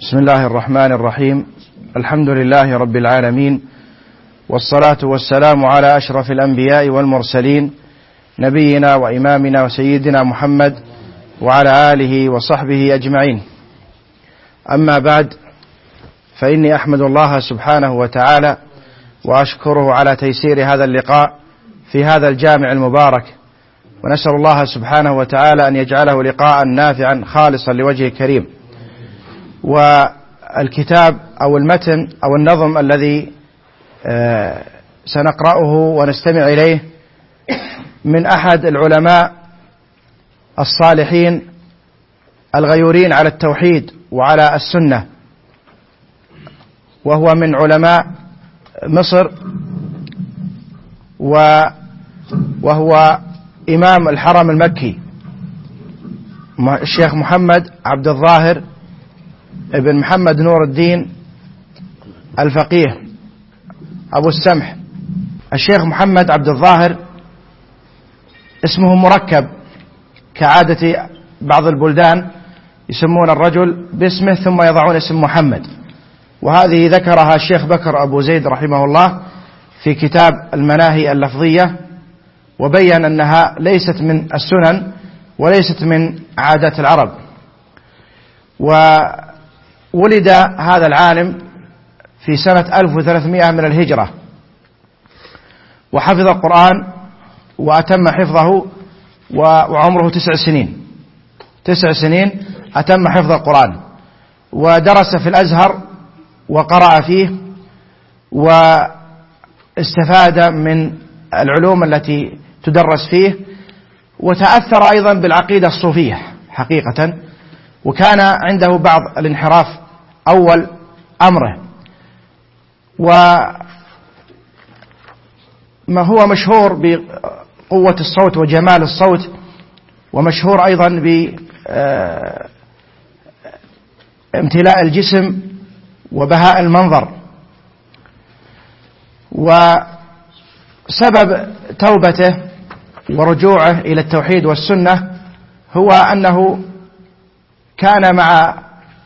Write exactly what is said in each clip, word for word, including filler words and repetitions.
بسم الله الرحمن الرحيم. الحمد لله رب العالمين، والصلاة والسلام على أشرف الأنبياء والمرسلين، نبينا وإمامنا وسيدنا محمد وعلى آله وصحبه أجمعين. أما بعد، فإني أحمد الله سبحانه وتعالى وأشكره على تيسير هذا اللقاء في هذا الجامع المبارك، ونسأل الله سبحانه وتعالى أن يجعله لقاء نافعا خالصا لوجهه الكريم. والكتاب أو المتن أو النظم الذي سنقرأه ونستمع إليه من أحد العلماء الصالحين الغيورين على التوحيد وعلى السنة، وهو من علماء مصر، وهو إمام الحرم المكي، الشيخ محمد عبد الظاهر ابن محمد نور الدين الفقيه أبو السمح. الشيخ محمد عبد الظاهر اسمه مركب، كعادة بعض البلدان يسمون الرجل باسمه ثم يضعون اسم محمد، وهذه ذكرها الشيخ بكر أبو زيد رحمه الله في كتاب المناهي اللفظية، وبين أنها ليست من السنن وليست من عادات العرب. وولد هذا العالم في سنة ألف وثلاثمائة من الهجرة، وحفظ القرآن وأتم حفظه وعمره تسع سنين تسع سنين أتم حفظ القرآن، ودرس في الأزهر وقرأ فيه واستفاد من العلوم التي تدرس فيه، وتأثر أيضا بالعقيدة الصوفية حقيقة، وكان عنده بعض الانحراف أول أمره. وما هو مشهور بقوة الصوت وجمال الصوت، ومشهور أيضا بامتلاء الجسم وبهاء المنظر. وسبب توبته ورجوعه إلى التوحيد والسنة هو أنه كان مع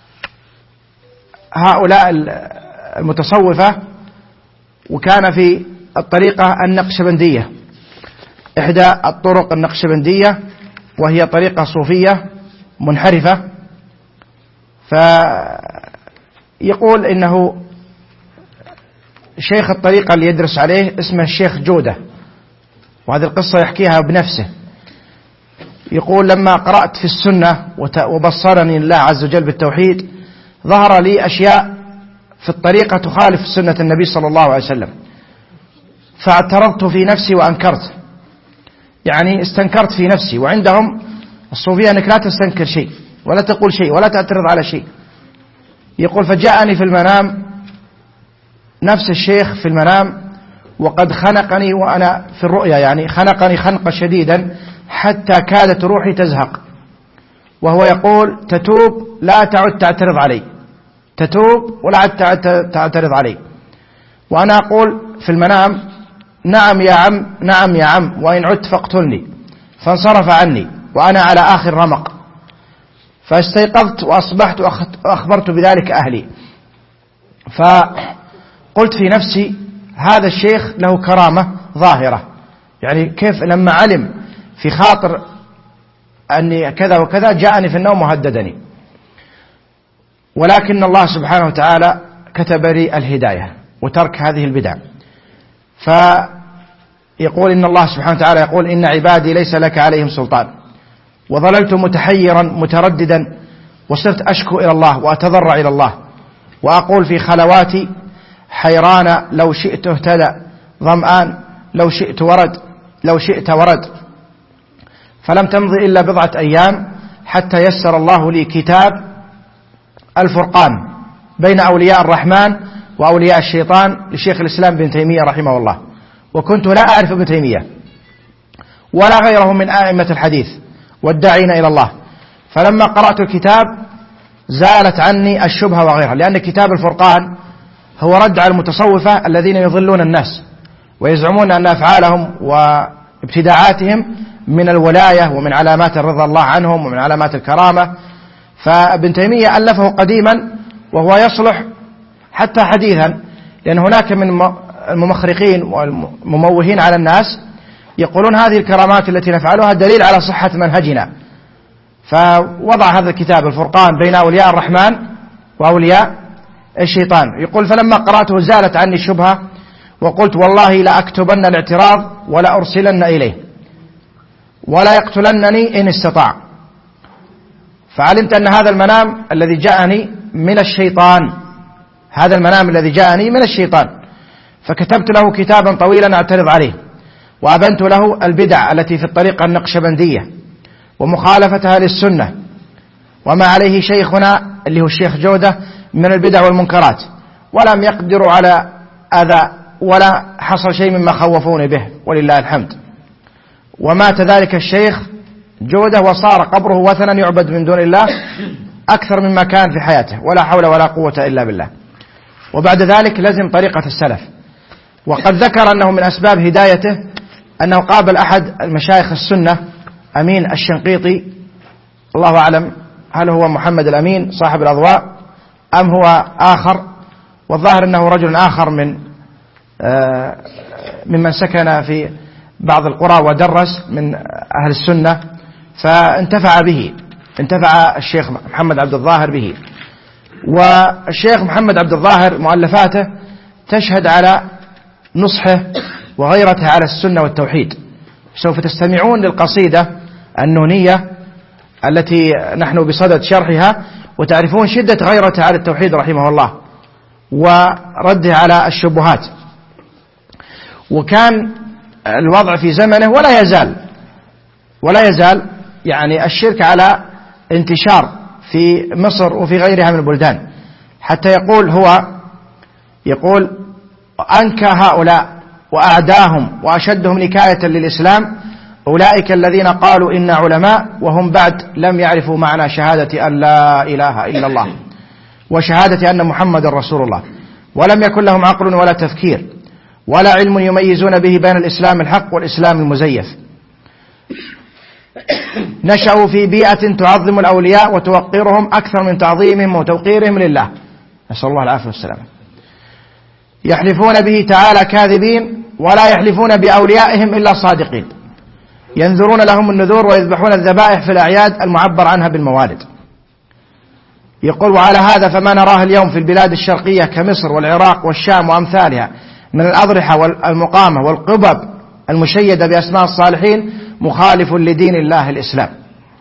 هؤلاء المتصوفة، وكان في الطريقة النقشبندية، إحدى الطرق النقشبندية، وهي طريقة صوفية منحرفة. فيقول إنه شيخ الطريقة اللي يدرس عليه اسمه الشيخ جودة، وهذه القصة يحكيها بنفسه. يقول: لما قرأت في السنة وبصرني الله عز وجل بالتوحيد، ظهر لي أشياء في الطريقة تخالف سنة النبي صلى الله عليه وسلم، فاعترضت في نفسي وأنكرت، يعني استنكرت في نفسي. وعندهم الصوفية أنك لا تستنكر شيء ولا تقول شيء ولا تعترض على شيء. يقول: فجاءني في المنام نفس الشيخ في المنام، وقد خنقني وأنا في الرؤيا، يعني خنقني خنقا شديدا حتى كادت روحي تزهق، وهو يقول: تتوب لا تعد تعترض علي، تتوب ولا تعد تعترض علي. وأنا أقول في المنام: نعم يا عم، نعم يا عم، وإن عدت فاقتلني. فانصرف عني وأنا على آخر رمق، فاستيقظت وأصبحت وأخبرت بذلك أهلي. فقلت في نفسي: هذا الشيخ له كرامة ظاهرة، يعني كيف لما علم في خاطر أني كذا وكذا جاءني في النوم وهددني. ولكن الله سبحانه وتعالى كتب لي الهداية وترك هذه البدع. فيقول إن الله سبحانه وتعالى يقول: إن عبادي ليس لك عليهم سلطان. وظللت متحيرا مترددا، وصرت أشكو إلى الله وأتضرع إلى الله، وأقول في خلواتي: حيران لو شئت اهتدى، ظمآن لو شئت ورد، لو شئت ورد. فلم تمضي إلا بضعة أيام حتى يسر الله لي كتاب الفرقان بين أولياء الرحمن وأولياء الشيطان لشيخ الإسلام ابن تيمية رحمه الله. وكنت لا أعرف ابن تيمية ولا غيره من أئمة الحديث والداعين إلى الله. فلما قرأت الكتاب زالت عني الشبهة وغيرها، لأن كتاب الفرقان هو رد على المتصوفة الذين يضلون الناس ويزعمون أن أفعالهم وابتداعاتهم من الولاية ومن علامات الرضا الله عنهم ومن علامات الكرامة. فابن تيمية ألفه قديما وهو يصلح حتى حديثا، لأن هناك من الممخرقين والمموهين على الناس يقولون هذه الكرامات التي نفعلها دليل على صحة منهجنا، فوضع هذا الكتاب الفرقان بين أولياء الرحمن وأولياء الشيطان. يقول فلما قرأته زالت عني الشبهة وقلت والله لأكتبن الاعتراض ولا أرسلن إليه ولا يقتلنني إن استطاع، فعلمت أن هذا المنام الذي جاءني من الشيطان، هذا المنام الذي جاءني من الشيطان، فكتبت له كتابا طويلا أعترض عليه، وأبنت له البدع التي في الطريقة النقشبندية ومخالفتها للسنة وما عليه شيخنا اللي هو الشيخ جودة من البدع والمنكرات، ولم يقدروا على أذى ولا حصل شيء مما خوفوني به ولله الحمد. ومات ذلك الشيخ جودة وصار قبره وثنا يعبد من دون الله أكثر مما كان في حياته، ولا حول ولا قوة إلا بالله. وبعد ذلك لزم طريقة السلف، وقد ذكر أنه من أسباب هدايته أنه قابل أحد المشايخ السنة أمين الشنقيطي، الله أعلم هل هو محمد الأمين صاحب الأضواء أم هو آخر، والظاهر أنه رجل آخر من آه ممن سكن في بعض القرى ودرس من أهل السنة، فانتفع به، انتفع الشيخ محمد عبد الظاهر به. والشيخ محمد عبد الظاهر مؤلفاته تشهد على نصحه وغيرته على السنة والتوحيد. سوف تستمعون للقصيدة النونية التي نحن بصدد شرحها وتعرفون شدة غيرته على التوحيد رحمه الله ورده على الشبهات. وكان الوضع في زمنه ولا يزال ولا يزال يعني الشرك على انتشار في مصر وفي غيرها من البلدان، حتى يقول هو يقول أنكى هؤلاء وأعداهم وأشدهم نكاية للإسلام أولئك الذين قالوا إن علماء وهم بعد لم يعرفوا معنى شهادة أن لا إله إلا الله وشهادة أن محمد رسول الله، ولم يكن لهم عقل ولا تفكير ولا علم يميزون به بين الإسلام الحق والإسلام المزيف. نشأوا في بيئة تعظم الأولياء وتوقرهم أكثر من تعظيمهم وتوقيرهم لله، نسأل الله العافية والسلامة. يحلفون به تعالى كاذبين ولا يحلفون بأوليائهم إلا صادقين، ينذرون لهم النذور ويذبحون الذبائح في الأعياد المعبر عنها بالموالد. يقول وعلى هذا فما نراه اليوم في البلاد الشرقية كمصر والعراق والشام وأمثالها من الأضرحة والمقامة والقبب المشيدة بأسماء الصالحين مخالف لدين الله الإسلام.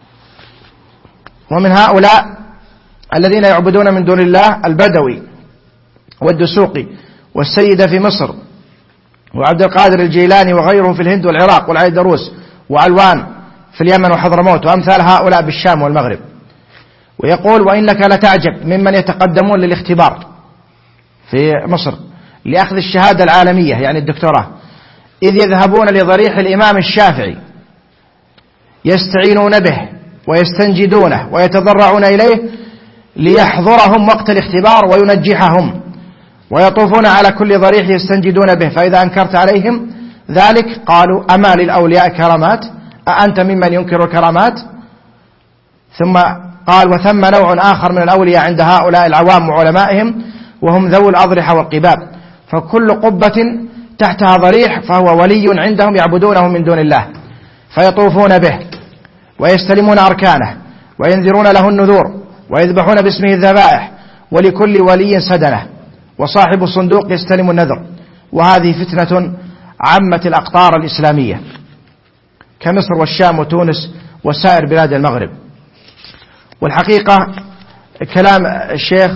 ومن هؤلاء الذين يعبدون من دون الله البدوي والدسوقي والسيدة في مصر وعبد القادر الجيلاني وغيرهم في الهند والعراق والعيدروس وعلوان في اليمن وحضرموت وأمثال هؤلاء بالشام والمغرب. ويقول وإنك لتعجب ممن يتقدمون للاختبار في مصر لأخذ الشهادة العالمية يعني الدكتوراه، إذ يذهبون لضريح الإمام الشافعي يستعينون به ويستنجدونه ويتضرعون إليه ليحضرهم وقت الاختبار وينجحهم، ويطوفون على كل ضريح يستنجدون به، فإذا أنكرت عليهم ذلك قالوا أما للأولياء كرامات أأنت ممن ينكر الكرامات؟ ثم قال وثم نوع آخر من الأولياء عند هؤلاء العوام وعلمائهم وهم ذو الأضرحة والقباب، فكل قبة تحتها ضريح فهو ولي عندهم يعبدونه من دون الله، فيطوفون به ويستلمون أركانه وينذرون له النذور ويذبحون باسمه الذبائح، ولكل ولي سدنه، وصاحب الصندوق يستلم النذر. وهذه فتنة عمت الأقطار الإسلامية كمصر والشام وتونس وسائر بلاد المغرب. والحقيقة كلام الشيخ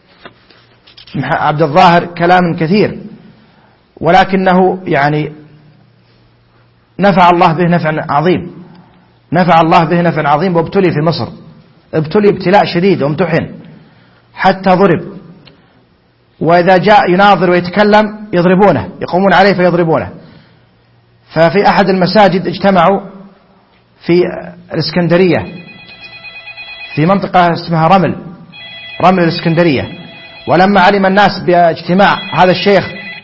عبد الظاهر كلام كثير، ولكنه يعني نفع الله به نفع عظيم، نفع الله به نفع عظيم. وابتلي في مصر، ابتلي ابتلاء شديد وامتحن حتى ضرب، وإذا جاء يناظر ويتكلم يضربونه، يقومون عليه فيضربونه. ففي أحد المساجد اجتمعوا في الإسكندرية في منطقة اسمها رمل رمل الإسكندرية، ولما علم الناس باجتماع هذا الشيخ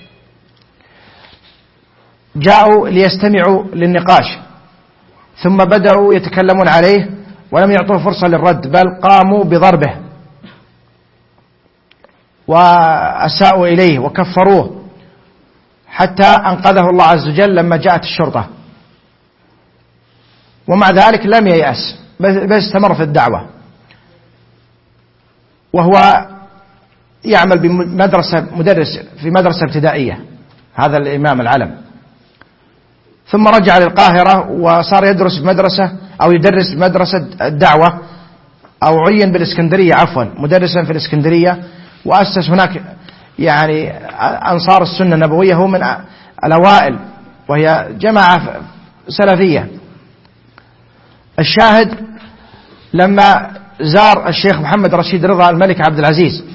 جاءوا ليستمعوا للنقاش، ثم بدأوا يتكلمون عليه ولم يعطوه فرصة للرد، بل قاموا بضربه وأساءوا إليه وكفروه، حتى أنقذه الله عز وجل لما جاءت الشرطة، ومع ذلك لم ييأس بل استمر في الدعوة، وهو يعمل بمدرسة مدرس في مدرسة ابتدائية، هذا الإمام العلم. ثم رجع للقاهرة وصار يدرس بمدرسة أو يدرس بمدرسة الدعوة، أو عين بالإسكندرية عفوا مدرسا في الإسكندرية، وأسس هناك يعني أنصار السنة النبوية، هو من الأوائل وهي جماعة سلفية. الشاهد لما زار الشيخ محمد رشيد رضا الملك عبد العزيز،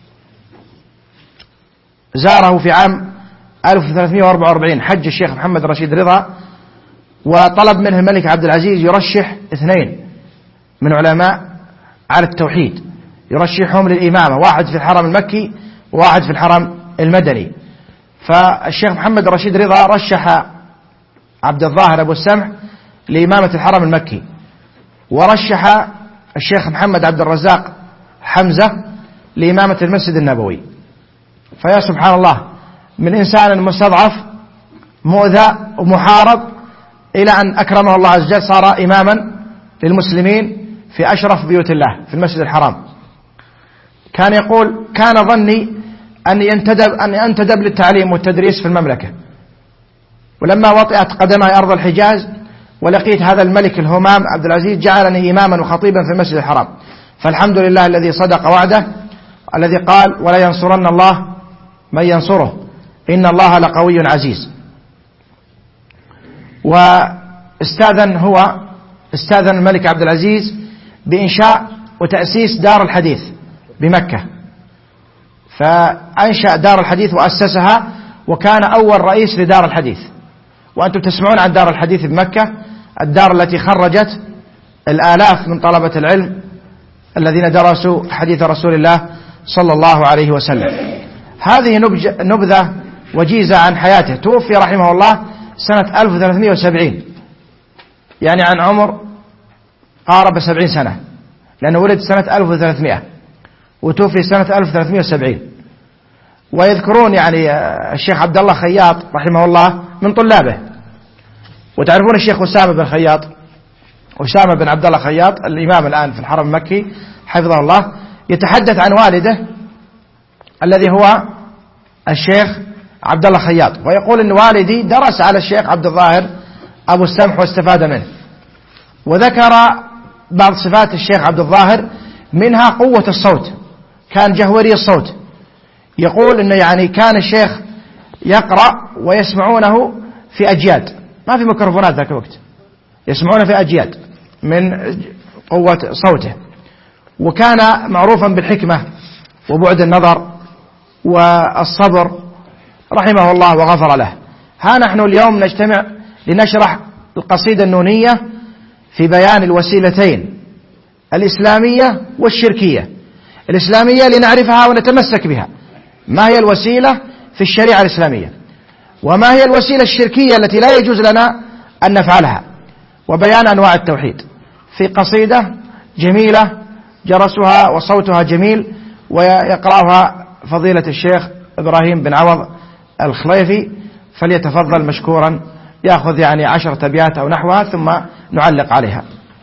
زاره في عام ألف وثلاثمائة وأربعة وأربعين، حج الشيخ محمد رشيد رضا، وطلب منه الملك عبد العزيز يرشح اثنين من علماء على التوحيد، يرشحهم للإمامة، واحد في الحرم المكي وواحد في الحرم المدني. فالشيخ محمد رشيد رضا رشح عبد الظاهر أبو السمح لإمامة الحرم المكي، ورشح الشيخ محمد عبد الرزاق حمزة لإمامة المسجد النبوي. فيا سبحان الله، من إنسان مستضعف مؤذى ومحارب إلى أن أكرمه الله عز وجل صار إماما للمسلمين في أشرف بيوت الله في المسجد الحرام. كان يقول: كان ظني أني أنتدب, أني أنتدب للتعليم والتدريس في المملكة، ولما وطئت قدمي أرض الحجاز ولقيت هذا الملك الهمام عبد العزيز جعلني إماما وخطيبا في المسجد الحرام. فالحمد لله الذي صدق وعده، الذي قال: ولا ينصرن الله من ينصره إن الله لقوي عزيز. واستاذن هو استاذن الملك عبد العزيز بإنشاء وتأسيس دار الحديث بمكة، فأنشأ دار الحديث وأسسها، وكان أول رئيس لدار الحديث. وأنتم تسمعون عن دار الحديث بمكة، الدار التي خرجت الآلاف من طلبة العلم الذين درسوا حديث رسول الله صلى الله عليه وسلم. هذه نبذة وجيزة عن حياته. توفي رحمه الله سنة ألف وثلاثمائة وسبعين، يعني عن عمر قارب سبعين سنة، لأنه ولد سنة ألف وثلاثمائة وتوفي سنة ألف وثلاثمائة وسبعين. ويذكرون يعني الشيخ عبد الله خياط رحمه الله من طلابه، وتعرفون الشيخ أسامة بن خياط، أسامة بن عبد الله خياط الإمام الآن في الحرم المكي حفظه الله، يتحدث عن والده الذي هو الشيخ عبد الله خياط، ويقول إن والدي درس على الشيخ عبد الظاهر أبو السمح واستفاد منه. وذكر بعض صفات الشيخ عبد الظاهر، منها قوة الصوت، كان جهوري الصوت. يقول إنه يعني كان الشيخ يقرأ ويسمعونه في أجياد، ما في ميكروفونات ذاك الوقت، يسمعونه في أجياد من قوة صوته. وكان معروفا بالحكمة وبعد النظر والصبر رحمه الله وغفر له. ها نحن اليوم نجتمع لنشرح القصيدة النونية في بيان الوسيلتين الإسلامية والشركية. الإسلامية لنعرفها ونتمسك بها، ما هي الوسيلة في الشريعة الإسلامية، وما هي الوسيلة الشركية التي لا يجوز لنا أن نفعلها، وبيان أنواع التوحيد في قصيدة جميلة جرسها وصوتها جميل، ويقرأها فضيلة الشيخ إبراهيم بن عوض الخليفي، فليتفضل مشكورا يأخذ يعني عشرة أبيات أو نحوها ثم نعلق عليها.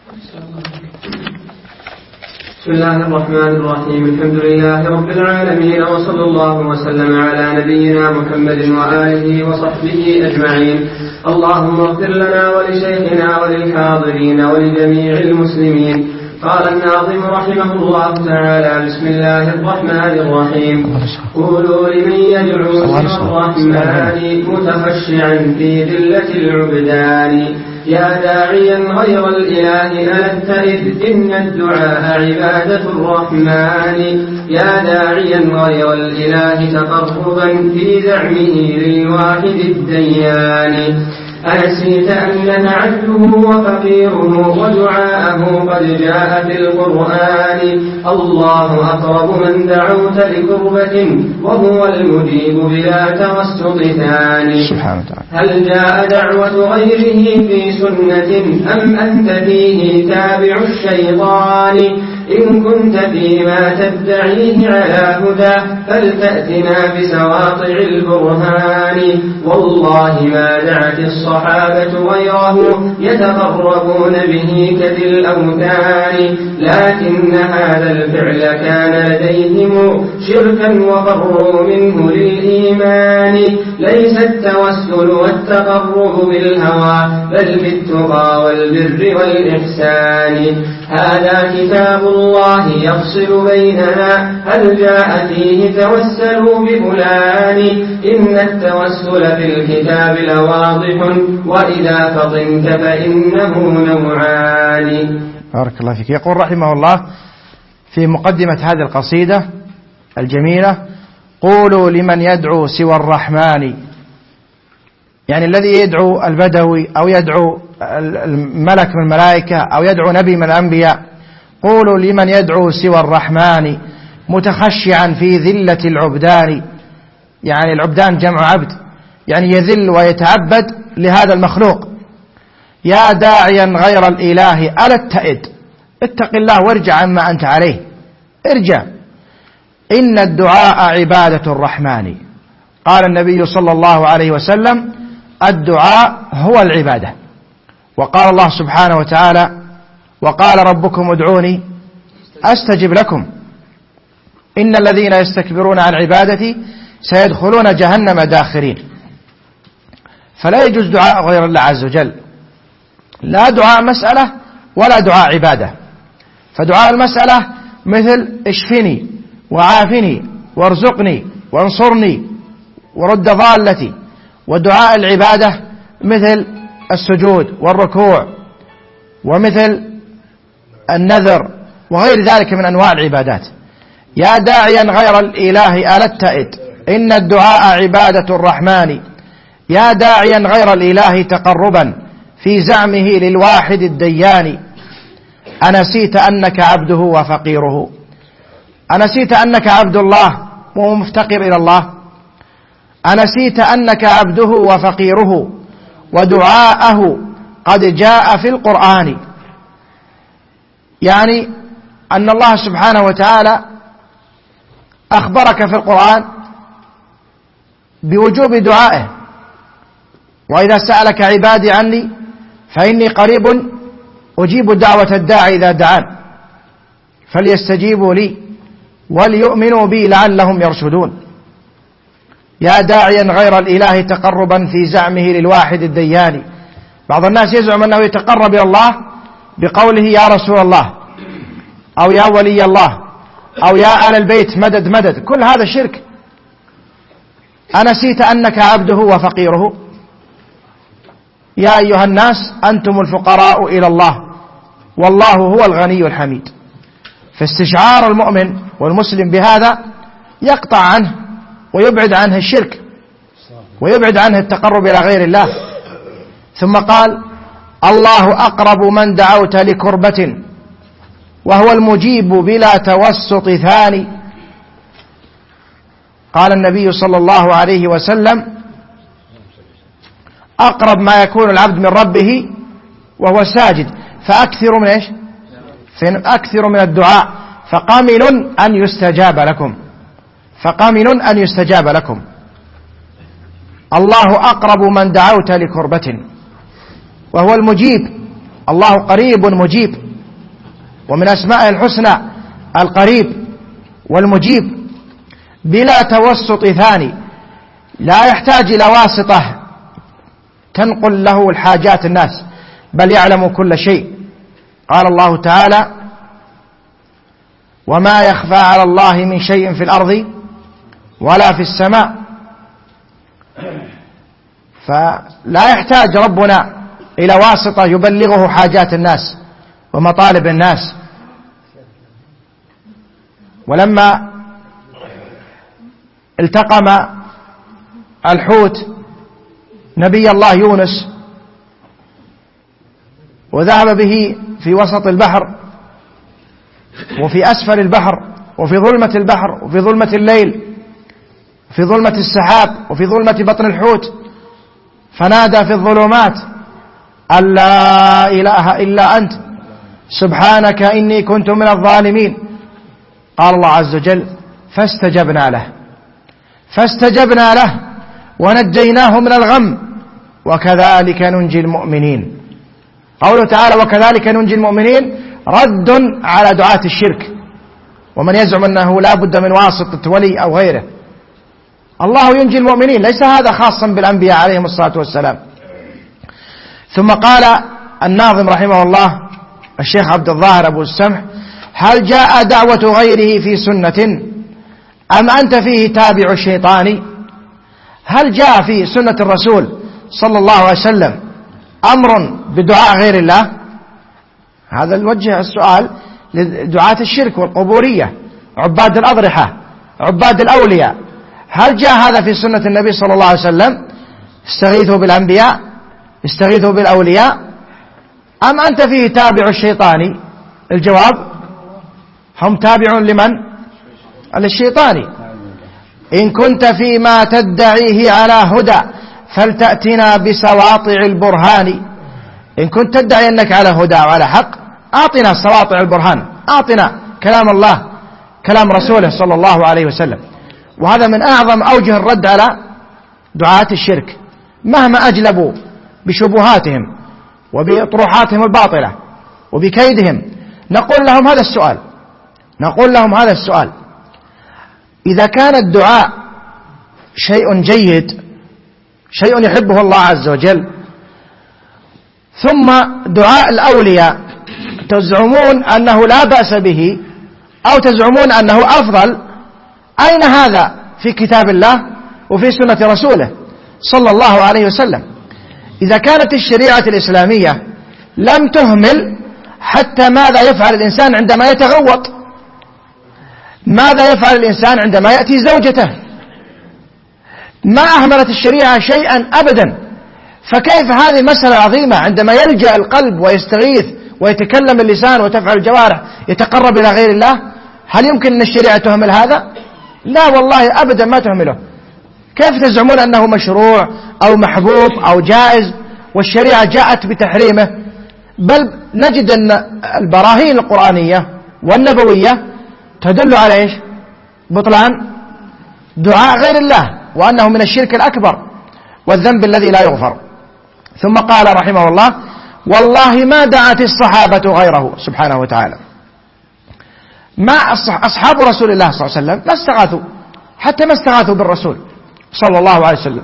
بسم الله الرحمن الرحيم. الحمد لله رب العالمين، وصلى الله وسلم على نبينا محمد وآله وصحبه أجمعين. اللهم اغفر لنا ولشيخنا وللحاضرين ولجميع المسلمين. قال الناظم رحمه الله تعالى: بسم الله الرحمن الرحيم. قولوا لمن يدعو اسم الرحمن متخشعا في ذلة العبدان، يا داعيا غير الإله ألست إذ إن الدعاء عبادة الرحمن، يا داعيا غير الإله تقربا في زعمه للواحد الديان. أنسيت أنك عبده وفقيره ودعاءه قد جاء في القرآن، الله أقرب من دعوت لكربة وهو المجيب بلا توسط ثاني. هل جاء دعوة غيره في سنة أم أنت فيه تابع الشيطان؟ إن كنت فيما تدعيه على هدى فلتأتنا بسواطع البرهان. والله ما دعت الصحابة غيره يتقربون به كذي الأوثان، لكن هذا الفعل كان لديهم شركا وفروا منه للإيمان. ليس التوسل والتقرب بالهوى بل بالتقى والبر والإحسان. هذا كتاب الله يفصل بيننا، هل جاء فيه توسلوا بفلان؟ إن التوسل في الكتاب لواضح، وإذا فطنت فإنه نوعان. بارك الله فيك. يقول رحمه الله في مقدمة هذه القصيدة الجميلة: قولوا لمن يدعو سوى الرحمن، يعني الذي يدعو البدوي أو يدعو الملك من الملائكة أو يدعو نبي من الأنبياء، قولوا لمن يدعو سوى الرحمن متخشعا في ذلة العبدان. يعني العبدان جمع عبد، يعني يذل ويتعبد لهذا المخلوق. يا داعيا غير الإله ألا اتئد، اتق الله وارجع عما أنت عليه، ارجع. إن الدعاء عبادة الرحمن. قال النبي صلى الله عليه وسلم: الدعاء هو العبادة. وقال الله سبحانه وتعالى: وقال ربكم ادعوني أستجب لكم إن الذين يستكبرون عن عبادتي سيدخلون جهنم داخرين. فلا يجوز دعاء غير الله عز وجل، لا دعاء مسألة ولا دعاء عبادة. فدعاء المسألة مثل اشفني وعافني وارزقني وانصرني ورد ضالتي، ودعاء العبادة مثل السجود والركوع ومثل النذر وغير ذلك من أنواع العبادات. يا داعيا غير الإله ألا اتئد، إن الدعاء عبادة الرحمن. يا داعيا غير الإله تقربا في زعمه للواحد الديان. أنسيت أنك عبده وفقيره، أنسيت أنك عبد الله ومفتقر إلى الله، أنسيت أنك عبده وفقيره ودعاءه قد جاء في القرآن. يعني أن الله سبحانه وتعالى أخبرك في القرآن بوجوب دعائه: وإذا سألك عبادي عني فإني قريب أجيب دعوة الداعي إذا دعان فليستجيبوا لي وليؤمنوا بي لعلهم يرشدون. يا داعيا غير الإله تقربا في زعمه للواحد الديان. بعض الناس يزعم أنه يتقرب إلى الله بقوله يا رسول الله أو يا ولي الله أو يا آل البيت مدد مدد، كل هذا شرك. أنسيت أنك عبده وفقيره؟ يا أيها الناس أنتم الفقراء إلى الله والله هو الغني الحميد. فاستشعار المؤمن والمسلم بهذا يقطع عنه ويبعد عنه الشرك ويبعد عنه التقرب إلى غير الله. ثم قال: الله أقرب من دعوت لكربة وهو المجيب بلا توسط ثاني. قال النبي صلى الله عليه وسلم: أقرب ما يكون العبد من ربه وهو ساجد فأكثر من إيش؟ أكثر من الدعاء فقامل أن يستجاب لكم، فقامل أن يستجاب لكم. الله أقرب من دعوت لكربة وهو المجيب. الله قريب مجيب، ومن أسمائه الحسنى القريب والمجيب بلا توسط ثاني، لا يحتاج إلى واسطة تنقل له الحاجات الناس، بل يعلم كل شيء. قال الله تعالى: وما يخفى على الله من شيء في الأرض ولا في السماء. فلا يحتاج ربنا إلى واسطة يبلغه حاجات الناس ومطالب الناس. ولما التقم الحوت نبي الله يونس وذهب به في وسط البحر وفي أسفل البحر وفي ظلمة البحر وفي ظلمة الليل وفي ظلمة السحاب وفي ظلمة بطن الحوت، فنادى في الظلمات أن لا إله إلا أنت سبحانك إني كنت من الظالمين. قال الله عز وجل فاستجبنا له فاستجبنا له ونجيناه من الغم وكذلك ننجي المؤمنين. قوله تعالى وكذلك ننجي المؤمنين رد على دعاة الشرك ومن يزعم أنه لا بد من واسطة ولي أو غيره. الله ينجي المؤمنين، ليس هذا خاصا بالأنبياء عليهم الصلاة والسلام. ثم قال الناظم رحمه الله الشيخ عبد الظاهر أبو السمح هل جاء دعوة غيره في سنة أم أنت فيه تابع الشيطان؟ هل جاء في سنة الرسول صلى الله عليه وسلم أمر بدعاء غير الله؟ هذا الوجه السؤال لدعاة الشرك والقبورية عباد الأضرحة عباد الأولياء. هل جاء هذا في سنة النبي صلى الله عليه وسلم استغيثوا بالأنبياء استغيثوا بالأولياء أم أنت فيه تابع الشيطان؟ الجواب هم تابع لمن؟ للشيطان. إن كنت فيما تدعيه على هدى فلتأتنا بسواطع البرهان. إن كنت تدعي أنك على هدى وعلى حق أعطنا سواطع البرهان، أعطنا كلام الله كلام رسوله صلى الله عليه وسلم. وهذا من أعظم أوجه الرد على دعاة الشرك مهما أجلبوا بشبهاتهم وبأطروحاتهم الباطلة وبكيدهم. نقول لهم هذا السؤال نقول لهم هذا السؤال إذا كان الدعاء شيء جيد شيء يحبه الله عز وجل ثم دعاء الأولياء تزعمون أنه لا بأس به أو تزعمون أنه أفضل، أين هذا في كتاب الله وفي سنة رسوله صلى الله عليه وسلم؟ إذا كانت الشريعة الإسلامية لم تهمل حتى ماذا يفعل الإنسان عندما يتغوط، ماذا يفعل الإنسان عندما يأتي زوجته، ما أهملت الشريعة شيئا أبدا. فكيف هذه المسألة العظيمة عندما يلجأ القلب ويستغيث ويتكلم اللسان وتفعل الجوارح يتقرب إلى غير الله؟ هل يمكن أن الشريعة تهمل هذا؟ لا والله أبدا ما تهمله. كيف تزعمون أنه مشروع أو محبوب أو جائز والشريعة جاءت بتحريمه؟ بل نجد أن البراهين القرآنية والنبوية تدل على إيش؟ بطلان دعاء غير الله وأنه من الشرك الأكبر والذنب الذي لا يغفر. ثم قال رحمه الله والله ما دعت الصحابة غيره سبحانه وتعالى. ما أصحاب رسول الله صلى الله عليه وسلم ما استغاثوا حتى ما استغاثوا بالرسول صلى الله عليه وسلم.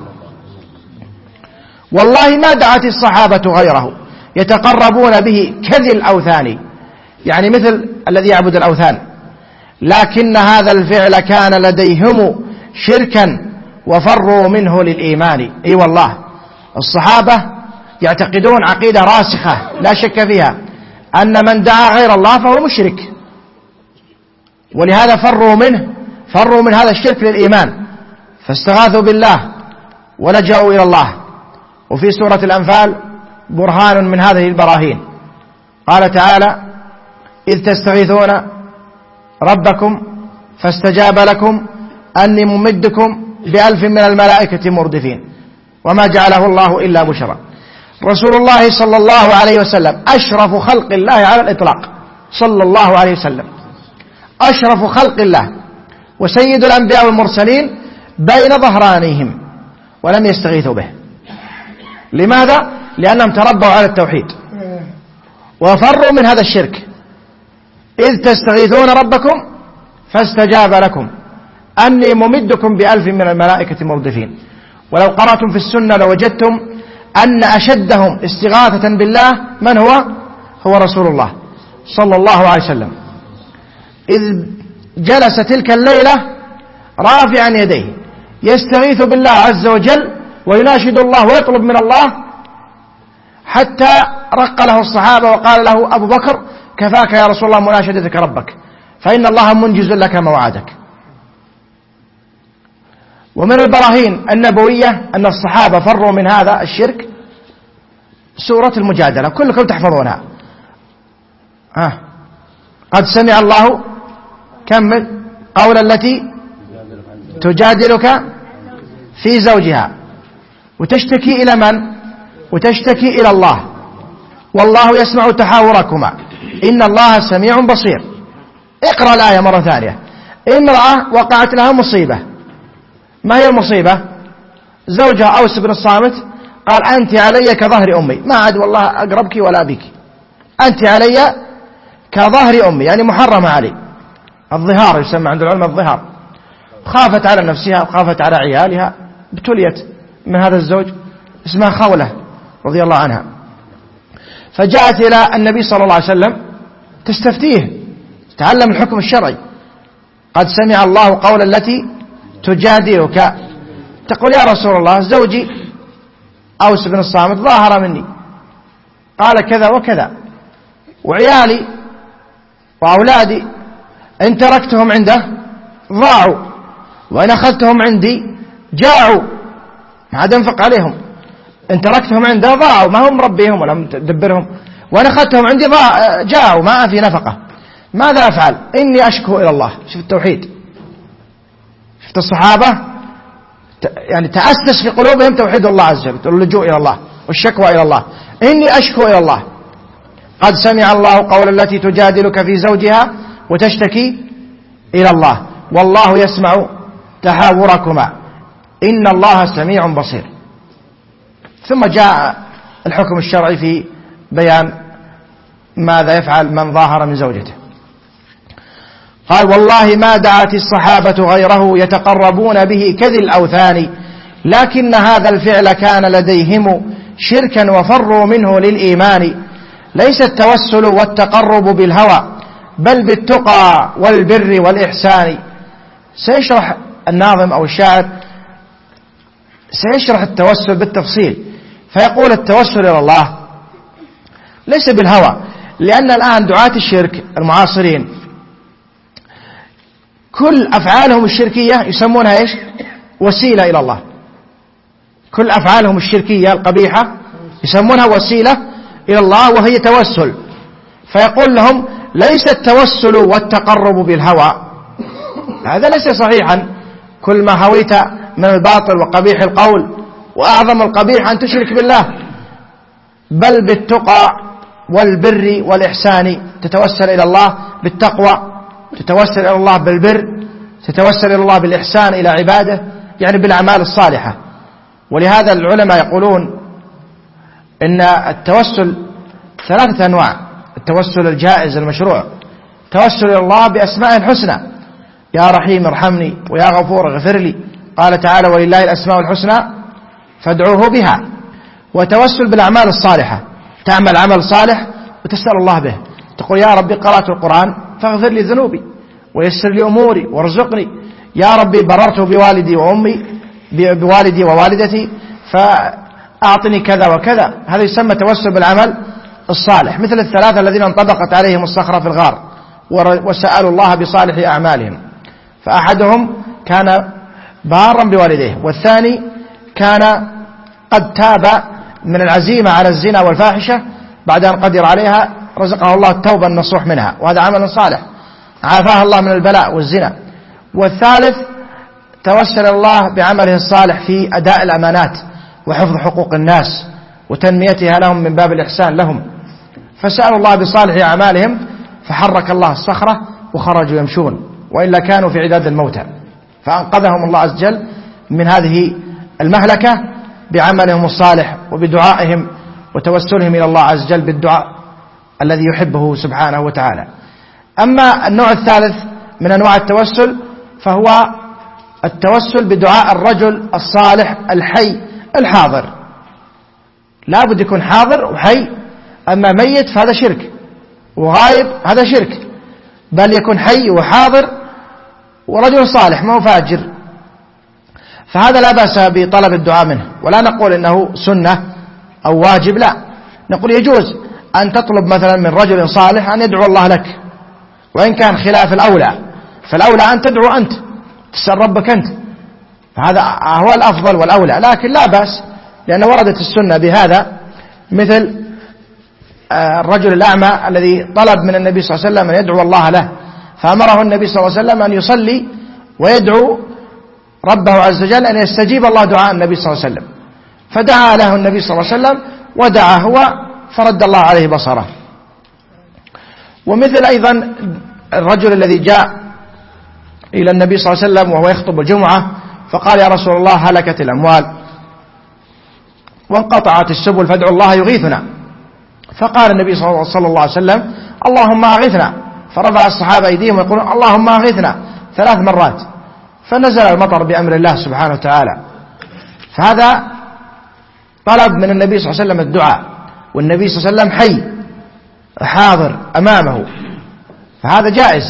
والله ما دعت الصحابة غيره يتقربون به كذي الأوثان، يعني مثل الذي يعبد الأوثان، لكن هذا الفعل كان لديهم شركا وفروا منه للإيمان. أي أيوة والله الصحابة يعتقدون عقيدة راسخة لا شك فيها أن من دعا غير الله فهو مشرك، ولهذا فروا منه فروا من هذا الشرك للإيمان فاستغاثوا بالله ولجأوا إلى الله. وفي سورة الأنفال برهان من هذه البراهين قال تعالى إذ تستغيثون ربكم فاستجاب لكم أني ممدكم بألف من الملائكة مردفين وما جعله الله إلا بشرى. رسول الله صلى الله عليه وسلم أشرف خلق الله على الإطلاق صلى الله عليه وسلم، أشرف خلق الله وسيد الأنبياء والمرسلين بين ظهرانيهم ولم يستغيثوا به. لماذا؟ لأنهم تربوا على التوحيد وفروا من هذا الشرك. إذ تستغيثون ربكم فاستجاب لكم أني ممدكم بألف من الملائكة مردفين. ولو قرأتم في السنة لوجدتم أن أشدهم استغاثة بالله من هو؟ هو رسول الله صلى الله عليه وسلم، إذ جلس تلك الليلة رافعا يديه يستغيث بالله عز وجل ويناشد الله ويطلب من الله حتى رق له الصحابة وقال له أبو بكر كفاك يا رسول الله مناشدتك ربك فإن الله منجز لك ما وعدك. ومن البراهين النبوية أن الصحابة فروا من هذا الشرك سورة المجادلة كلكم تحفظونها. آه. قد سمع الله كمل قول التي تجادلك في زوجها وتشتكي إلى من؟ وتشتكي إلى الله والله يسمع تحاوركما إن الله سميع بصير. اقرأ الآية مرة ثانية. امرأة وقعت لها مصيبة. ما هي المصيبة؟ زوجها أوس بن الصامت قال أنت علي كظهر أمي، ما عاد والله أقربك ولا بك، أنت علي كظهر أمي، يعني محرمة علي. الظهار يسمى عند العلماء الظهار. خافت على نفسها وخافت على عيالها، ابتليت من هذا الزوج اسمها خولة رضي الله عنها، فجاءت إلى النبي صلى الله عليه وسلم تستفتيه، تعلم الحكم الشرعي. قد سمع الله قول التي تجادلك، تقول يا رسول الله زوجي أوس بن الصامت ظاهر مني، قال كذا وكذا، وعيالي وأولادي إن تركتهم عنده ضاعوا، وإن أخذتهم عندي جاعوا، ما عاد أنفق عليهم. إن تركتهم عنده ضاعوا، ما هم مربيهم ولا مدبرهم، وإن أخذتهم عندي ضاع جاعوا، ما في نفقة. ماذا أفعل؟ إني أشكو إلى الله. شوف التوحيد، شفت الصحابة يعني تأسس في قلوبهم توحيد الله عز وجل، اللجوء إلى الله والشكوى إلى الله. إني أشكو إلى الله. قد سمع الله قول التي تجادلك في زوجها وتشتكي إلى الله والله يسمع تحاوركما إن الله سميع بصير. ثم جاء الحكم الشرعي في بيان ماذا يفعل من ظاهر من زوجته. قال والله ما دعت الصحابة غيره يتقربون به كذي الأوثان، لكن هذا الفعل كان لديهم شركا وفروا منه للإيمان. ليس التوسل والتقرب بالهوى بل بالتقى والبر والإحسان. سيشرح الناظم أو الشاعر سيشرح التوسل بالتفصيل، فيقول التوسل إلى الله ليس بالهوى، لأن الآن دعاة الشرك المعاصرين كل أفعالهم الشركية يسمونها إيش؟ وسيلة إلى الله. كل أفعالهم الشركية القبيحة يسمونها وسيلة إلى الله وهي توسل. فيقول لهم ليس التوسل والتقرب بالهوى، هذا ليس صحيحا. كل ما هويت من الباطل وقبيح القول، وأعظم القبيح أن تشرك بالله، بل بالتقى والبر والإحسان. تتوسل إلى الله بالتقوى، تتوسل إلى الله بالبر، تتوسل إلى الله بالإحسان إلى عباده، يعني بالأعمال الصالحة. ولهذا العلماء يقولون إن التوسل ثلاثة أنواع: التوسل الجائز المشروع، توسل إلى الله بأسماء الحسنى، يا رحيم ارحمني ويا غفور اغفر لي، قال تعالى ولله الأسماء الحسنى فادعوه بها. وتوسل بالأعمال الصالحة، تعمل عمل صالح وتسأل الله به، تقول يا ربي قرأت القرآن فاغفر لي ذنوبي ويسر لي أموري وارزقني، يا ربي بررت بوالدي وأمي بوالدي ووالدتي فأعطني كذا وكذا. هذا يسمى توسل بالعمل الصالح، مثل الثلاثة الذين انطبقت عليهم الصخرة في الغار وسألوا الله بصالح أعمالهم، فأحدهم كان بارا بوالديه، والثاني كان قد تاب من العزيمة على الزنا والفاحشة بعد أن قدر عليها، رزقه الله التوبة النصوح منها، وهذا عمل صالح عافاه الله من البلاء والزنا. والثالث توسل الله بعمله الصالح في أداء الأمانات وحفظ حقوق الناس وتنميتها لهم من باب الإحسان لهم، فسألوا الله بصالح أعمالهم فحرك الله الصخرة وخرجوا يمشون، وإلا كانوا في عداد الموتى، فأنقذهم الله عز وجل من هذه المهلكة بعملهم الصالح وبدعائهم وتوسلهم إلى الله عز وجل بالدعاء الذي يحبه سبحانه وتعالى. أما النوع الثالث من أنواع التوسل فهو التوسل بدعاء الرجل الصالح الحي الحاضر، لا بد يكون حاضر وحي. أما ميت فهذا شرك، وغائب هذا شرك، بل يكون حي وحاضر ورجل صالح ما هو فاجر، فهذا لا بأس بطلب الدعاء منه. ولا نقول إنه سنة أو واجب، لا، نقول يجوز أن تطلب مثلا من رجل صالح أن يدعو الله لك، وإن كان خلاف الأولى، فالأولى أن تدعو أنت، تسأل ربك أنت، فهذا هو الأفضل والأولى، لكن لا بأس، لأن وردت السنة بهذا، مثل الرجل الأعمى الذي طلب من النبي صلى الله عليه وسلم أن يدعو الله له، فأمره النبي صلى الله عليه وسلم أن يصلي ويدعو ربه عز وجل أن يستجيب الله دعاء النبي صلى الله عليه وسلم، فدعا له النبي صلى الله عليه وسلم ودعا هو فرد الله عليه بصره. ومثل أيضا الرجل الذي جاء إلى النبي صلى الله عليه وسلم وهو يخطب الجمعة فقال يا رسول الله هلكت الأموال وانقطعت السبل فادعوا الله يغيثنا. فقال النبي صلى الله عليه وسلم اللهم أغثنا، فرفع الصحابة أيديهم ويقولون اللهم أغثنا ثلاث مرات، فنزل المطر بأمر الله سبحانه وتعالى. فهذا طلب من النبي صلى الله عليه وسلم الدعاء، والنبي صلى الله عليه وسلم حي حاضر أمامه، فهذا جائز.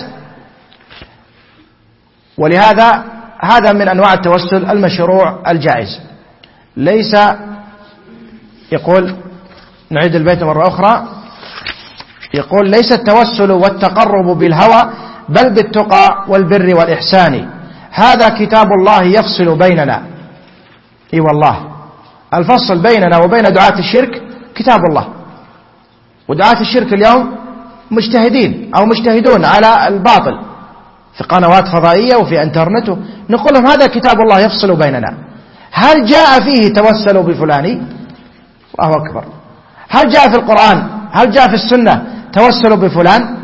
ولهذا هذا من أنواع التوسل المشروع الجائز. ليس يقول نعيد البيت مرة أخرى، يقول ليس التوسل والتقرب بالهوى بل بالتقى والبر والإحسان، هذا كتاب الله يفصل بيننا. اي والله الفصل بيننا وبين دعاة الشرك كتاب الله، ودعاة الشرك اليوم مجتهدين أو مجتهدون على الباطل في قنوات فضائية وفي انترنت، نقول لهم هذا كتاب الله يفصل بيننا. هل جاء فيه توسلوا بفلاني؟ الله أكبر. هل جاء في القرآن، هل جاء في السنة توسلوا بفلان؟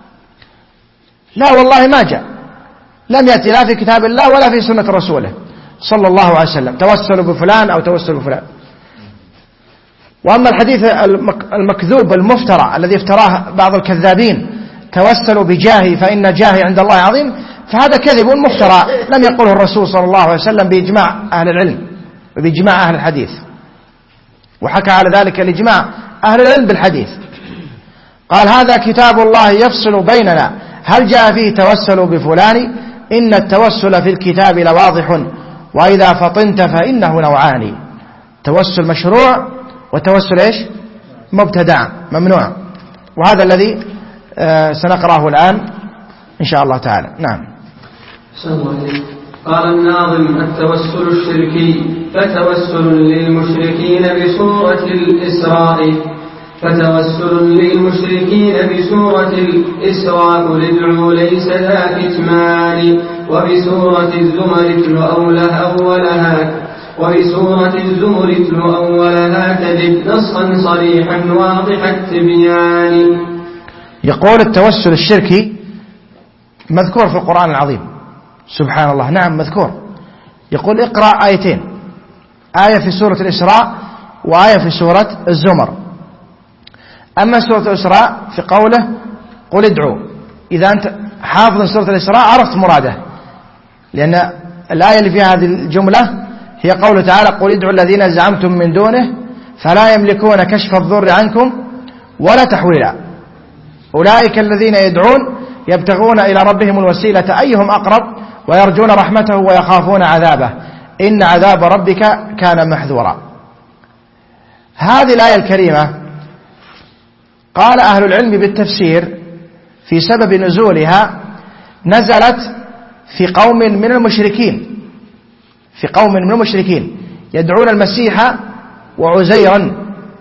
لا والله ما جاء، لم يأتي لا في كتاب الله ولا في سنة رسوله صلى الله عليه وسلم توسلوا بفلان أو توسلوا بفلان. وأما الحديث المكذوب المفترى الذي افتراه بعض الكذابين توسلوا بجاهي فإن جاهي عند الله عظيم، فهذا كذب مفترى لم يقله الرسول صلى الله عليه وسلم بإجماع أهل العلم وبإجماع أهل الحديث، وحكى على ذلك الإجماع أهل العلم بالحديث. قال هذا كتاب الله يفصل بيننا، هل جاء فيه توسلوا بفلان؟ إن التوسل في الكتاب لواضح وإذا فطنت فإنه نوعان، توسل مشروع وتوسل إيش مبتدع ممنوع، وهذا الذي آه سنقرأه الآن إن شاء الله تعالى. نعم. قال الناظم التوسل الشركي فتوسل للمشركين بسورة الإسراء فتوسل للمشركين بسورة الإسراء قل ادعوا ليس ذا كتمان وبسورة الزمر اتل أولها وبسورة الزمر اتل أولها تجد نصا صريحا واضح التبيان. يقول التوسل الشركي مذكور في القرآن العظيم سبحان الله. نعم مذكور. يقول اقرأ آيتين، آية في سورة الإسراء وآية في سورة الزمر. أما سورة الإسراء في قوله قل ادعوا، إذا أنت حافظ سورة الإسراء عرفت مراده، لأن الآية اللي فيها هذه الجملة هي قوله تعالى قل ادعوا الذين زعمتم من دونه فلا يملكون كشف الضر عنكم ولا تحويلا أولئك الذين يدعون يبتغون إلى ربهم الوسيلة أيهم أقرب ويرجون رحمته ويخافون عذابه إن عذاب ربك كان محذورا. هذه الآية الكريمة قال أهل العلم بالتفسير في سبب نزولها نزلت في قوم من المشركين في قوم من المشركين يدعون المسيح وعزيرا،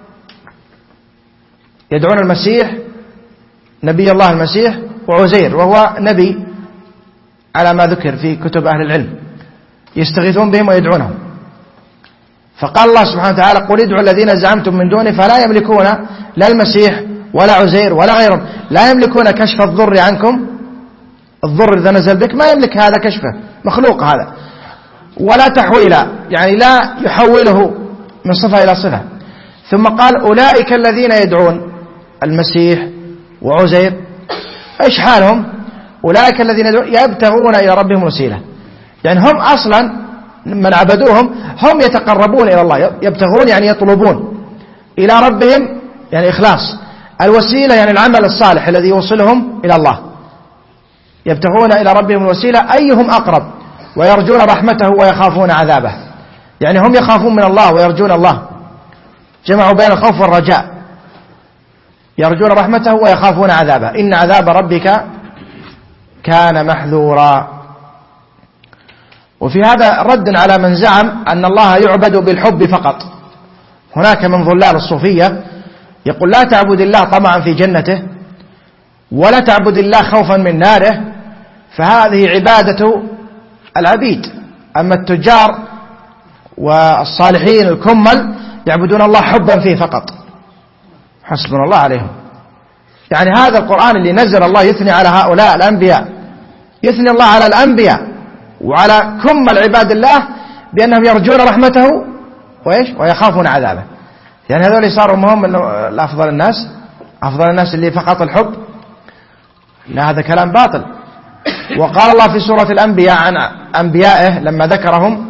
يدعون المسيح نبي الله المسيح وعزير وهو نبي على ما ذكر في كتب أهل العلم، يستغيثون بهم ويدعونهم. فقال الله سبحانه وتعالى قل ادعوا الذين زعمتم من دونه فلا يملكون لا المسيح ولا عزير ولا غيرهم، لا يملكون كشف الضر عنكم، الضر إذا نزل بك ما يملك هذا كشفه، مخلوق هذا، ولا تحويلا يعني لا يحوله من صفة إلى صفة. ثم قال أولئك الذين يدعون المسيح وعزير إيش حالهم؟ أولئك الذين يدعون يبتغون إلى ربهم وسيلة، يعني هم أصلا من عبدوهم هم يتقربون إلى الله، يبتغون يعني يطلبون إلى ربهم يعني إخلاص، الوسيلة يعني العمل الصالح الذي يوصلهم إلى الله، يبتغون إلى ربهم الوسيلة أيهم أقرب ويرجون رحمته ويخافون عذابه، يعني هم يخافون من الله ويرجون الله، جمعوا بين الخوف والرجاء، يرجون رحمته ويخافون عذابه إن عذاب ربك كان محذورا. وفي هذا رد على من زعم أن الله يعبد بالحب فقط. هناك من ظلال الصوفية يقول لا تعبد الله طمعا في جنته ولا تعبد الله خوفا من ناره، فهذه عبادة العبيد. أما التجار والصالحين الكمل يعبدون الله حبا فيه فقط، حسبنا الله عليهم. يعني هذا القرآن اللي نزل الله يثني على هؤلاء الأنبياء، يثني الله على الأنبياء وعلى كمل عباد الله بأنهم يرجون رحمته وإيش ويخافون عذابه. يعني هذول صاروا هم الأفضل الناس، أفضل الناس اللي فقط الحب؟ لا، هذا كلام باطل. وقال الله في سورة الأنبياء عن أنبيائه لما ذكرهم: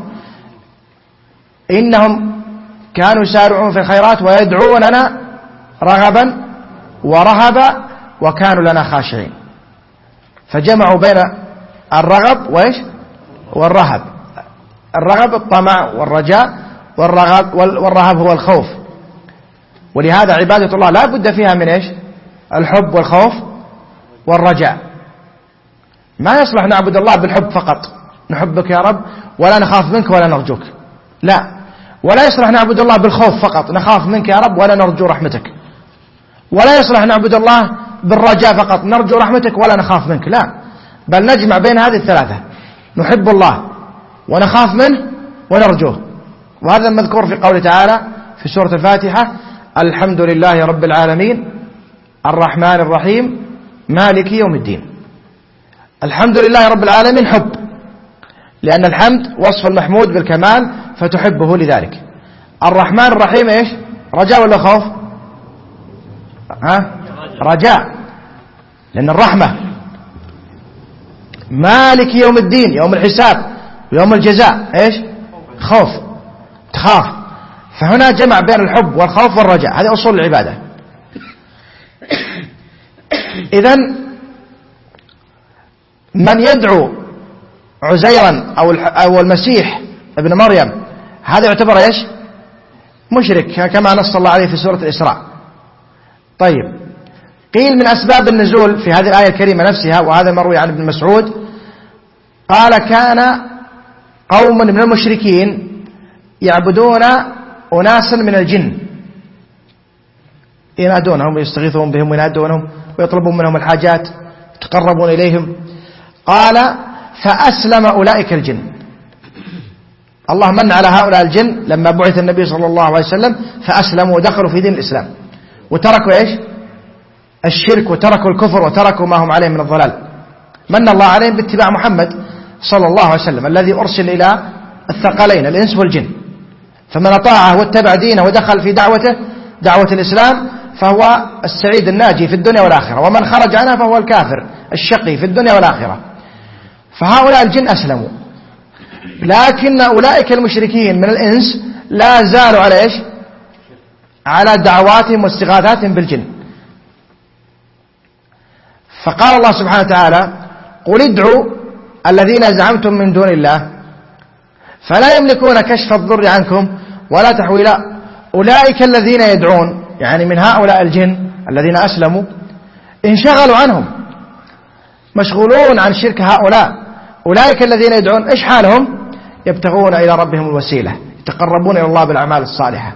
إنهم كانوا يسارعون في الخيرات ويدعوننا رغبا ورهبا وكانوا لنا خاشعين. فجمعوا بين الرغب وإيش والرهب. الرغب الطمع والرجاء، والرغب والرهب هو الخوف. ولهذا عبادة الله لا بد فيها من إيش الحب والخوف والرجاء. ما يصلح نعبد الله بالحب فقط، نحبك يا رب ولا نخاف منك ولا نرجوك، لا. ولا يصلح نعبد الله بالخوف فقط، نخاف منك يا رب ولا نرجو رحمتك. ولا يصلح نعبد الله بالرجاء فقط، نرجو رحمتك ولا نخاف منك، لا. بل نجمع بين هذه الثلاثة، نحب الله ونخاف منه ونرجوه. وهذا المذكور في قوله تعالى في سورة الفاتحة: الحمد لله رب العالمين الرحمن الرحيم مالك يوم الدين. الحمد لله رب العالمين حب، لأن الحمد وصف المحمود بالكمال فتحبه لذلك. الرحمن الرحيم إيش رجاء ولا خوف؟ ها؟ رجاء، لأن الرحمة. مالك يوم الدين يوم الحساب ويوم الجزاء إيش خوف، تخاف. فهنا جمع بين الحب والخوف والرجاء، هذه أصول العبادة. إذن من يدعو عزيرا أو المسيح ابن مريم هذا يعتبر إيش مشرك، كما نص الله عليه في سورة الإسراء. طيب، قيل من أسباب النزول في هذه الآية الكريمة نفسها، وهذا مروي عن ابن مسعود قال: كان قوم من المشركين يعبدون أناسا من الجن ينادونهم ويستغيثون بهم وينادونهم ويطلبون منهم الحاجات يتقربون إليهم. قال: فأسلم أولئك الجن. الله من على هؤلاء الجن لما بعث النبي صلى الله عليه وسلم، فأسلموا ودخلوا في دين الإسلام وتركوا إيش الشرك وتركوا الكفر وتركوا ما هم عليه من الضلال. من الله عليهم باتباع محمد صلى الله عليه وسلم الذي أرسل إلى الثقلين الإنس والجن. فمن أطاعه واتبع دينه ودخل في دعوته دعوة الإسلام فهو السعيد الناجي في الدنيا والآخرة، ومن خرج عنها فهو الكافر الشقي في الدنيا والآخرة. فهؤلاء الجن أسلموا، لكن أولئك المشركين من الإنس لا زالوا على إيش على دعواتهم واستغاثاتهم بالجن. فقال الله سبحانه وتعالى: قل ادعوا الذين زعمتم من دون الله فلا يملكون كشف الضر عنكم ولا تحويلا. أولئك الذين يدعون يعني من هؤلاء الجن الذين أسلموا انشغلوا عنهم، مشغولون عن شرك هؤلاء. أولئك الذين يدعون إيش حالهم؟ يبتغون إلى ربهم الوسيلة، يتقربون إلى الله بالأعمال الصالحة،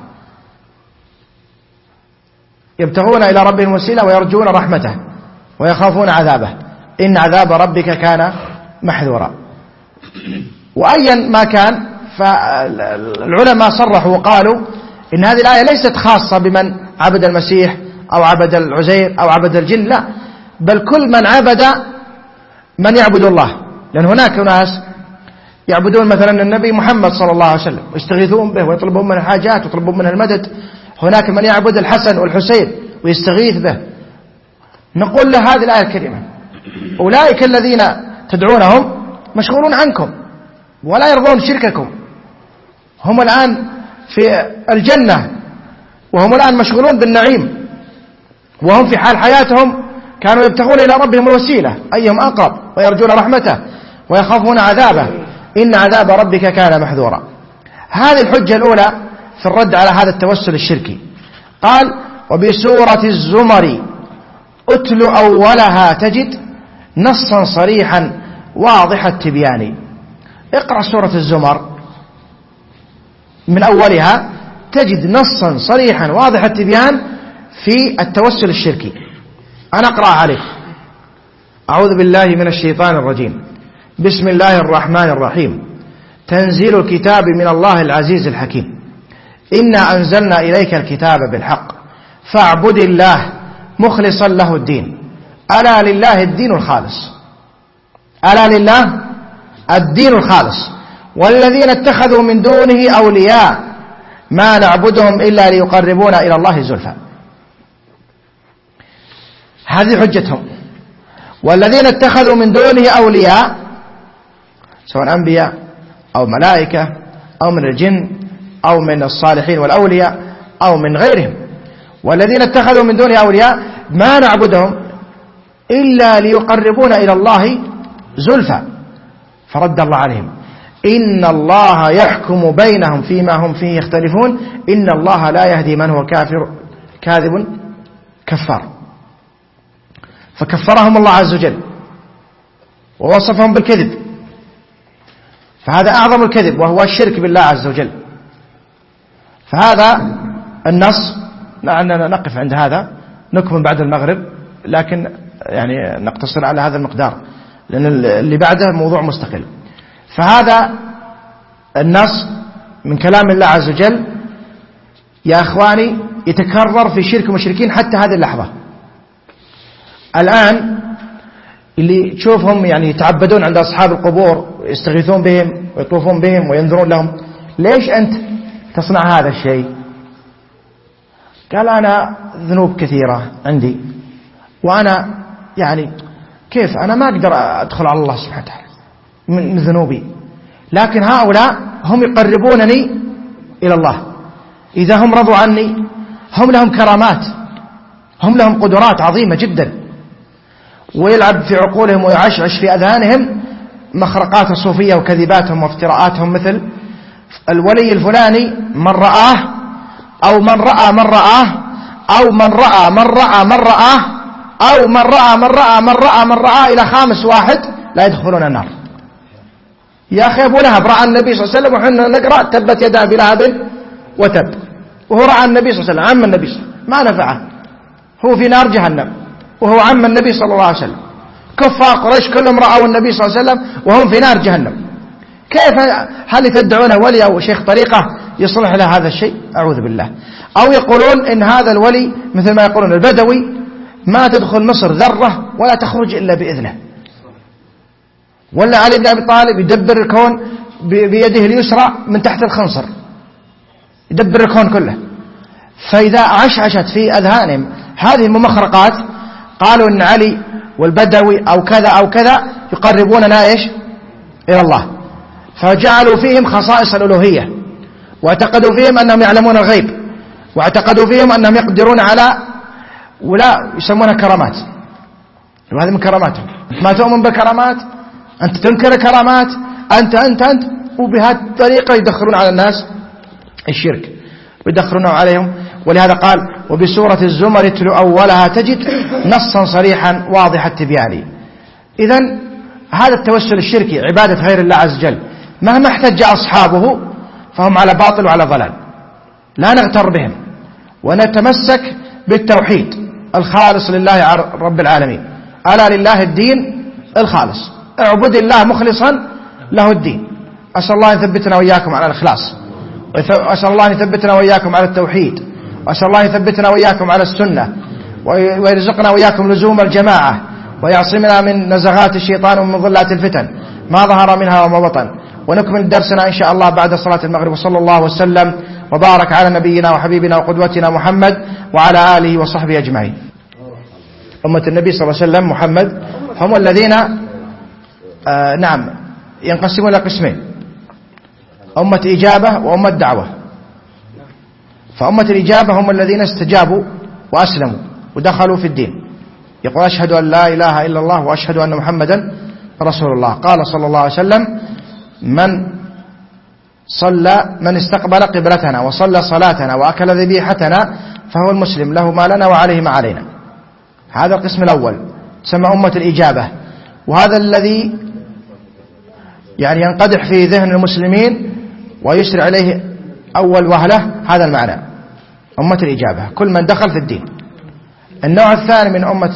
يبتغون إلى ربهم الوسيلة ويرجون رحمته ويخافون عذابه، إن عذاب ربك كان محذورا. وأيا ما كان، فالعلماء صرحوا وقالوا إن هذه الآية ليست خاصة بمن عبد المسيح أو عبد العزير أو عبد الجن، لا، بل كل من عبد من يعبد الله. لأن هناك ناس يعبدون مثلا النبي محمد صلى الله عليه وسلم ويستغيثون به ويطلبون منه الحاجات ويطلبون منه المدد. هناك من يعبد الحسن والحسين ويستغيث به. نقول له هذه الآية الكريمة: أولئك الذين تدعونهم مشغولون عنكم ولا يرضون شرككم، هم الآن في الجنة وهم الآن مشغولون بالنعيم، وهم في حال حياتهم كانوا يبتغون إلى ربهم الوسيلة أيهم أقرب ويرجون رحمته ويخافون عذابه، إن عذاب ربك كان محذورا. هذه الحجة الأولى في الرد على هذا التوسل الشركي. قال: وبسورة الزمر أتل أولها تجد نصا صريحا واضح التبيان. اقرأ سورة الزمر من أولها تجد نصا صريحا واضح التبيان في التوسل الشركي. أنا أقرأ عليك: أعوذ بالله من الشيطان الرجيم، بسم الله الرحمن الرحيم، تنزيل الكتاب من الله العزيز الحكيم، إنا أنزلنا إليك الكتاب بالحق فاعبد الله مخلصا له الدين. ألا لله الدين الخالص، ألا لله الدين الخالص. والذين اتخذوا من دونه أولياء ما نعبدهم إلا ليقربونا إلى الله زلفى. هذه حجتهم. والذين اتخذوا من دونه أولياء سواء أنبياء أو ملائكة أو من الجن أو من الصالحين والأولياء أو من غيرهم. والذين اتخذوا من دونه أولياء ما نعبدهم إلا ليقربونا إلى الله زلفى. فرد الله عليهم: إن الله يحكم بينهم فيما هم فيه يختلفون إن الله لا يهدي من هو كافر كاذب كفار. فكفرهم الله عز وجل ووصفهم بالكذب، فهذا أعظم الكذب وهو الشرك بالله عز وجل. فهذا النص لعلنا نقف عند هذا، نكمل بعد المغرب، لكن يعني نقتصر على هذا المقدار لأن اللي بعده موضوع مستقل. فهذا النص من كلام الله عز وجل يا أخواني يتكرر في شرك المشركين حتى هذه اللحظة. الآن اللي تشوفهم يعني يتعبدون عند أصحاب القبور ويستغيثون بهم ويطوفون بهم وينذرون لهم، ليش أنت تصنع هذا الشيء؟ قال: أنا ذنوب كثيرة عندي، وأنا يعني كيف أنا ما أقدر أدخل على الله سبحانه وتعالى من ذنوبي، لكن هؤلاء هم يقربونني إلى الله. إذا هم رضوا عني هم لهم كرامات، هم لهم قدرات عظيمة جدا، ويلعب في عقولهم ويعشعش في أذهانهم مخرقات الصوفية وكذباتهم وافتراءاتهم، مثل الولي الفلاني من رآه أو من رأى من رآه أو من رأى من رأى من رآه أو من رأى من رأى من رأى من رأى إلى خامس واحد لا يدخلون النار. يا أخي أبو لهب رأى النبي صلى الله عليه وسلم وحنا نقرأ تبت يدا أبي لهب وتب، وهو رأى النبي صلى الله عليه وسلم، عم النبي صلى الله عليه وسلم، ما نفعه، هو في نار جهنم وهو عم النبي صلى الله عليه وسلم. كفار قريش كلهم رأوا النبي صلى الله عليه وسلم وهم في نار جهنم. كيف هل تدعون ولي أو شيخ طريقة يصلح له هذا الشيء؟ أعوذ بالله. أو يقولون إن هذا الولي مثل ما يقولون البدوي ما تدخل مصر ذرة ولا تخرج إلا بإذنه. ولا علي بن أبي طالب يدبر الكون بيده اليسرى من تحت الخنصر، يدبر الكون كله. فإذا عشعشت في أذهانهم هذه الممخرقات قالوا إن علي والبدوي أو كذا أو كذا يقربوننا إيش إلى الله، فجعلوا فيهم خصائص الألوهية، واعتقدوا فيهم أنهم يعلمون الغيب، واعتقدوا فيهم أنهم يقدرون على ولا يسمونها كرامات، وهذه من كراماتهم. ما تؤمن بالكرامات، أنت تنكر الكرامات، أنت أنت أنت وبهذه الطريقة يدخلون على الناس الشرك ويدخلون عليهم. ولهذا قال: وبسورة الزمر اتلو أولها تجد نصا صريحا واضح التبيان. إذن هذا التوسل الشركي عبادة غير الله عز وجل مهما احتج أصحابه فهم على باطل وعلى ضلال، لا نغتر بهم ونتمسك بالتوحيد الخالص لله رب العالمين. ألا لله الدين الخالص، اعبد الله مخلصا له الدين. أسأل الله أن يثبتنا وإياكم على الإخلاص، وأسأل الله أن يثبتنا وإياكم على التوحيد، وأسأل الله أن يثبتنا وإياكم على السنة، ويرزقنا وإياكم لزوم الجماعة، ويعصمنا من نزغات الشيطان ومن ظلات الفتن ما ظهر منها وما بطن. ونكمل درسنا إن شاء الله بعد صلاة المغرب. وصلى الله وسلم وبارك على نبينا وحبيبنا وقدوتنا محمد وعلى آله وصحبه أجمعين. أمة النبي صلى الله عليه وسلم محمد هم الذين آه نعم ينقسمون إلى قسمين: أمة إجابة وأمة دعوة. فأمة الإجابة هم الذين استجابوا وأسلموا ودخلوا في الدين، يقول: أشهد أن لا إله إلا الله وأشهد أن محمدا رسول الله. قال صلى الله عليه وسلم: من صلى من استقبل قبلتنا وصلى صلاتنا وأكل ذبيحتنا فهو المسلم، له ما لنا وعليه ما علينا. هذا القسم الأول تسمى أمة الإجابة، وهذا الذي يعني ينقدح في ذهن المسلمين ويسرع عليه أول وهلة هذا المعنى، أمة الإجابة، كل من دخل في الدين. النوع الثاني من أمة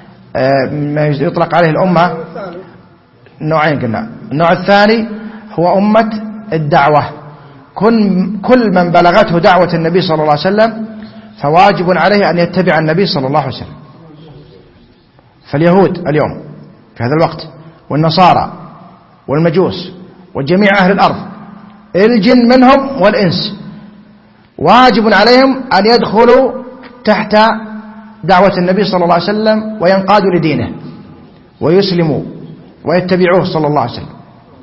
ما يطلق عليه الأمة نوعين قلنا. النوع الثاني هو أمة الدعوة، كل من بلغته دعوة النبي صلى الله عليه وسلم فواجب عليه أن يتبع النبي صلى الله عليه وسلم. فاليهود اليوم في هذا الوقت والنصارى والمجوس وجميع أهل الأرض الجن منهم والإنس واجب عليهم أن يدخلوا تحت دعوة النبي صلى الله عليه وسلم وينقادوا لدينه ويسلموا ويتبعوه صلى الله عليه وسلم.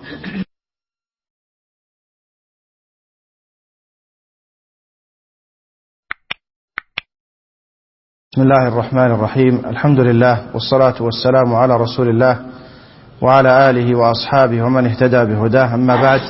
بسم الله الرحمن الرحيم. الحمد لله والصلاة والسلام على رسول الله وعلى آله وأصحابه ومن اهتدى بهداه. أما بعد،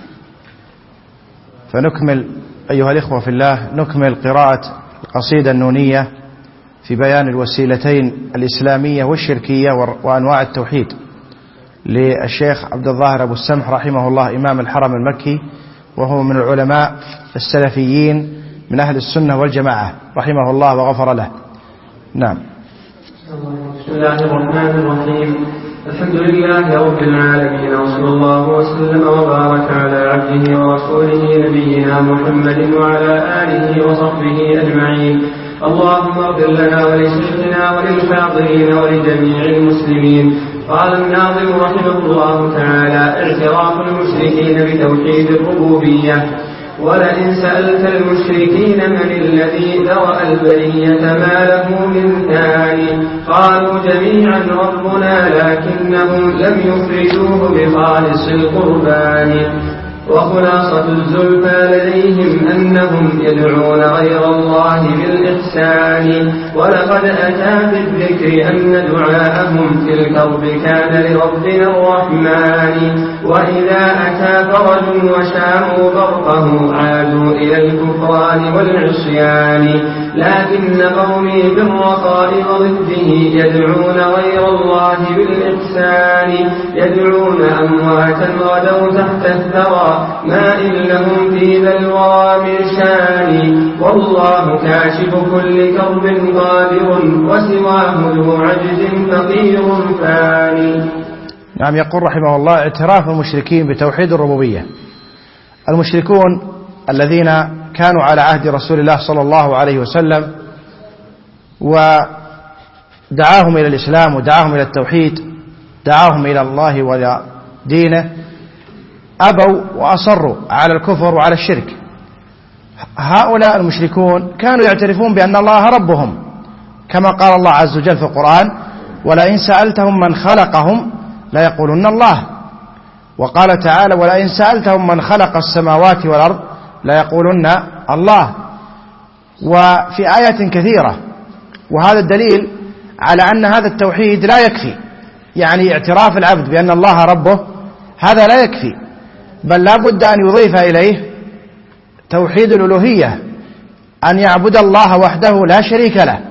فنكمل أيها الإخوة في الله نكمل قراءة القصيدة النونية في بيان الوسيلتين الإسلامية والشركية وأنواع التوحيد للشيخ عبد الظاهر أبو السمح رحمه الله إمام الحرم المكي، وهو من العلماء السلفيين من أهل السنة والجماعة رحمه الله وغفر له. نعم. بسم الله الرحمن الرحيم. الحمد لله رب العالمين، وصلى الله وسلم وبارك على عبده ورسوله نبينا محمد وعلى آله وصحبه أجمعين. اللهم اغفر لنا ولشيخنا وللحاضرين ولجميع المسلمين. قال الناظم رحمه الله تعالى: اعتراف المشركين بتوحيد الربوبية. ولئن سألت المشركين من الذي ذرأ البرية ما له من ثاني، قالوا جميعا ربنا لكنهم لم يفردوه بخالص القربان. وخلاصة الزلفى لديهم أنهم يدعون غير الله بالإحسان. ولقد أتى بالذكر أن دعاءهم في الكرب كان لربنا الرحمن. وإذا أتى فرج وشاموا برقه عادوا إلى الكفران والعصيان. لكن قومي بالرخاء وضده يدعون غير الله بالإحسان. يدعون أمواتا غدوا تحت الثرى ما إن لهم في بلوى من شان. والله كاشف كل كرب قادر وسواه ذو عجز فقير فاني. نعم. يقول رحمه الله: اعتراف المشركين بتوحيد الربوبية. المشركون الذين كانوا على عهد رسول الله صلى الله عليه وسلم ودعاهم إلى الإسلام ودعاهم إلى التوحيد، دعاهم إلى الله وإلى دينه، أبوا وأصروا على الكفر وعلى الشرك. هؤلاء المشركون كانوا يعترفون بأن الله ربهم، كما قال الله عز وجل في القرآن: ولئن سألتهم من خلقهم ليقولن الله. وقال تعالى: ولئن سألتهم من خلق السماوات والأرض ليقولن الله. وفي آيات كثيرة. وهذا الدليل على أن هذا التوحيد لا يكفي، يعني اعتراف العبد بأن الله ربه هذا لا يكفي، بل لا بد أن يضيف إليه توحيد الألوهية، أن يعبد الله وحده لا شريك له.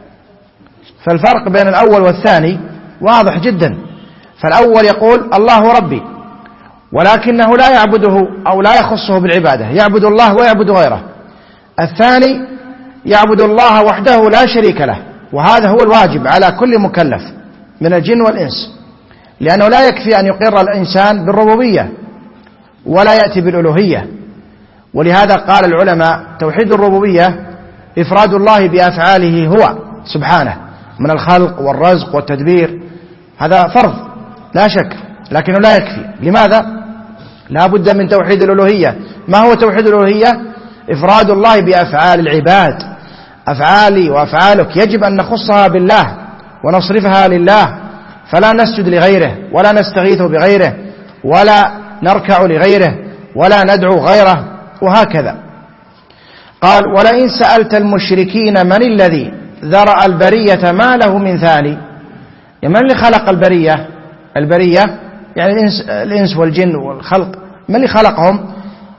فالفرق بين الأول والثاني واضح جدا. فالأول يقول الله ربي، ولكنه لا يعبده أو لا يخصه بالعبادة، يعبد الله ويعبد غيره. الثاني يعبد الله وحده لا شريك له، وهذا هو الواجب على كل مكلف من الجن والإنس، لأنه لا يكفي أن يقر الإنسان بالربوبية ولا يأتي بالألوهية. ولهذا قال العلماء: توحيد الربوبية إفراد الله بأفعاله هو سبحانه من الخلق والرزق والتدبير، هذا فرض لا شك، لكنه لا يكفي. لماذا؟ لا بد من توحيد الألوهية. ما هو توحيد الألوهية؟ إفراد الله بأفعال العباد. أفعالي وأفعالك يجب أن نخصها بالله ونصرفها لله، فلا نسجد لغيره ولا نستغيث بغيره ولا نركع لغيره ولا ندعو غيره، وهكذا. قال: ولئن سألت المشركين من الذي ذرأ البرية ما له من ثاني. يعني من اللي خلق البرية؟ البرية يعني الإنس, الإنس والجن والخلق، من اللي خلقهم؟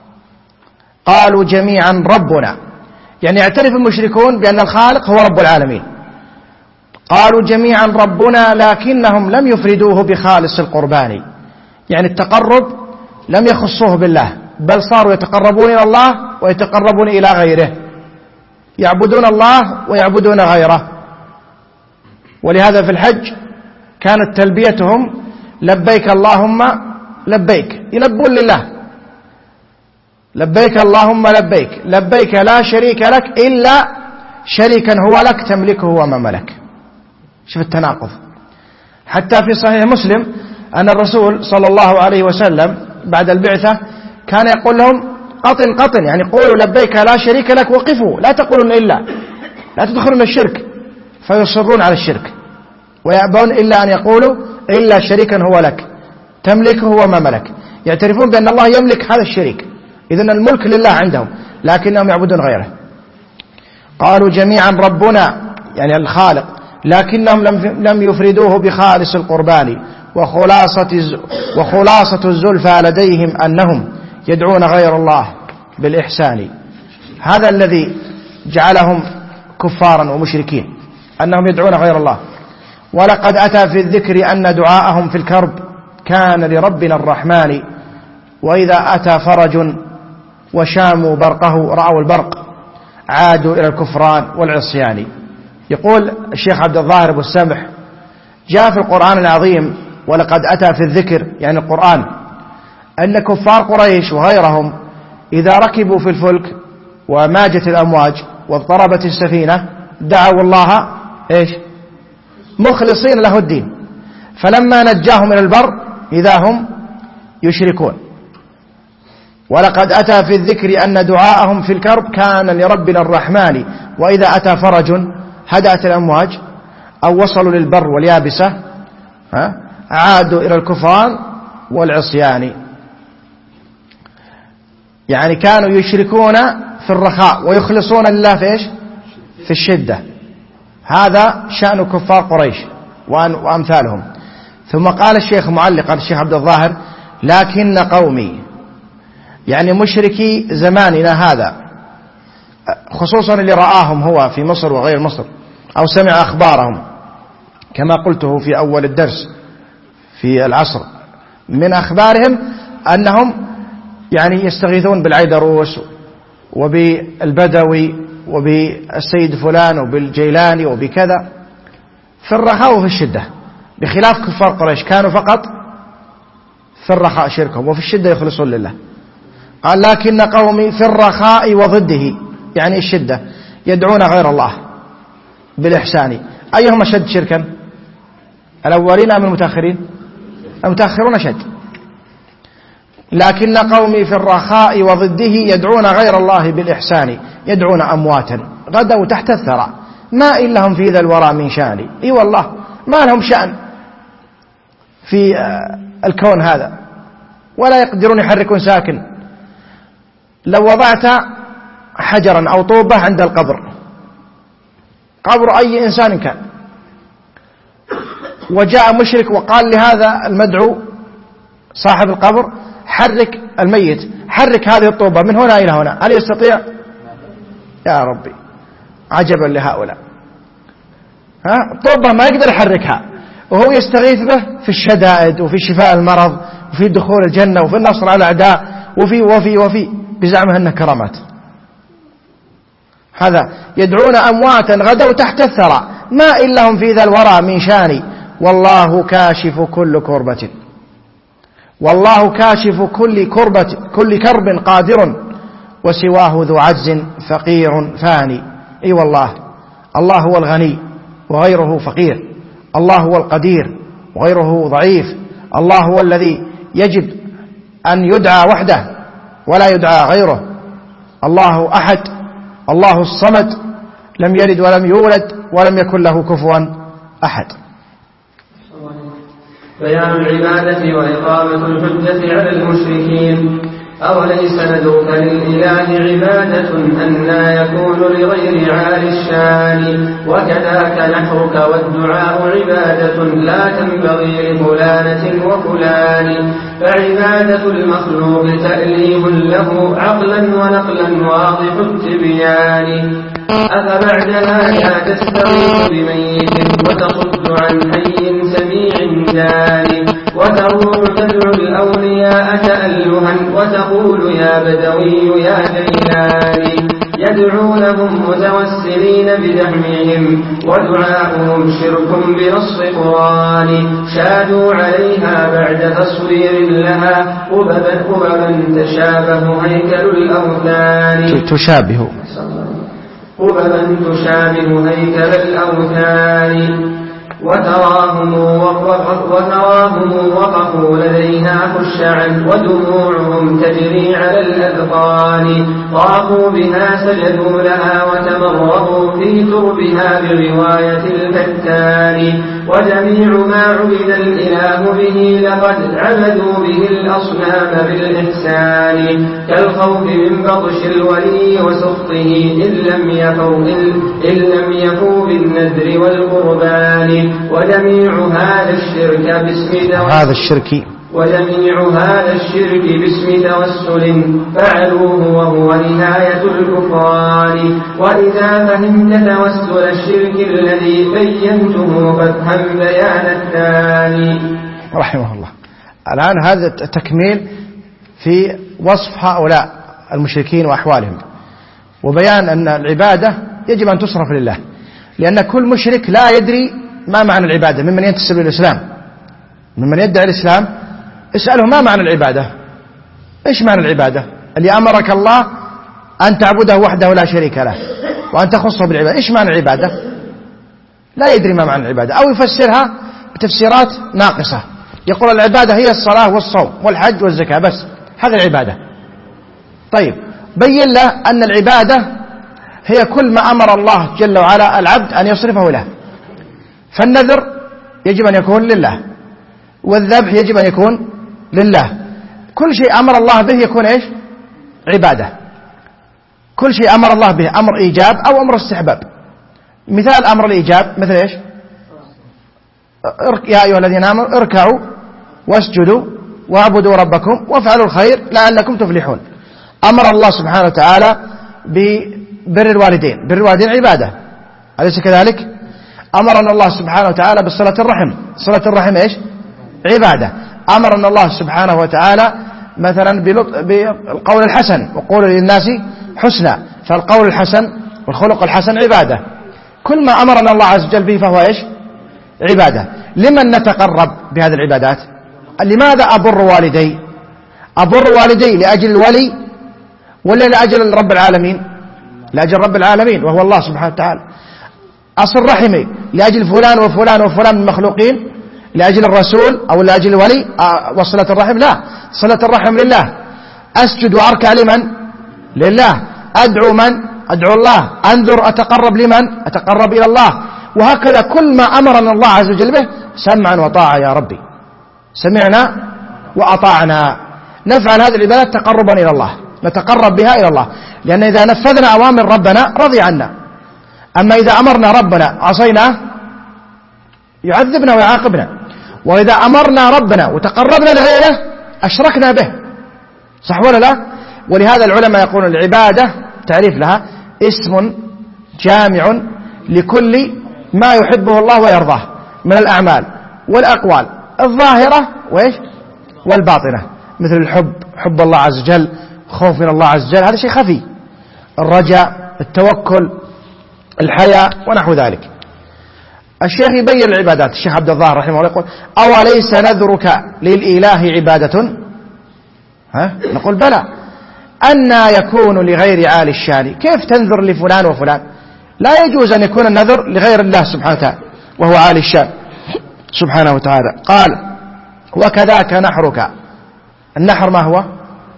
قالوا جميعا ربنا، يعني يعترف المشركون بأن الخالق هو رب العالمين. قالوا جميعا ربنا لكنهم لم يفردوه بخالص القربان، يعني التقرب لم يخصوه بالله، بل صاروا يتقربون إلى الله ويتقربون إلى غيره، يعبدون الله ويعبدون غيره. ولهذا في الحج كانت تلبيتهم لبيك اللهم لبيك، يلبون لله، لبيك اللهم لبيك، لبيك لا شريك لك إلا شريكا هو لك تملكه وما ملك. شوف التناقض، حتى في صحيح مسلم أن الرسول صلى الله عليه وسلم بعد البعثة كان يقول لهم قطن قطن، يعني قولوا لبيك لا شريك لك وقفوا، لا تقولون إلا، لا تدخلون الشرك، فيصرون على الشرك ويأبون إلا أن يقولوا إلا شريكا هو لك تملكه وما ملك، يعترفون بأن الله يملك هذا الشريك، إذن الملك لله عندهم لكنهم يعبدون غيره. قالوا جميعا ربنا يعني الخالق، لكنهم لم يفردوه بخالص القربان، وخلاصة, وخلاصة الزلفى لديهم أنهم يدعون غير الله بالإحسان. هذا الذي جعلهم كفارا ومشركين، أنهم يدعون غير الله. ولقد أتى في الذكر أن دعاءهم في الكرب كان لربنا الرحمن، وإذا أتى فرج وشاموا برقه رأوا البرق عادوا إلى الكفران والعصيان. يقول الشيخ عبد الظاهر أبو السمح جاء في القرآن العظيم ولقد أتى في الذكر يعني القرآن أن كفار قريش وغيرهم إذا ركبوا في الفلك وماجت الأمواج واضطربت السفينة دعوا الله إيش مخلصين له الدين، فلما نجاهم إلى البر إذا هم يشركون. ولقد أتى في الذكر أن دعاءهم في الكرب كان لربنا الرحمن، وإذا أتى فرج هدأت الأمواج أو وصلوا للبر واليابسة عادوا إلى الكفران والعصيان. يعني كانوا يشركون في الرخاء ويخلصون لله في إيش في الشدة. هذا شأن كفار قريش وأمثالهم. ثم قال الشيخ معلقا الشيخ عبد الظاهر لكن قومي يعني مشركي زماننا هذا، خصوصا اللي رآهم هو في مصر وغير مصر أو سمع أخبارهم، كما قلته في أول الدرس في العصر، من أخبارهم أنهم يعني يستغيثون بالعيدروس وبالبدوي وبالسيد فلان وبالجيلاني وبكذا في الرخاء وفي الشدة، بخلاف كفار قريش كانوا فقط في الرخاء شركهم وفي الشدة يخلصون لله. قال لكن قومي في الرخاء وضده يعني الشدة يدعون غير الله بالإحسان. أيهم أشد شركا، الأولين أم المتأخرين؟ المتأخرون أشد. لكن قومي في الرخاء وضده يدعون غير الله بالإحسان، يدعون أمواتا غدوا تحت الثرى ما إن لهم في ذا الورى من شان. إي والله ما لهم شأن في الكون هذا ولا يقدرون يحركون ساكن. لو وضعت حجرا أو طوبة عند القبر، قبر أي إنسان كان، وجاء مشرك وقال لهذا المدعو صاحب القبر حرك الميت، حرك هذه الطوبة من هنا إلى هنا، هل يستطيع؟ يا ربي عجبا لهؤلاء. ها طوبة ما يقدر يحركها وهو يستغيث به في الشدائد وفي شفاء المرض وفي دخول الجنة وفي النصر على الأعداء وفي وفي وفي بزعمه أنه كرامات. هذا يدعون أمواتا غدوا تحت الثرى ما إن لهم في ذا الورى من شان. والله كاشف كل كربة، والله كاشف كل كربة كل كرب قادر، وسواه ذو عجز فقير فاني. أي أيوة والله الله هو الغني وغيره فقير، الله هو القدير وغيره ضعيف، الله هو الذي يجب أن يدعى وحده ولا يدعى غيره، الله أحد، الله الصمد لم يلد ولم يولد ولم يكن له كفوا أحد. بيان العبادة وإقامة الحجة على المشركين. أوليس ندعوك للإله عبادة أنى يكون لغير عالي الشان، وكذاك نحرك والدعاء عبادة لا تنبغي لفلانة وفلان، فعبادة المخلوق تأليه له عقلا ونقلا واضح التبيان. أفبعد هذا تستغيث بميت وتصد عن حي سميع جان، وتروح تدعو الأولياء تألها وتقول يا بدوي يا جيلاني، يدعونهم متوسلين بدعمهم ودعاؤهم شرك بنص قرآن، شادوا عليها بعد تصوير لها قببا قببا تشابه هيكل الأوثان تشابه قببا تشابه هيكل الأوثان. وتراهم وتراهم وقفوا لديها خشعا ودموعهم تجري على الأذقان طافوا بها سجدوا لها وتمرغوا في تربها برواية الفتان وجميع ما عبد الإله به لقد عبدوا به الأصنام بالإحسان كالخوف من بطش الولي وسخطه إن لم يفوا إن لم يفوا بالنذر والقربان وجميع هذا الشرك باسم هذا الشرك وجميع هذا الشرك باسم توسل فعلوه وهو نهاية الكفران وإذا فهمت توسل الشرك الذي بينته فافهم بيان الثاني. رحمه الله. الآن هذا التكميل في وصف هؤلاء المشركين وأحوالهم وبيان أن العبادة يجب أن تصرف لله، لأن كل مشرك لا يدري ما معنى العبادة ممن ينتسب للإسلام، ممن يدعي الإسلام اسأله ما معنى العبادة، إيش معنى العبادة؟ اللي أمرك الله أن تعبده وحده لا شريك له وأن تخصه بالعبادة، إيش معنى العبادة؟ لا يدري ما معنى العبادة، أو يفسرها بتفسيرات ناقصة، يقول العبادة هي الصلاة والصوم والحج والزكاة بس، هذا العبادة. طيب بين له أن العبادة هي كل ما أمر الله جل وعلا العبد أن يصرفه له، فالنذر يجب أن يكون لله، والذبح يجب أن يكون لله، كل شيء أمر الله به يكون إيش؟ عبادة. كل شيء أمر الله به أمر إيجاب أو أمر استحباب. مثال أمر الإيجاب مثل إيش؟ يا أيها الذين آمنوا اركعوا واسجدوا واعبدوا ربكم وافعلوا الخير لعلكم تفلحون. أمر الله سبحانه وتعالى ببر الوالدين، بر الوالدين عبادة، أليس كذلك؟ أمرنا الله سبحانه وتعالى بالصلة الرحم، صلة الرحم إيش؟ عبادة. أمرنا الله سبحانه وتعالى مثلا بالقول الحسن وقول للناس حسنا، فالقول الحسن والخلق الحسن عبادة. كل ما أمرنا الله عز وجل به فهو إيش؟ عبادة. لمن نتقرب بهذه العبادات؟ لماذا أبر والدي؟ أبر والدي لأجل الولي ولا لأجل رب العالمين؟ لأجل رب العالمين وهو الله سبحانه وتعالى. أصل رحمي لأجل فلان وفلان وفلان من المخلوقين، لأجل الرسول أو لأجل الولي وصلة الرحم؟ لا، صلة الرحم لله. أسجد وأركع لمن؟ لله. أدعو من؟ أدعو الله. أنذر أتقرب لمن؟ أتقرب إلى الله. وهكذا كل ما أمرنا الله عز وجل به سمعا وطاعة يا ربي، سمعنا وأطاعنا، نفعل هذه العبادات تقربا إلى الله، نتقرب بها إلى الله، لأن إذا نفذنا أوامر ربنا رضي عنا. أما إذا أمرنا ربنا عصيناه يعذبنا ويعاقبنا، وإذا أمرنا ربنا وتقربنا لغيره أشركنا به، صح ولا لا؟ ولهذا العلماء يقولون العبادة تعريف لها اسم جامع لكل ما يحبه الله ويرضاه من الأعمال والأقوال الظاهرة وإيش؟ والباطنة، مثل الحب، حب الله عز وجل، خوف من الله عز وجل، هذا شيء خفي، الرجاء، التوكل، الحياء ونحو ذلك. الشيخ يبين العبادات، الشيخ عبد الظاهر رحمه الله يقول أوليس نذرك للإله عبادة؟ ها؟ نقول بلى. أنى يكون لغير عالي الشان؟ كيف تنذر لفلان وفلان؟ لا يجوز أن يكون النذر لغير الله سبحانه وتعالى وهو عالي الشان سبحانه وتعالى. قال وكذاك نحرك. النحر ما هو؟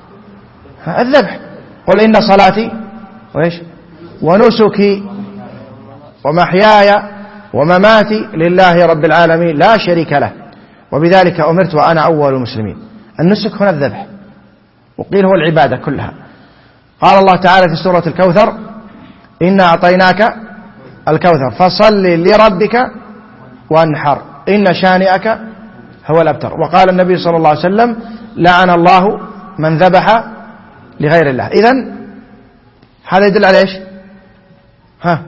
الذبح. قل إن صلاتي وإيش؟ ونسكي ومحياي ومماتي لله رب العالمين لا شريك له وبذلك أمرت وأنا أول المسلمين. النسك هنا الذبح، وقيل هو العبادة كلها. قال الله تعالى في سورة الكوثر إنا أعطيناك الكوثر فصل لربك وانحر إن شانئك هو الأبتر. وقال النبي صلى الله عليه وسلم لعن الله من ذبح لغير الله. إذن هذا يدل على إيش؟ ها؟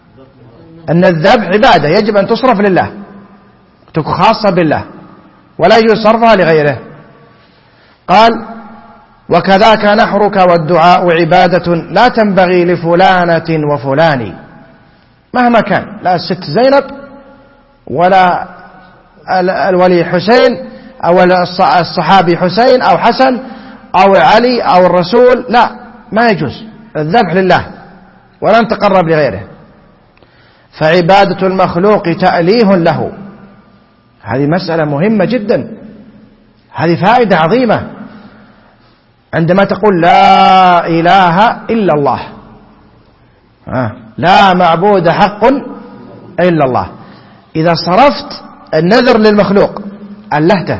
أن الذبح عبادة يجب أن تصرف لله، تكون خاصة بالله ولا يجوز صرفها لغيره. قال وكذاك نحرك والدعاء عبادة لا تنبغي لفلانة وفلان، مهما كان، لا الست زينب ولا الولي حسين أو الصحابي حسين أو حسن أو علي أو الرسول، لا، ما يجوز. الذبح لله ولا نتقرب لغيره. فعبادة المخلوق تأليه له هذه مسألة مهمة جدا، هذه فائدة عظيمة عندما تقول لا إله إلا الله، لا معبود حق إلا الله. إذا صرفت النذر للمخلوق ألهته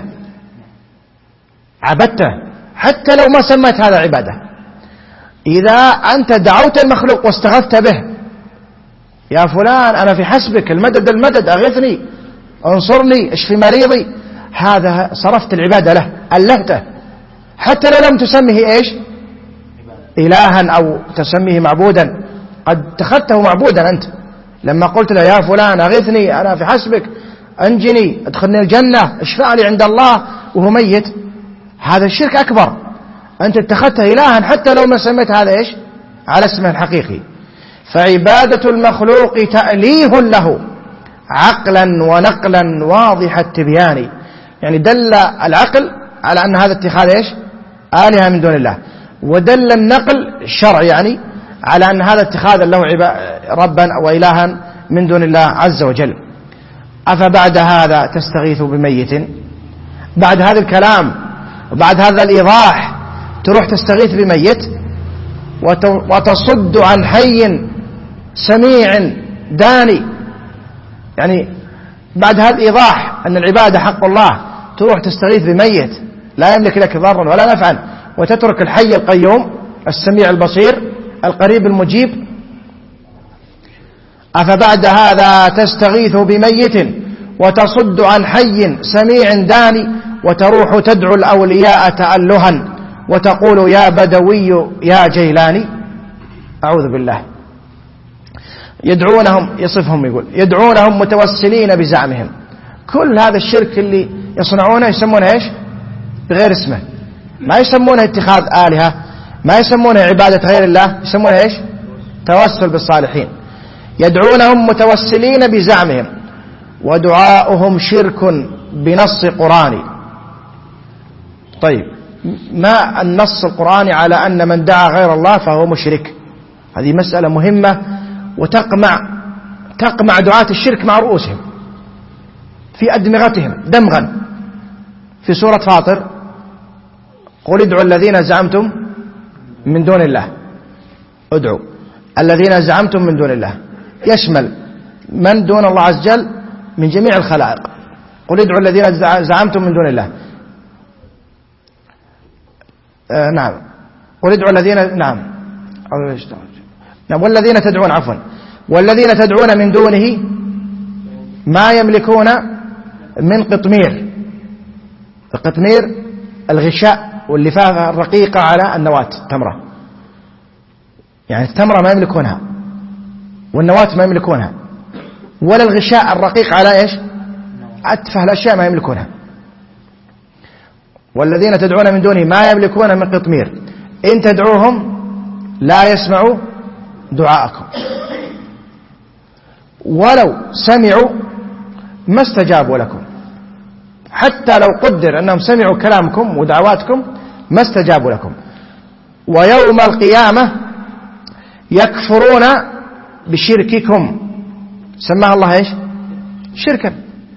عبدته حتى لو ما سميت هذا عبادة، إذا أنت دعوت المخلوق واستغثت به، يا فلان أنا في حسبك، المدد المدد، أغثني انصرني اشفي مريضي، هذا صرفت العبادة له ألهته حتى لو لم تسميه إيش إلها أو تسميه معبودا، قد اتخذته معبودا أنت لما قلت له يا فلان أغثني أنا في حسبك أنجني ادخلني الجنة اشفع لي عند الله وهو ميت، هذا الشرك أكبر، أنت اتخذته إلها حتى لو ما سميت هذا إيش على اسمه الحقيقي. فعبادة المخلوق تأليه له عقلا ونقلا واضح التبيان، يعني دل العقل على أن هذا اتخاذ إيش آلهة من دون الله، ودل النقل الشرع يعني على أن هذا اتخاذ له ربا وإلها من دون الله عز وجل. أفبعد هذا تستغيث بميت؟ بعد هذا الكلام وبعد هذا الإيضاح تروح تستغيث بميت وتصد عن حي سميع داني؟ يعني بعد هذا الإيضاح أن العبادة حق الله تروح تستغيث بميت لا يملك لك ضرا ولا نفعا، وتترك الحي القيوم السميع البصير القريب المجيب؟ أفبعد هذا تستغيث بميت وتصد عن حي سميع داني، وتروح تدعو الأولياء تألها وتقول يا بدوي يا جيلاني؟ أعوذ بالله. يدعونهم، يصفهم يقول يدعونهم متوسلين بزعمهم. كل هذا الشرك اللي يصنعونه يسمونه إيش بغير اسمه، ما يسمونه اتخاذ آلهة، ما يسمونه عبادة غير الله، يسمونه إيش توسل بالصالحين. يدعونهم متوسلين بزعمهم ودعاؤهم شرك بنص قرآني. طيب ما النص القرآني على أن من دعا غير الله فهو مشرك؟ هذه مسألة مهمة وتقمع تقمع دعاة الشرك مع رؤوسهم في أدمغتهم دمغا. في سورة فاطر قل ادعوا الذين زعمتم من دون الله، ادعوا الذين زعمتم من دون الله يشمل من دون الله عز وجل من جميع الخلائق. قل ادعوا الذين زعمتم من دون الله، آه نعم قل ادعوا الذين نعم نعم والذين تدعون عفوا والذين تدعون من دونه ما يملكون من قطمير. القطمير الغشاء واللفافة الرقيقة على النواة التمرة، يعني التمرة ما يملكونها والنواة ما يملكونها، ولا الغشاء الرقيق على إيش أتفه الأشياء ما يملكونها. والذين تدعون من دونه ما يملكون من قطمير إن تدعوهم لا يسمعوا دعاءكم ولو سمعوا ما استجابوا لكم. حتى لو قدر أنهم سمعوا كلامكم ودعواتكم ما استجابوا لكم. ويوم القيامة يكفرون بشرككم، سماها الله إيش شركا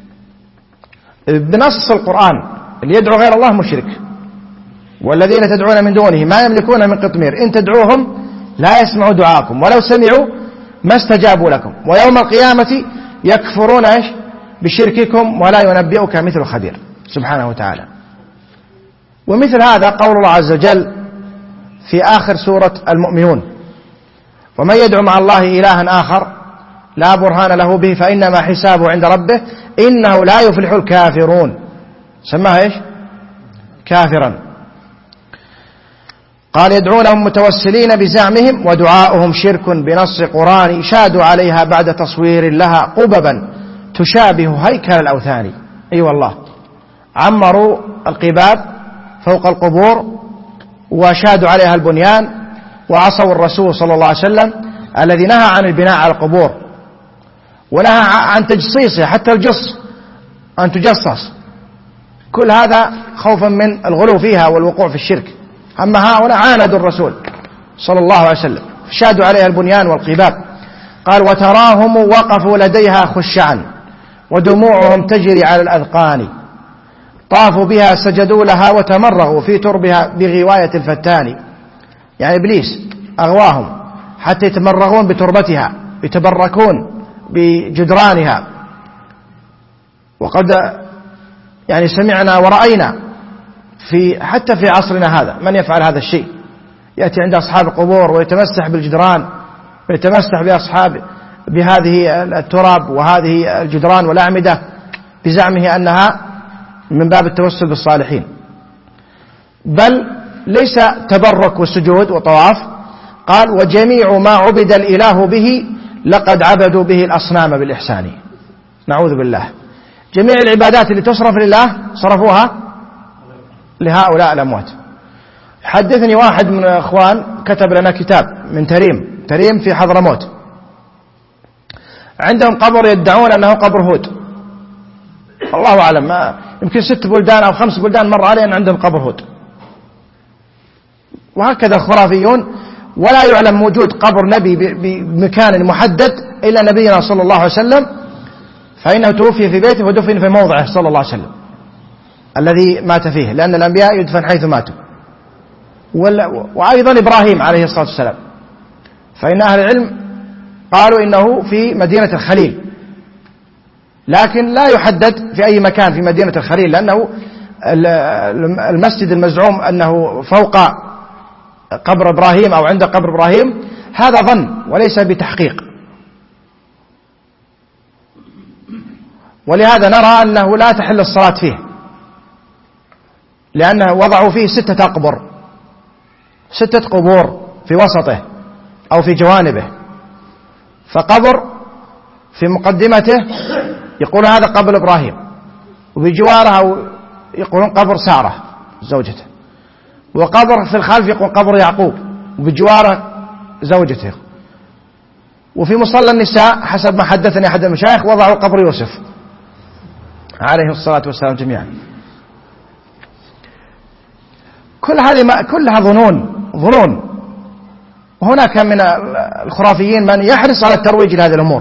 بنص القرآن. اللي يدعو غير الله مشرك. والذين تدعون من دونه ما يملكون من قطمير إن تدعوهم لا يسمعوا دعاءكم ولو سمعوا ما استجابوا لكم. ويوم القيامة يكفرون إيش بشرككم ولا ينبئك مثل خبير سبحانه وتعالى. ومثل هذا قول الله عز وجل في آخر سورة المؤمنون ومن يدعو مع الله إلها آخر لا برهان له به فإنما حسابه عند ربه إنه لا يفلح الكافرون، سماها إيش كافرا. قال يدعونهم متوسلين بزعمهم ودعاؤهم شرك بنص قرآني شادوا عليها بعد تصوير لها قببا تشابه هيكل الأوثان. أي أيوة والله عمروا القباب فوق القبور وشادوا عليها البنيان وعصوا الرسول صلى الله عليه وسلم الذي نهى عن البناء على القبور ونهى عن تجصيصها حتى الجص أن تجصص. كل هذا خوفا من الغلو فيها والوقوع في الشرك. أما هؤلاء عاندوا الرسول صلى الله عليه وسلم شادوا عليها البنيان والقباب. قال وتراهم وقفوا لديها خشعا ودموعهم تجري على الأذقان، طافوا بها سجدوا لها وتمرغوا في تربها بغواية الفتان. يعني إبليس أغواهم حتى يتمرغون بتربتها، يتبركون بجدرانها. وقد يعني سمعنا ورأينا في حتى في عصرنا هذا من يفعل هذا الشيء، يأتي عند أصحاب القبور ويتمسح بالجدران ويتمسح بأصحاب بهذه التراب وهذه الجدران والأعمدة بزعمه أنها من باب التوسل بالصالحين. بل ليس تبرك وسجود وطواف، قال وجميع ما عبد الإله به لقد عبدوا به الأصنام بالإحسان. نعوذ بالله، جميع العبادات اللي تصرف لله صرفوها لهؤلاء الأموات. حدثني واحد من الأخوان كتب لنا كتاب من تريم تريم في حضرموت، عندهم قبر يدعون أنه قبر هود، الله أعلم، ما يمكن ست بلدان أو خمس بلدان مر علي أن عندهم قبر هود. وهكذا الخرافيون، ولا يعلم وجود قبر نبي بمكان محدد إلا نبينا صلى الله عليه وسلم، فإنه توفي في بيته ودفن في موضعه صلى الله عليه وسلم الذي مات فيه، لأن الأنبياء يدفن حيث ماتوا. وأيضا إبراهيم عليه الصلاة والسلام، فإن أهل العلم قالوا إنه في مدينة الخليل، لكن لا يحدد في أي مكان في مدينة الخليل، لأنه المسجد المزعوم أنه فوق قبر إبراهيم أو عند قبر إبراهيم هذا ظن وليس بتحقيق. ولهذا نرى أنه لا تحل الصلاة فيه، لأنه وضعوا فيه ستة أقبر، ستة قبور في وسطه أو في جوانبه. فقبر في مقدمته يقول هذا قبر إبراهيم، وبجواره يقولون قبر سارة زوجته، وقبر في الخلف يقول قبر يعقوب وبجواره زوجته. وفي مصلى النساء حسب ما حدثني أحد المشايخ وضعوا قبر يوسف عليه الصلاة والسلام جميعا. كل هذه ما كلها ظنون ظنون وهناك من الخرافيين من يحرص على الترويج لهذه الأمور.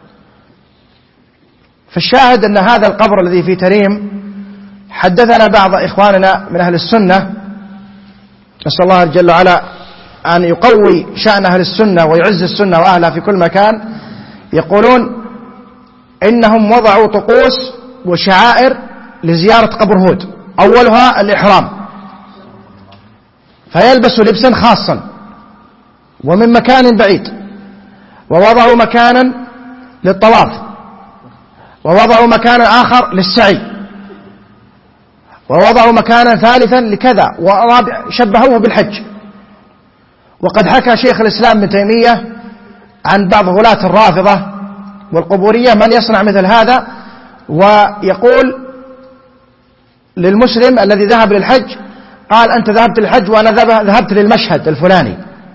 فالشاهد أن هذا القبر الذي في تريم حدثنا بعض إخواننا من أهل السنة، نسأل الله جل وعلا أن يقوي شأن أهل السنة ويعز السنة وأهلها في كل مكان، يقولون إنهم وضعوا طقوس وشعائر لزيارة قبر هود، أولها الإحرام، فيلبسوا لبسا خاصا ومن مكان بعيد، ووضعوا مكانا للطواف، ووضعوا مكانا آخر للسعي، ووضعوا مكانا ثالثا لكذا، وشبهوه بالحج. وقد حكى شيخ الإسلام ابن تيمية عن بعض غلاة الرافضة والقبورية من يصنع مثل هذا، ويقول للمسلم الذي ذهب للحج قال أنت ذهبت للحج وأنا ذهبت للمشهد الفلاني،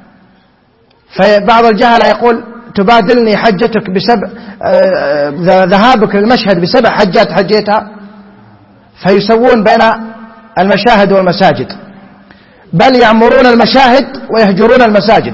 فبعض الجهلة يقول تبادلني حجتك بسبع ذهابك للمشهد بسبع حجات حجيتها، فيسوون بين المشاهد والمساجد، بل يعمرون المشاهد ويهجرون المساجد،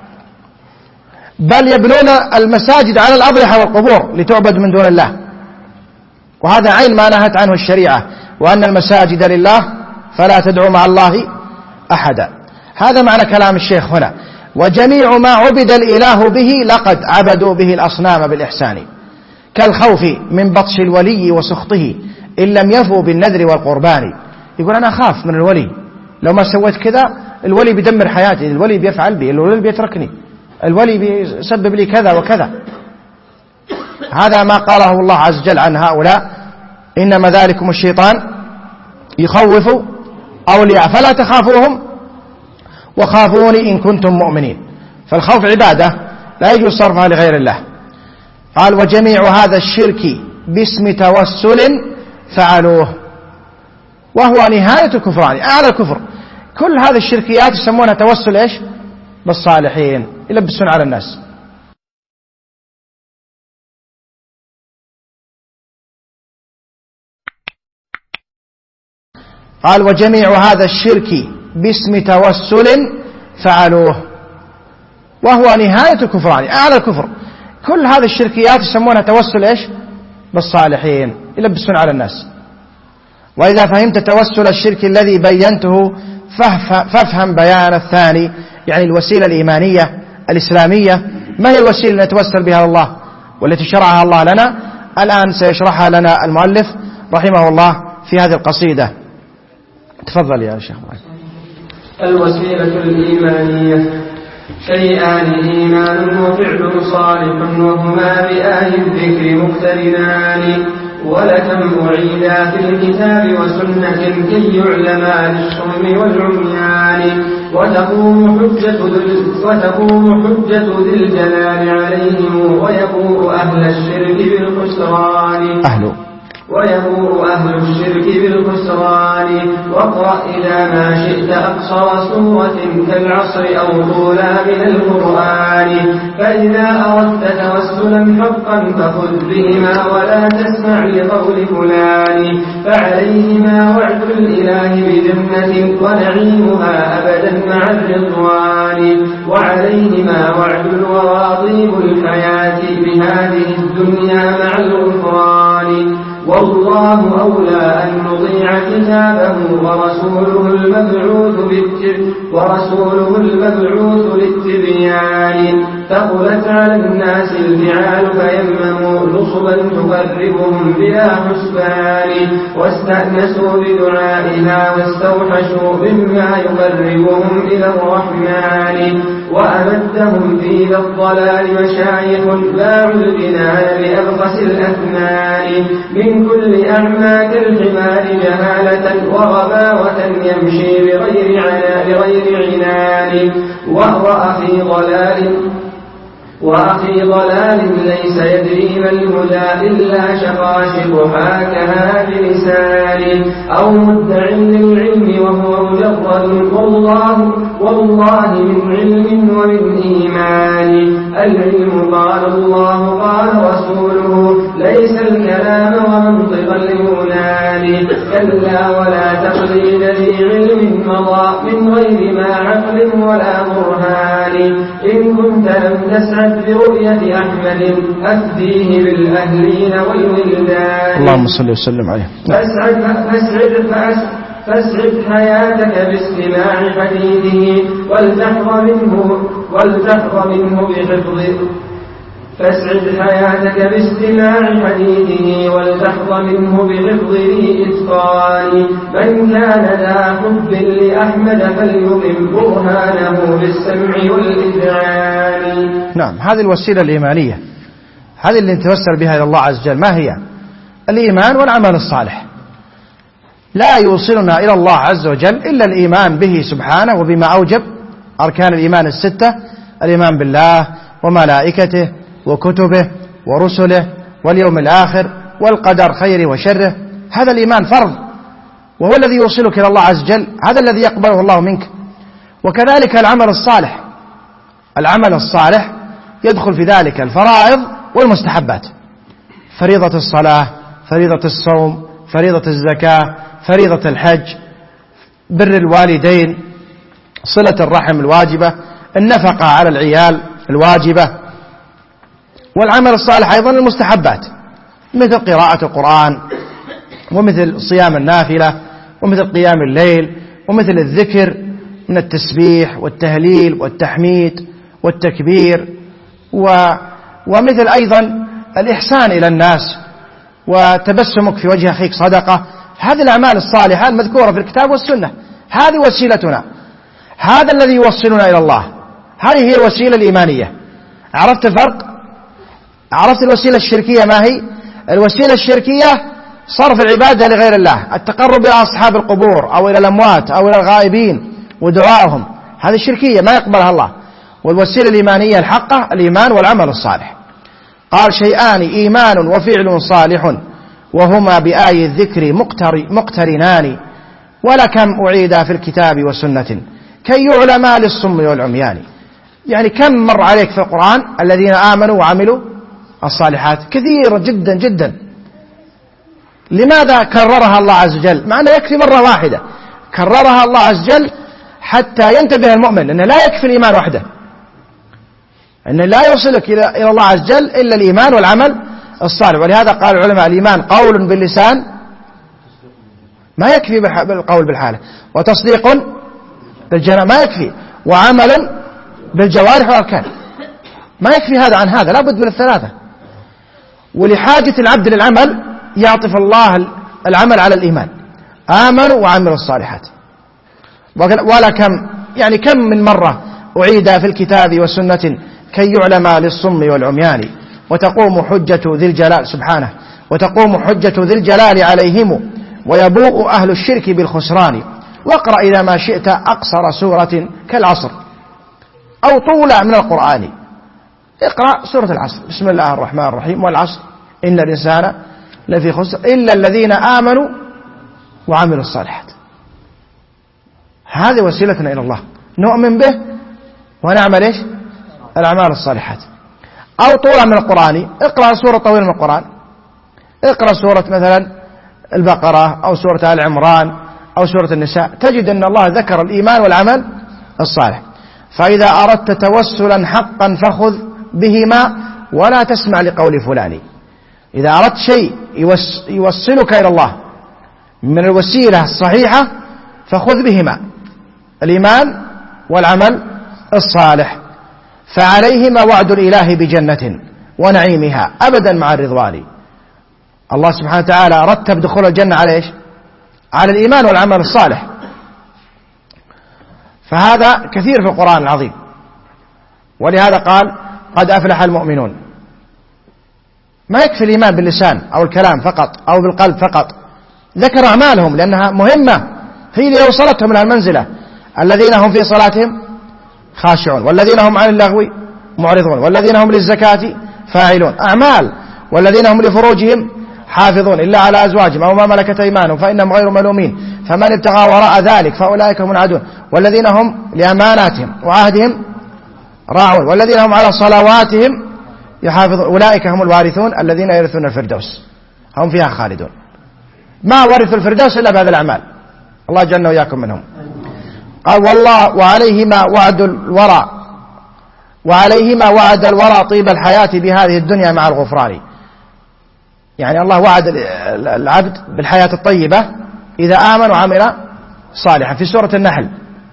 بل يبنون المساجد على الأضرحة والقبور لتعبد من دون الله. وهذا عين ما نهت عنه الشريعة، وأن المساجد لله فلا تدعوا مع الله أحدا. هذا معنى كلام الشيخ هنا، وجميع ما عبد الإله به لقد عبدوا به الأصنام بالإحسان، كالخوف من بطش الولي وسخطه إن لم يفوا بالنذر والقربان. يقول أنا أخاف من الولي، لو ما سويت كذا الولي بيدمر حياتي، الولي بيفعل بي، الولي بيتركني، الولي بيسبب لي كذا وكذا. هذا ما قاله الله عز وجل عن هؤلاء، إنما ذلكم الشيطان يخوف أولياء فلا تخافوهم وخافوني إن كنتم مؤمنين. فالخوف عبادة لا يجوز صرفها لغير الله. قال وجميع هذا الشرك باسم توسل فعلوه وهو نهاية الكفران، أعلى الكفر. كل هذه الشركيات يسمونها توسل إيش؟ بالصالحين، يلبسون على الناس. قال وجميع هذا الشرك باسم توسل فعلوه وهو نهاية الكفران، أعلى الكفر. كل هذه الشركيات يسمونها توسل إيش؟ بالصالحين، يلبسون على الناس. وإذا فهمت توسل الشرك الذي بينته فافهم بيان الثاني، يعني الوسيلة الإيمانية الإسلامية. ما هي الوسيلة التي نتوسل بها الله والتي شرعها الله لنا؟ الآن سيشرحها لنا المؤلف رحمه الله في هذه القصيدة. تفضل يا شيخ. الوسيلة الإيمانية شيئان: إيمان وفعل صالح، وهما بآي الذكر مقترنان. ولكم أعيدا في الكتاب وسنة كي يعلما للصم والعميان. وتقوم حجة وتقوم حجة ذي الجلال عليهم، ويبوء أهل الشرك بالخسران. أهل ويبوء أهل الشرك بالخسران. واقرأ إلى ما شئت أقصر سورة كالعصر أو طولا من القرآن. فإذا أردت توسلا حقا فخذ بهما ولا تسمع لقول فلان. فعليهما وعد الإله بجنة ونعيمها أبدا مع الرضوان. وعليهما وعد الوراطيب الحياة بهذه الدنيا مع الغفران. والله أولى أن نطيع كتابه ورسوله المبعوث ورسوله المبعوث للتبيان. فقلت على الناس الفعال فيمموا نصبا تقربهم بلا حسبان. واستأنسوا بدعائها واستوحشوا مما يقربهم إلى الرحمن. وأمدهم في ذا الضلال مشايخ باعوا الجنان بأبخس الأثمان. من كل أعمى كالحمار جهالة وغباوة يمشي بغير عنان بغير عنان. وأخي ضلال وأخي ضلال ليس يدري ما الهدى إلا شقاشق حاكها بلسان. أو مدع للعلم وهو مجرد والله والله من علم ومن إيمان. العلم قال الله قال رسوله ليس الكلام ومنطق اليونان. كلا ولا تقليد ذي علم مضى من غير ما عقل ولا برهان. إن كنت لم تسعد برؤية أحمد أفديه بالأهلين والولدان. اللهم صل وسلم عليه. فاسعد فاسعد فاسعد فاسعد حياتك باستماع حديثه ولتحظى منه ولتحظى منه بحفظه. فاسعد حياتك باستماع حديثه ولتحظى منه بحفظ ذي إتقان. من كان ذا حب لأحمد فليقم برهانه بالسمع والإذعان. نعم، هذه الوسيلة الإيمانية، هذه اللي نتوسل بها إلى الله عز وجل. ما هي؟ الإيمان والعمل الصالح. لا يوصلنا إلى الله عز وجل إلا الإيمان به سبحانه وبما أوجب أركان الإيمان الستة: الإيمان بالله وملائكته وكتبه ورسله واليوم الآخر والقدر خيره وشره. هذا الإيمان فرض، وهو الذي يوصلك إلى الله عز وجل، هذا الذي يقبله الله منك. وكذلك العمل الصالح، العمل الصالح يدخل في ذلك الفرائض والمستحبات: فريضة الصلاة، فريضة الصوم، فريضة الزكاة، فريضة الحج، بر الوالدين، صلة الرحم الواجبة، النفقة على العيال الواجبة. والعمل الصالح أيضا المستحبات مثل قراءة القرآن، ومثل صيام النافلة، ومثل قيام الليل، ومثل الذكر من التسبيح والتهليل والتحميد والتكبير، ومثل أيضا الإحسان إلى الناس وتبسمك في وجه أخيك صدقة. هذه الأعمال الصالحة المذكورة في الكتاب والسنة، هذه وسيلتنا، هذا الذي يوصلنا إلى الله. هذه هي الوسيلة الإيمانية. عرفت الفرق؟ عرفت الوسيلة الشركية ما هي؟ الوسيلة الشركية صرف العبادة لغير الله، التقرب إلى أصحاب القبور أو إلى الأموات أو إلى الغائبين ودعائهم، هذه الشركية ما يقبلها الله. والوسيلة الإيمانية الحقة الإيمان والعمل الصالح. قال: شيئان: إيمان وفعل صالح، وهما بآي الذكر مقترنان. ولكم أعيدا في الكتاب وسنة كي يعلما للصم والعميان. يعني كم مر عليك في القرآن الذين آمنوا وعملوا الصالحات؟ كثيرا جدا جدا. لماذا كررها الله عز وجل؟ مع أنه يكفي مرة واحدة. كررها الله عز وجل حتى ينتبه المؤمن أنه لا يكفي الإيمان وحده، أنه لا يوصلك إلى الله عز وجل إلا الإيمان والعمل الصالح. ولهذا قال العلماء الإيمان قول باللسان ما يكفي بالقول بالحالة، وتصديق بالجنان ما يكفي، وعمل بالجوارح والأركان ما يكفي هذا عن هذا، لا بد من الثلاثة. ولحاجة العبد للعمل يعطف الله العمل على الإيمان، آمنوا وعملوا الصالحات. ولا كم يعني كم من مرة أعيد في الكتاب والسنة كي يعلم للصم والعميان، وتقوم حجة ذي الجلال سبحانه، وتقوم حجة ذي الجلال عليهم، ويبوء أهل الشرك بالخسران. واقرأ إذا ما شئت أقصر سورة كالعصر أو طول من القرآن. اقرأ سورة العصر، بسم الله الرحمن الرحيم، والعصر إن الإنسان لفي خسر إلا الذين آمنوا وعملوا الصالحات. هذه وسيلتنا إلى الله، نؤمن به ونعمل إيش؟ الأعمال الصالحات. أو طول من القرآن، اقرأ سورة طويلة من القرآن، اقرأ سورة مثلا البقرة أو سورة آل عمران أو سورة النساء، تجد أن الله ذكر الإيمان والعمل الصالح. فإذا أردت توسلا حقا فخذ بهما ولا تسمع لقول فلان. إذا أردت شيء يوصلك إلى الله من الوسيلة الصحيحة فخذ بهما، الإيمان والعمل الصالح، فعليهما وعد الإله بجنة ونعيمها أبدا مع الرضوان. الله سبحانه وتعالى رتب دخول الجنة على إيش؟ على الإيمان والعمل الصالح. فهذا كثير في القرآن العظيم. ولهذا قال قد أفلح المؤمنون. ما يكفي الإيمان باللسان أو الكلام فقط أو بالقلب فقط، ذكر أعمالهم لأنها مهمة، هي اللي وصلتهم إلى المنزلة. الذين هم في صلاتهم خاشعون، والذين هم عن اللغو معرضون، والذين هم للزكاة فاعلون، أعمال. والذين هم لفروجهم حافظون إلا على أزواجهم أو ما ملكت أيمانهم فإنهم غير ملومين، فمن ابتغى وراء ذلك فأولئك هم العادون، والذين هم لأماناتهم وعهدهم راعون، والذين هم على صلواتهم يحافظون، أولئك هم الوارثون الذين يرثون الفردوس هم فيها خالدون. ما ورثوا الفردوس إلا بهذه الأعمال، الله جعلنا وإياكم منهم. قال والله وعليهما وعد الورى وعليهما وعد الورى طيب الحياة بهذه الدنيا مع الغفران. يعني الله وعد العبد بالحياة الطيبة إذا آمن وعمل صالحا في سورة النحل،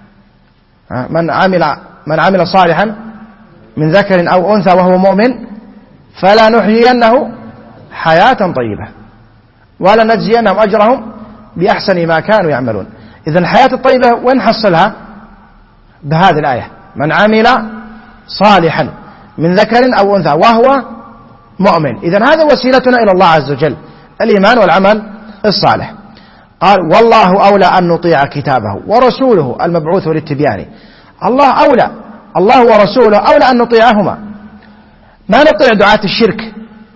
من عمل من عمل صالحا من ذكر أو أنثى وهو مؤمن فلا نحيينه حياة طيبة ولا نجزينهم أجرهم بأحسن ما كانوا يعملون. إذن الحياة الطيبة وين حصلها؟ بهذه الآية، من عمل صالحا من ذكر أو أنثى وهو مؤمن. إذن هذا وسيلتنا إلى الله عز وجل، الإيمان والعمل الصالح. قال والله أولى أن نطيع كتابه ورسوله المبعوث للتبيان. الله أولى، الله ورسوله أولى أن نطيعهما، ما نطيع دعاة الشرك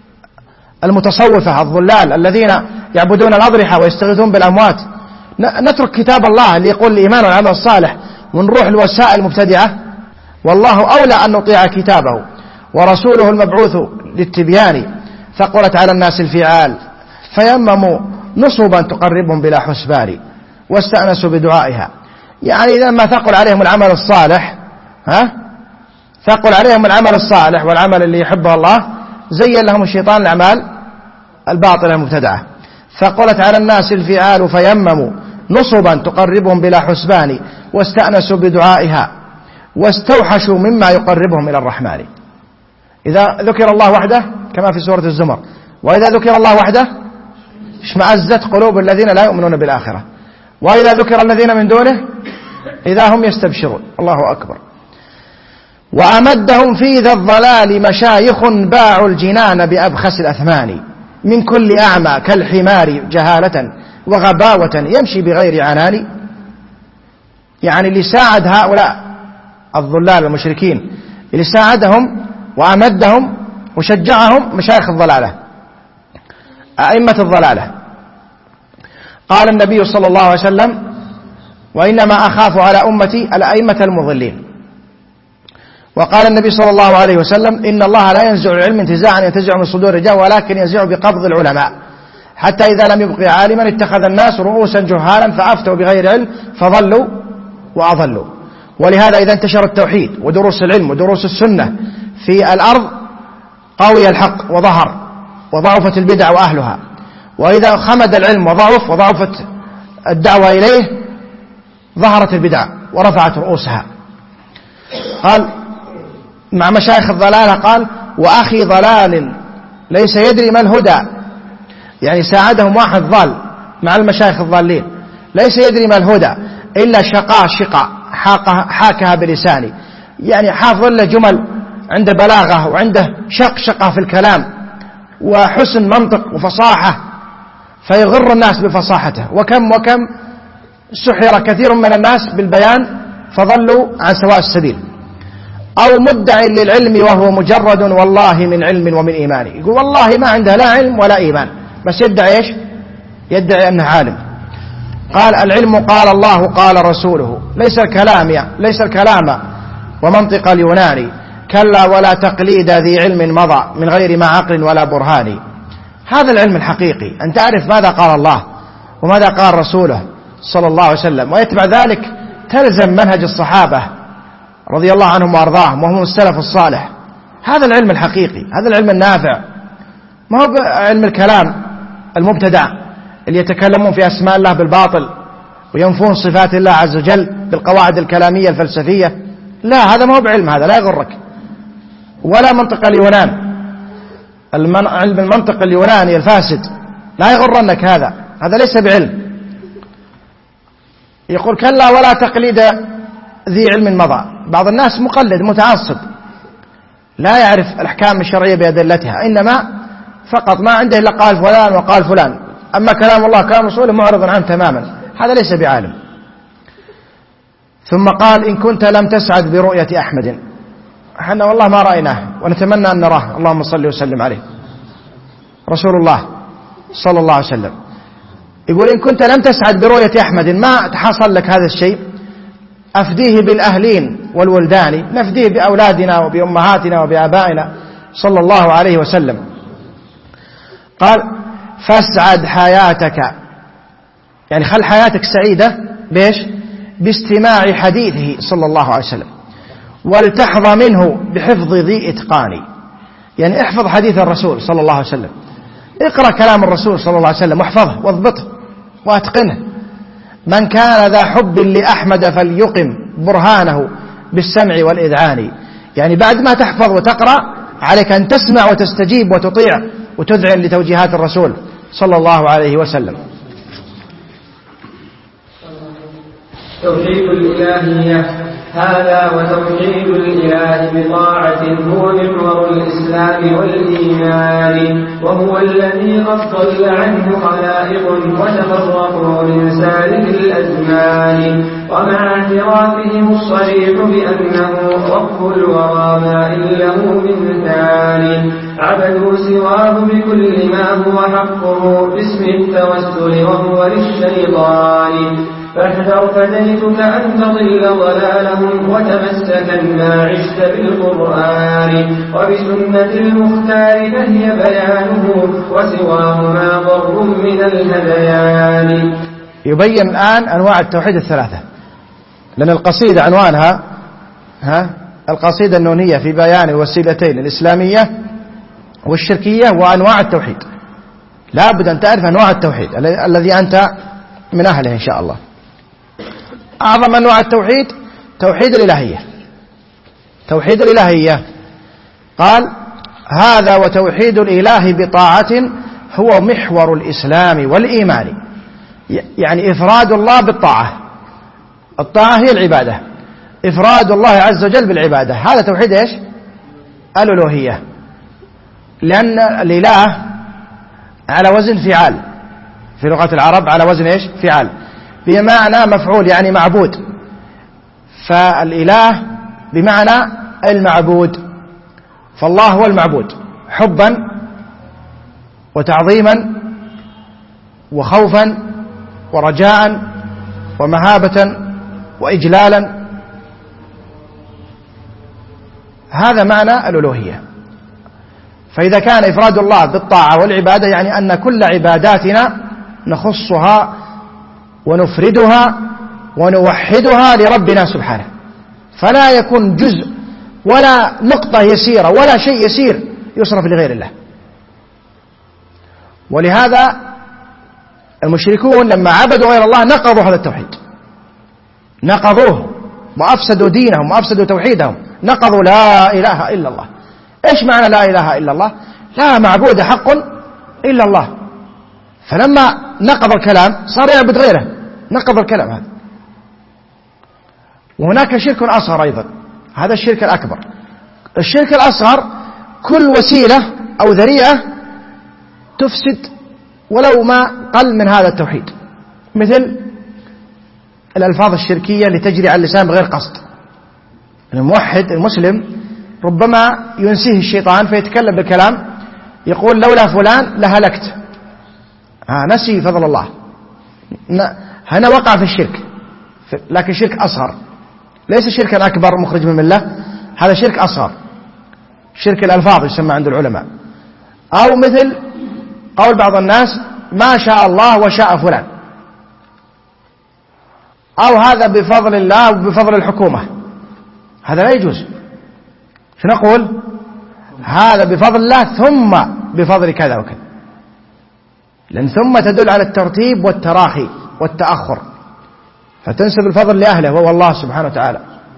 المتصوفة الضلال الذين يعبدون الأضرحة ويستغيثون بالأموات. نترك كتاب الله اللي يقول الإيمان والعمل الصالح ونروح الوسائل المبتدعة. والله أولى أن نطيع كتابه ورسوله المبعوث للتبيان، ثقلت على الناس الفعال فيمموا نصبا تقربهم بلا حسبان واستأنسوا بدعائها. يعني إذا ما ثقل عليهم العمل الصالح، ها ثقل عليهم العمل الصالح والعمل اللي يحبه الله، زين لهم الشيطان الأعمال الباطلة المبتدعة. ثقلت على الناس الفعال فيمموا نصبا تقربهم بلا حسبان واستأنسوا بدعائها واستوحشوا مما يقربهم إلى الرحمن. إذا ذكر الله وحده كما في سورة الزمر، وإذا ذكر الله وحده اشمأزت قلوب الذين لا يؤمنون بالآخرة، وإذا ذكر الذين من دونه إذا هم يستبشرون. الله أكبر. وأمدهم في ذا الضلال مشايخ باعوا الجنان بأبخس الأثمان، من كل أعمى كالحمار جهالة وغباوة يمشي بغير عنان. يعني اللي ساعد هؤلاء الضلال المشركين، اللي ساعدهم وأمدهم وشجعهم مشايخ الضلالة، أئمة الضلالة. قال النبي صلى الله عليه وسلم وإنما أخاف على أمتي الأئمة المضلين. وقال النبي صلى الله عليه وسلم إن الله لا ينزع العلم انتزاعا ينتزع من صدور الرجال ولكن ينزع بقبض العلماء، حتى إذا لم يبقي عالما اتخذ الناس رؤوسا جهالا فأفتوا بغير علم فضلوا وأضلوا. ولهذا إذا انتشر التوحيد ودروس العلم ودروس السنة في الأرض قوي الحق وظهر وضعفت البدع وأهلها، وإذا خمد العلم وضعف وضعفت الدعوة إليه ظهرت البدع ورفعت رؤوسها. قال مع مشايخ الضلالة قال وأخي ضلال ليس يدري ما الهدى، يعني ساعدهم واحد ضال مع المشايخ الضالين ليس يدري ما الهدى إلا شقاء شقاء حاكها بلساني، يعني حافظ له جمل عنده بلاغة وعنده شقشقة في الكلام وحسن منطق وفصاحة فيغر الناس بفصاحته، وكم وكم سحر كثير من الناس بالبيان فضلوا عن سواء السبيل. أو مدع للعلم وهو مجرد والله من علم ومن إيمان، يقول والله ما عنده لا علم ولا إيمان بس يدعي إيش؟ يدعي أنه عالم. قال العلم قال الله قال رسوله ليس الكلام يعني ليس الكلام ومنطق اليوناني، كلا ولا تقليد ذي علم مضى من غير ما عقل ولا برهان. هذا العلم الحقيقي أن تعرف ماذا قال الله وماذا قال رسوله صلى الله عليه وسلم، ويتبع ذلك تلزم منهج الصحابة رضي الله عنهم وأرضاهم وهم السلف الصالح. هذا العلم الحقيقي، هذا العلم النافع، ما هو علم الكلام المبتدع اللي يتكلمون في أسماء الله بالباطل وينفون صفات الله عز وجل بالقواعد الكلامية الفلسفية. لا، هذا ما هو بعلم، هذا لا يغرك. ولا منطق اليونان، علم المنطق اليوناني الفاسد لا يغرنك، هذا هذا ليس بعلم. يقول كلا ولا تقليد ذي علم مضى. بعض الناس مقلد متعصب لا يعرف الأحكام الشرعية بأدلتها، إنما فقط ما عنده إلا قال فلان وقال فلان، أما كلام الله كلام رسوله معرض عنه تماما، هذا ليس بعالم. ثم قال إن كنت لم تسعد برؤية أحمد، احنا والله ما رأيناه ونتمنى أن نراه، اللهم صل وسلم عليه رسول الله صلى الله عليه وسلم. يقول إن كنت لم تسعد برؤية أحمد، ما تحصل لك هذا الشيء، أفديه بالأهلين والولدان، نفديه بأولادنا وبأمهاتنا وبآبائنا صلى الله عليه وسلم. قال فاسعد حياتك، يعني خل حياتك سعيدة بإيش؟ باستماع حديثه صلى الله عليه وسلم، ولتحظى منه بحفظ ذي إتقان، يعني احفظ حديث الرسول صلى الله عليه وسلم، اقرأ كلام الرسول صلى الله عليه وسلم واحفظه واضبطه واتقنه. من كان ذا حب لأحمد فليقم برهانه بالسمع والإذعان، يعني بعد ما تحفظ وتقرأ عليك أن تسمع وتستجيب وتطيع وتذعن لتوجيهات الرسول صلى الله عليه وسلم. توحيد الإلهية، هذا وتوحيد الإله بطاعة هو محور الإسلام والإيمان، وهو الذي قد ضل عنه خلائق وتفرقوا من سالك الأزمان، ومع اعترافهم الصريح بأنه رب الورى ما له من ثاني، عبدوا سواه بكل ما هو حقه باسم التوسل وهو للشيطان، فاحذر فديتك أن تضل ضلالهم وتمسكا ما عشت بالقرآن وبسنة المختار فهي بيانه وسواهما ضر من الهذيان. يبين الآن أنواع التوحيد الثلاثة، لأن القصيدة عنوانها ها القصيدة النونية في بيان الوسيلتين الإسلامية والشركية وأنواع التوحيد. لا بد أن تعرف أنواع التوحيد الذي أنت من أهله إن شاء الله. أعظم أنواع التوحيد توحيد الإلهية، توحيد الإلهية. قال هذا وتوحيد الإله بطاعة هو محور الإسلام والإيمان، يعني إفراد الله بالطاعة، الطاعة هي العبادة، إفراد الله عز وجل بالعبادة، هذا توحيد إيش؟ الألوهية. لأن الإله على وزن فعال في لغة العرب، على وزن إيش؟ فعال، بمعنى مفعول يعني معبود، فالإله بمعنى المعبود، فالله هو المعبود حبا وتعظيما وخوفا ورجاء ومهابة وإجلالا، هذا معنى الألوهية. فإذا كان إفراد الله بالطاعة والعبادة يعني أن كل عباداتنا نخصها ونفردها ونوحدها لربنا سبحانه، فلا يكون جزء ولا نقطة يسيرة ولا شيء يسير يصرف لغير الله. ولهذا المشركون لما عبدوا غير الله نقضوا هذا التوحيد، نقضوه وأفسدوا دينهم وأفسدوا توحيدهم، نقضوا لا إله إلا الله. إيش معنى لا إله إلا الله؟ لا معبود حق إلا الله. فلما نقض الكلام صار يعبد غيره، نقض الكلام هذا. وهناك شرك أصغر أيضا، هذا الشرك الأكبر. الشرك الأصغر كل وسيلة أو ذريعة تفسد ولو ما قل من هذا التوحيد، مثل الألفاظ الشركية اللي تجري على اللسان بغير قصد. الموحد المسلم ربما ينسيه الشيطان فيتكلم بالكلام يقول لولا فلان لهلكت، ها نسي فضل الله، هنا وقع في الشرك، لكن شرك أصغر ليس شركا أكبر مخرج من الملة، هذا شرك أصغر، شرك الألفاظ يسمى عند العلماء. أو مثل قول بعض الناس ما شاء الله وشاء فلان، أو هذا بفضل الله وبفضل الحكومة، هذا لا يجوز. شنقول؟ هذا بفضل الله ثم بفضل كذا وكذا، لأن ثم تدل على الترتيب والتراخي والتأخر، فتنسب الفضل لأهله وهو الله سبحانه وتعالى.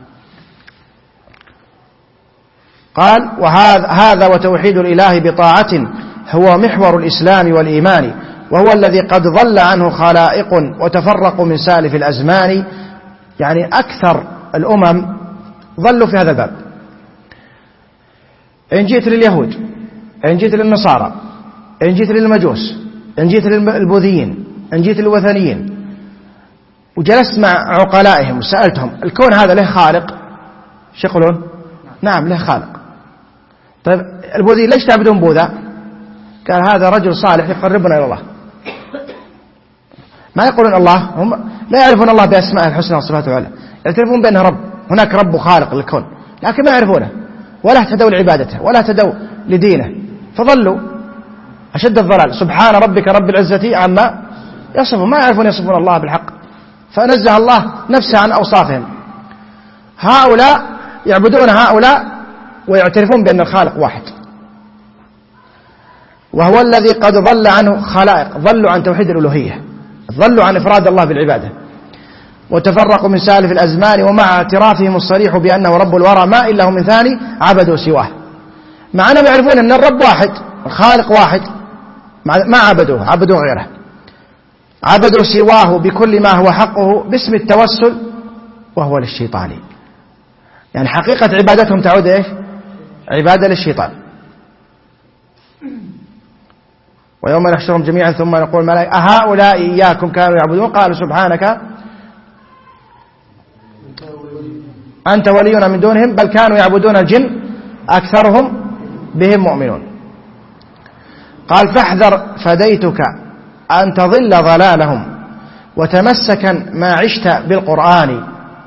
قال وهذا هذا وتوحيد الإله بطاعة هو محور الإسلام والإيمان، وهو الذي قد ضل عنه خلائق وتفرقوا من سالف الأزمان. يعني أكثر الأمم ضلوا في هذا الباب. إن جئت لليهود، إن جئت للنصارى، إن جئت للمجوس، إن جئت للبوذيين، إن جئت للوثنيين، وجلست مع عقلائهم وسألتهم الكون هذا له خالق؟ شو يقولون؟ نعم له خالق. طيب البوذيين ليش تعبدون بوذا؟ قال هذا رجل صالح يقربنا إلى الله. ما يقولون الله، هم لا يعرفون الله بأسماء الحسنى وصفاته العلى، يعترفون بأنه رب، هناك رب وخالق للكون، لكن ما يعرفونه ولا اهتدوا لعبادته ولا اهتدوا لدينه، فضلوا أشد الضلال. سبحان ربك رب العزة عما يصفون، ما يعرفون يصفون الله بالحق، فنزه الله نفسه عن أوصافهم. هؤلاء يعبدون هؤلاء ويعترفون بأن الخالق واحد، وهو الذي قد ضل عنه خلائق، ضلوا عن توحيد الألوهية، ضلوا عن إفراد الله بالعبادة، وتفرقوا من سالف الأزمان، ومع اعترافهم الصريح بأنه رب الورى ما إلا هو من ثاني عبدوا سواه. مع أنهم يعرفون أن الرب واحد، الخالق واحد، ما عبدوه، عبدوا غيره، عبدوا سواه بكل ما هو حقه باسم التوسل وهو للشيطان. يعني حقيقة عبادتهم تعود إيش؟ عبادة للشيطان. ويوم نحشرهم جميعا ثم نقول الملائكة أهؤلاء إياكم كانوا يعبدون؟ قالوا سبحانك أنت ولينا من دونهم بل كانوا يعبدون الجن أكثرهم بهم مؤمنون. قال فاحذر فديتك أن تضل ضلالهم وتمسكا ما عشت بالقرآن.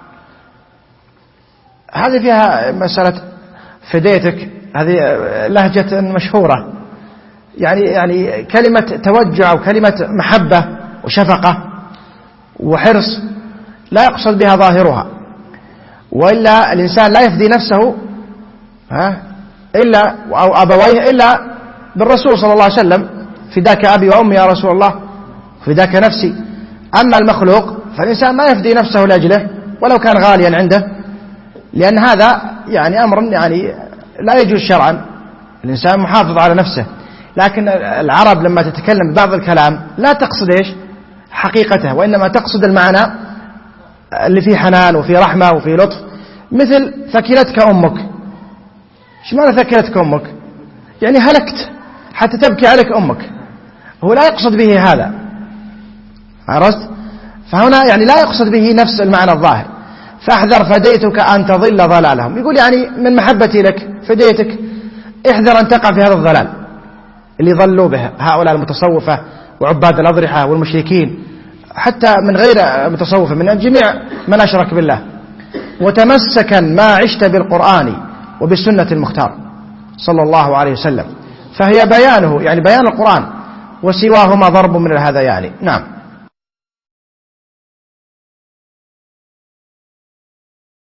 هذه فيها مسألة فديتك، هذه لهجة مشهورة، يعني يعني كلمة توجع وكلمة محبة وشفقة وحرص لا يقصد بها ظاهرها، وإلا الإنسان لا يفدي نفسه ها إلا أو أبويه إلا بالرسول صلى الله عليه وسلم، فداك أبي وأمي يا رسول الله، فداك نفسي. أما المخلوق فالإنسان ما يفدي نفسه لأجله ولو كان غاليا عنده، لأن هذا يعني أمر يعني لا يجوز شرعا، الإنسان محافظ على نفسه. لكن العرب لما تتكلم ببعض الكلام لا تقصد إيش حقيقته، وإنما تقصد المعنى اللي فيه حنان وفيه رحمة وفيه لطف. مثل ثكلتك أمك، ايش معنى ثكلتك أمك؟ يعني هلكت حتى تبكي عليك أمك، هو لا يقصد به هذا، عرفت؟ فهنا يعني لا يقصد به نفس المعنى الظاهر. فاحذر فديتك أن تضل ضلالهم، يقول يعني من محبتي لك فديتك، احذر أن تقع في هذا الضلال اللي ضلوا به هؤلاء المتصوفة وعباد الأضرحة والمشركين، حتى من غير متصوفة، من جميع من أشرك بالله. وتمسكا ما عشت بالقرآن وبالسنة المختار صلى الله عليه وسلم، فهي بيانه يعني بيان القرآن، وسواهما ضرب من الهذيان. نعم.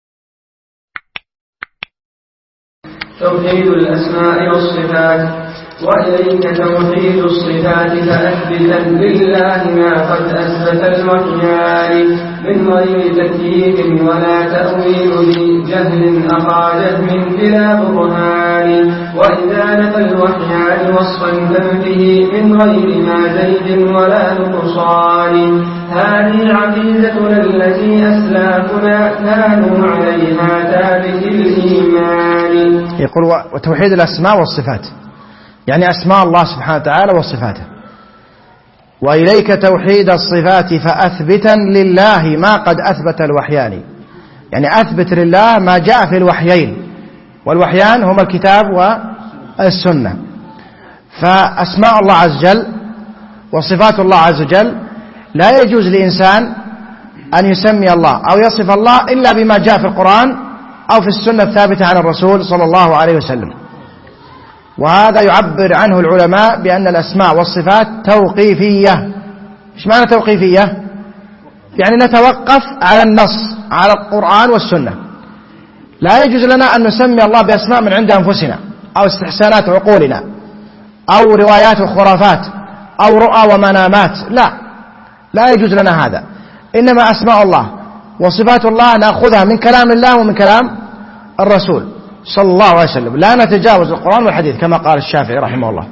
توحيد الأسماء والصفات. وإليك توحيد الصفات فأثبتا لله ما قد أثبت الوحيان من غير تكييف ولا تأويل لجهل أخرجت من بلا برهان. وإذا نفى الوحيان وصفا فانفه من غير ما زيد ولا نقصان. هذه عقيدتنا التي أسلافنا كانوا عليها ثابت الإيمان. يقول وتوحيد الأسماء والصفات، يعني أسماء الله سبحانه وتعالى وصفاته. وإليك توحيد الصفات فأثبتا لله ما قد أثبت الوحيان، يعني أثبت لله ما جاء في الوحيين، والوحيان هما الكتاب والسنة. فأسماء الله عز وجل وصفات الله عز وجل لا يجوز لإنسان أن يسمي الله أو يصف الله إلا بما جاء في القرآن أو في السنة الثابتة عن الرسول صلى الله عليه وسلم. وهذا يعبر عنه العلماء بأن الأسماء والصفات توقيفية. إيش معنى توقيفية؟ يعني نتوقف على النص، على القرآن والسنة. لا يجوز لنا أن نسمي الله بأسماء من عند أنفسنا أو استحسانات عقولنا أو روايات وخرافات أو رؤى ومنامات، لا لا يجوز لنا هذا. إنما أسماء الله وصفات الله نأخذها من كلام الله ومن كلام الرسول صلى الله عليه وسلم، لا نتجاوز القرآن والحديث كما قال الشافعي رحمه الله.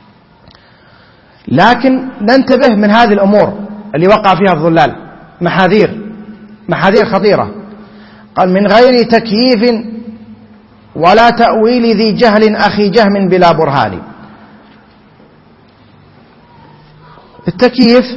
لكن ننتبه من هذه الأمور اللي وقع فيها الضلال، محاذير محاذير خطيرة. قال من غير تكييف ولا تأويل ذي جهل أخي جهم بلا برهان. التكييف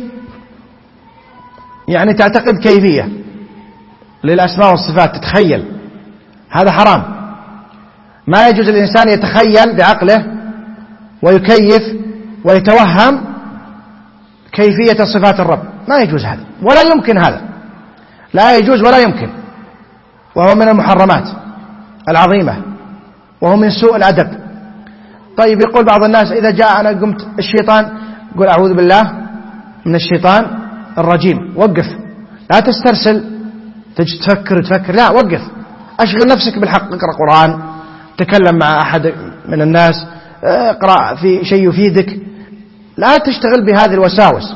يعني تعتقد كيفية للأسماء والصفات، تتخيل، هذا حرام. ما يجوز الإنسان يتخيل بعقله ويكيف ويتوهم كيفية صفات الرب، ما يجوز هذا ولا يمكن، هذا لا يجوز ولا يمكن، وهو من المحرمات العظيمة وهو من سوء الأدب. طيب يقول بعض الناس إذا جاء أنا قمت الشيطان قل أعوذ بالله من الشيطان الرجيم، وقف، لا تسترسل تجي تفكر تفكر، لا وقف، أشغل نفسك بالحق، اقرأ قرآن، تكلم مع أحد من الناس، اقرأ في شيء يفيدك، لا تشتغل بهذه الوساوس.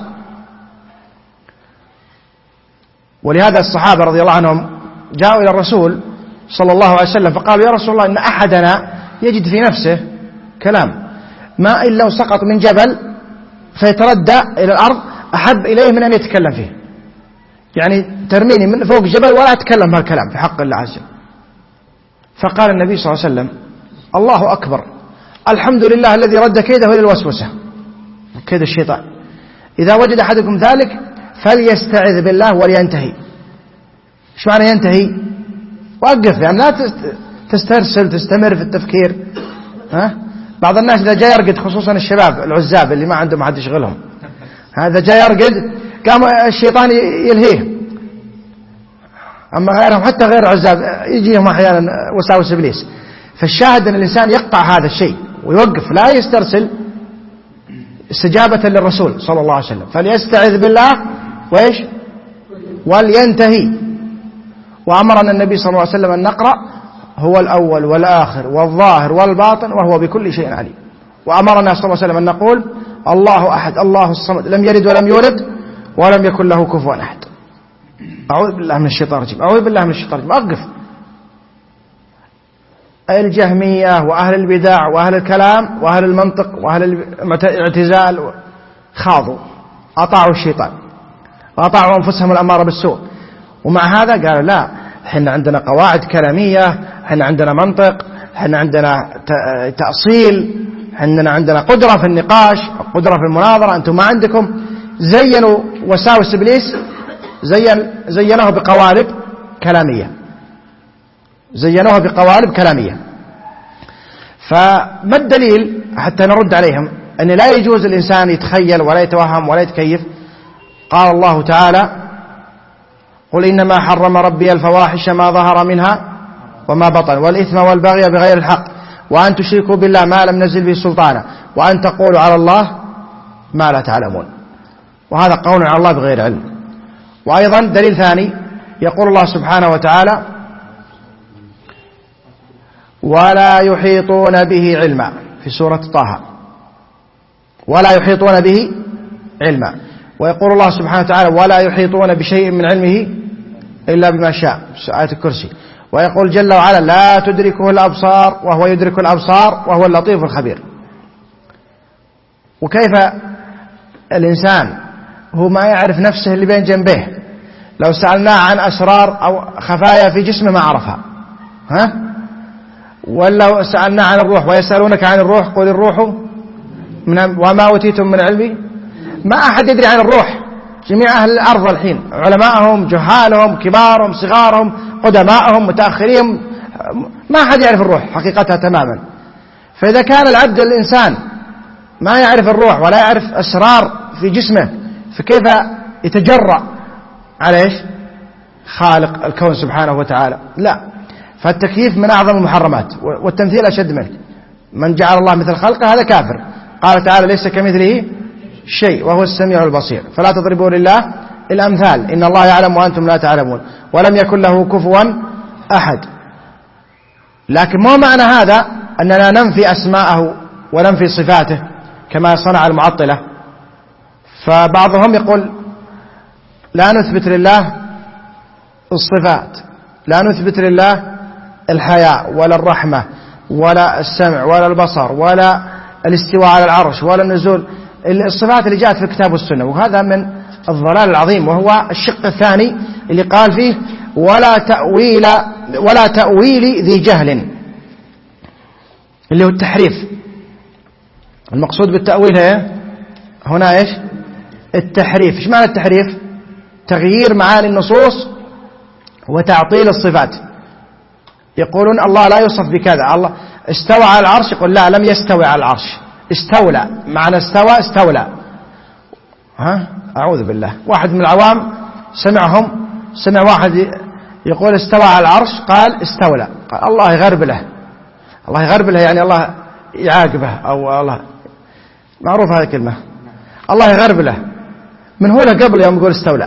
ولهذا الصحابة رضي الله عنهم جاءوا إلى الرسول صلى الله عليه وسلم فقالوا يا رسول الله إن أحدنا يجد في نفسه كلام ما إن لو سقط من جبل فيتردى إلى الأرض أحب إليه من أن يتكلم فيه، يعني ترميني من فوق جبل ولا أتكلم هالكلام في حق الله عز وجل. فقال النبي صلى الله عليه وسلم الله أكبر، الحمد لله الذي رد كيده إلى الوسوسة، كيد الشيطان. إذا وجد أحدكم ذلك فليستعذ بالله ولينتهي. إيش معنى ينتهي؟ وقف، يعني لا تسترسل تستمر في التفكير. ها؟ بعض الناس إذا جاء يرقد، خصوصا الشباب العزاب اللي ما عندهم أحد يشغلهم، هذا جاء يرقد قام الشيطان يلهيه. أما غيرهم حتى غير العزاب يجيهم أحيانا وساوس إبليس. فالشاهد أن الإنسان يقطع هذا الشيء ويوقف، لا يسترسل، استجابة للرسول صلى الله عليه وسلم، فليستعذ بالله وإيش ولينتهي. وأمرنا النبي صلى الله عليه وسلم أن نقرأ هو الأول والآخر والظاهر والباطن وهو بكل شيء عليم. وأمرنا صلى الله عليه وسلم أن نقول الله أحد الله الصمد لم يلد ولم يولد ولم يكن له كفوا أحد. أعوذ بالله من الشيطان الرجيم، أعوذ بالله من الشيطان الرجيم، أوقف. الجهمية وأهل البدع وأهل الكلام وأهل المنطق وأهل الاعتزال خاضوا، أطاعوا الشيطان وأطاعوا أنفسهم الأمارة بالسوء، ومع هذا قالوا لا، احنا عندنا قواعد كلامية، احنا عندنا منطق، احنا عندنا تأصيل، احنا عندنا قدرة في النقاش، قدرة في المناظرة، أنتم ما عندكم. زينوا وساوس إبليس، زين زينوها بقوالب كلامية، زينوها بقوالب كلامية. فما الدليل حتى نرد عليهم أن لا يجوز الإنسان يتخيل ولا يتوهم ولا يتكيف؟ قال الله تعالى قل إنما حرم ربي الفواحش ما ظهر منها وما بطن والإثم والبغي بغير الحق وأن تشركوا بالله ما لم نزل به سلطانا وأن تقولوا على الله ما لا تعلمون. وهذا قول على الله بغير علم. وأيضا دليل ثاني يقول الله سبحانه وتعالى ولا يحيطون به علما في سورة طه، ولا يحيطون به علما. ويقول الله سبحانه وتعالى ولا يحيطون بشيء من علمه إلا بما شاء، آية الكرسي. ويقول جل وعلا لا تدركه الأبصار وهو يدرك الأبصار وهو اللطيف الخبير. وكيف الإنسان هو ما يعرف نفسه اللي بين جنبيه؟ لو سألناه عن أسرار أو خفايا في جسمه ما عرفها، ها؟ ولو سألناه عن الروح ويسألونك عن الروح قل الروح من وما أوتيتم من علمي، ما أحد يدري عن الروح. جميع أهل الأرض الحين علماءهم جهالهم كبارهم صغارهم قدماءهم متأخرين ما أحد يعرف الروح حقيقتها تماما. فإذا كان العبد الإنسان ما يعرف الروح ولا يعرف أسرار في جسمه فكيف يتجرأ على إيش؟ خالق الكون سبحانه وتعالى؟ لا. فالتكييف من أعظم المحرمات والتمثيل أشد منه. من جعل الله مثل خلقه هذا كافر. قال تعالى ليس كمثله شيء وهو السميع البصير فلا تضربوا لله الأمثال إن الله يعلم وأنتم لا تعلمون ولم يكن له كفوا أحد. لكن مو معنى هذا أننا ننفي أسماءه وننفي صفاته كما صنع المعطلة. فبعضهم يقول لا نثبت لله الصفات، لا نثبت لله الحياء ولا الرحمة ولا السمع ولا البصر ولا الاستواء على العرش ولا النزول، الصفات اللي جاءت في الكتاب والسنة. وهذا من الضلال العظيم، وهو الشق الثاني اللي قال فيه ولا تأويل ولا تأويل ذي جهل، اللي هو التحريف. المقصود بالتأويل هنا ايش؟ التحريف. ايش معنى التحريف؟ تغيير معاني النصوص وتعطيل الصفات. يقولون الله لا يوصف بكذا، الله استوى على العرش، يقول لا لم يستوي على العرش، استولى. معنى استوى استولى. ها أعوذ بالله. واحد من العوام سمعهم سمع واحد يقول استوى على العرش قال استولى، قال الله يغرب له، الله يغرب له يعني الله يعاقبه أو الله، معروف هذه الكلمة، الله يغرب له. من هو له قبل يوم يقول استولى؟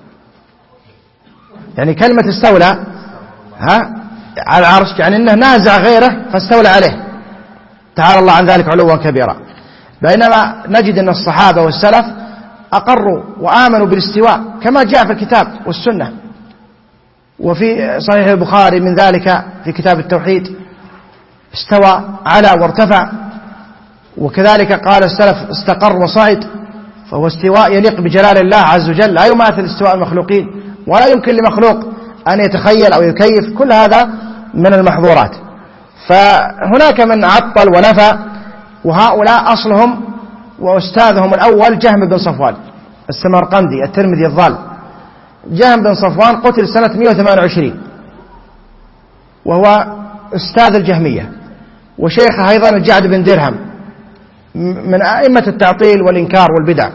يعني كلمة استولى ها على العرش يعني انه نازع غيره فاستولى عليه، تعالى الله عن ذلك علوا كبيرا. بينما نجد ان الصحابة والسلف اقروا وامنوا بالاستواء كما جاء في الكتاب والسنة. وفي صحيح البخاري من ذلك في كتاب التوحيد استوى على وارتفع. وكذلك قال السلف استقر وصعد، فهو استواء يليق بجلال الله عز وجل، لا يماثل استواء المخلوقين، ولا يمكن لمخلوق أن يتخيل أو يكيف، كل هذا من المحظورات. فهناك من عطل ونفى، وهؤلاء أصلهم وأستاذهم الأول جهم بن صفوان السمرقندي الترمذي الضال. جهم بن صفوان قتل سنة مئة وثمانية وعشرين وهو أستاذ الجهمية، وشيخه أيضا الجعد بن درهم من أئمة التعطيل والإنكار والبدع.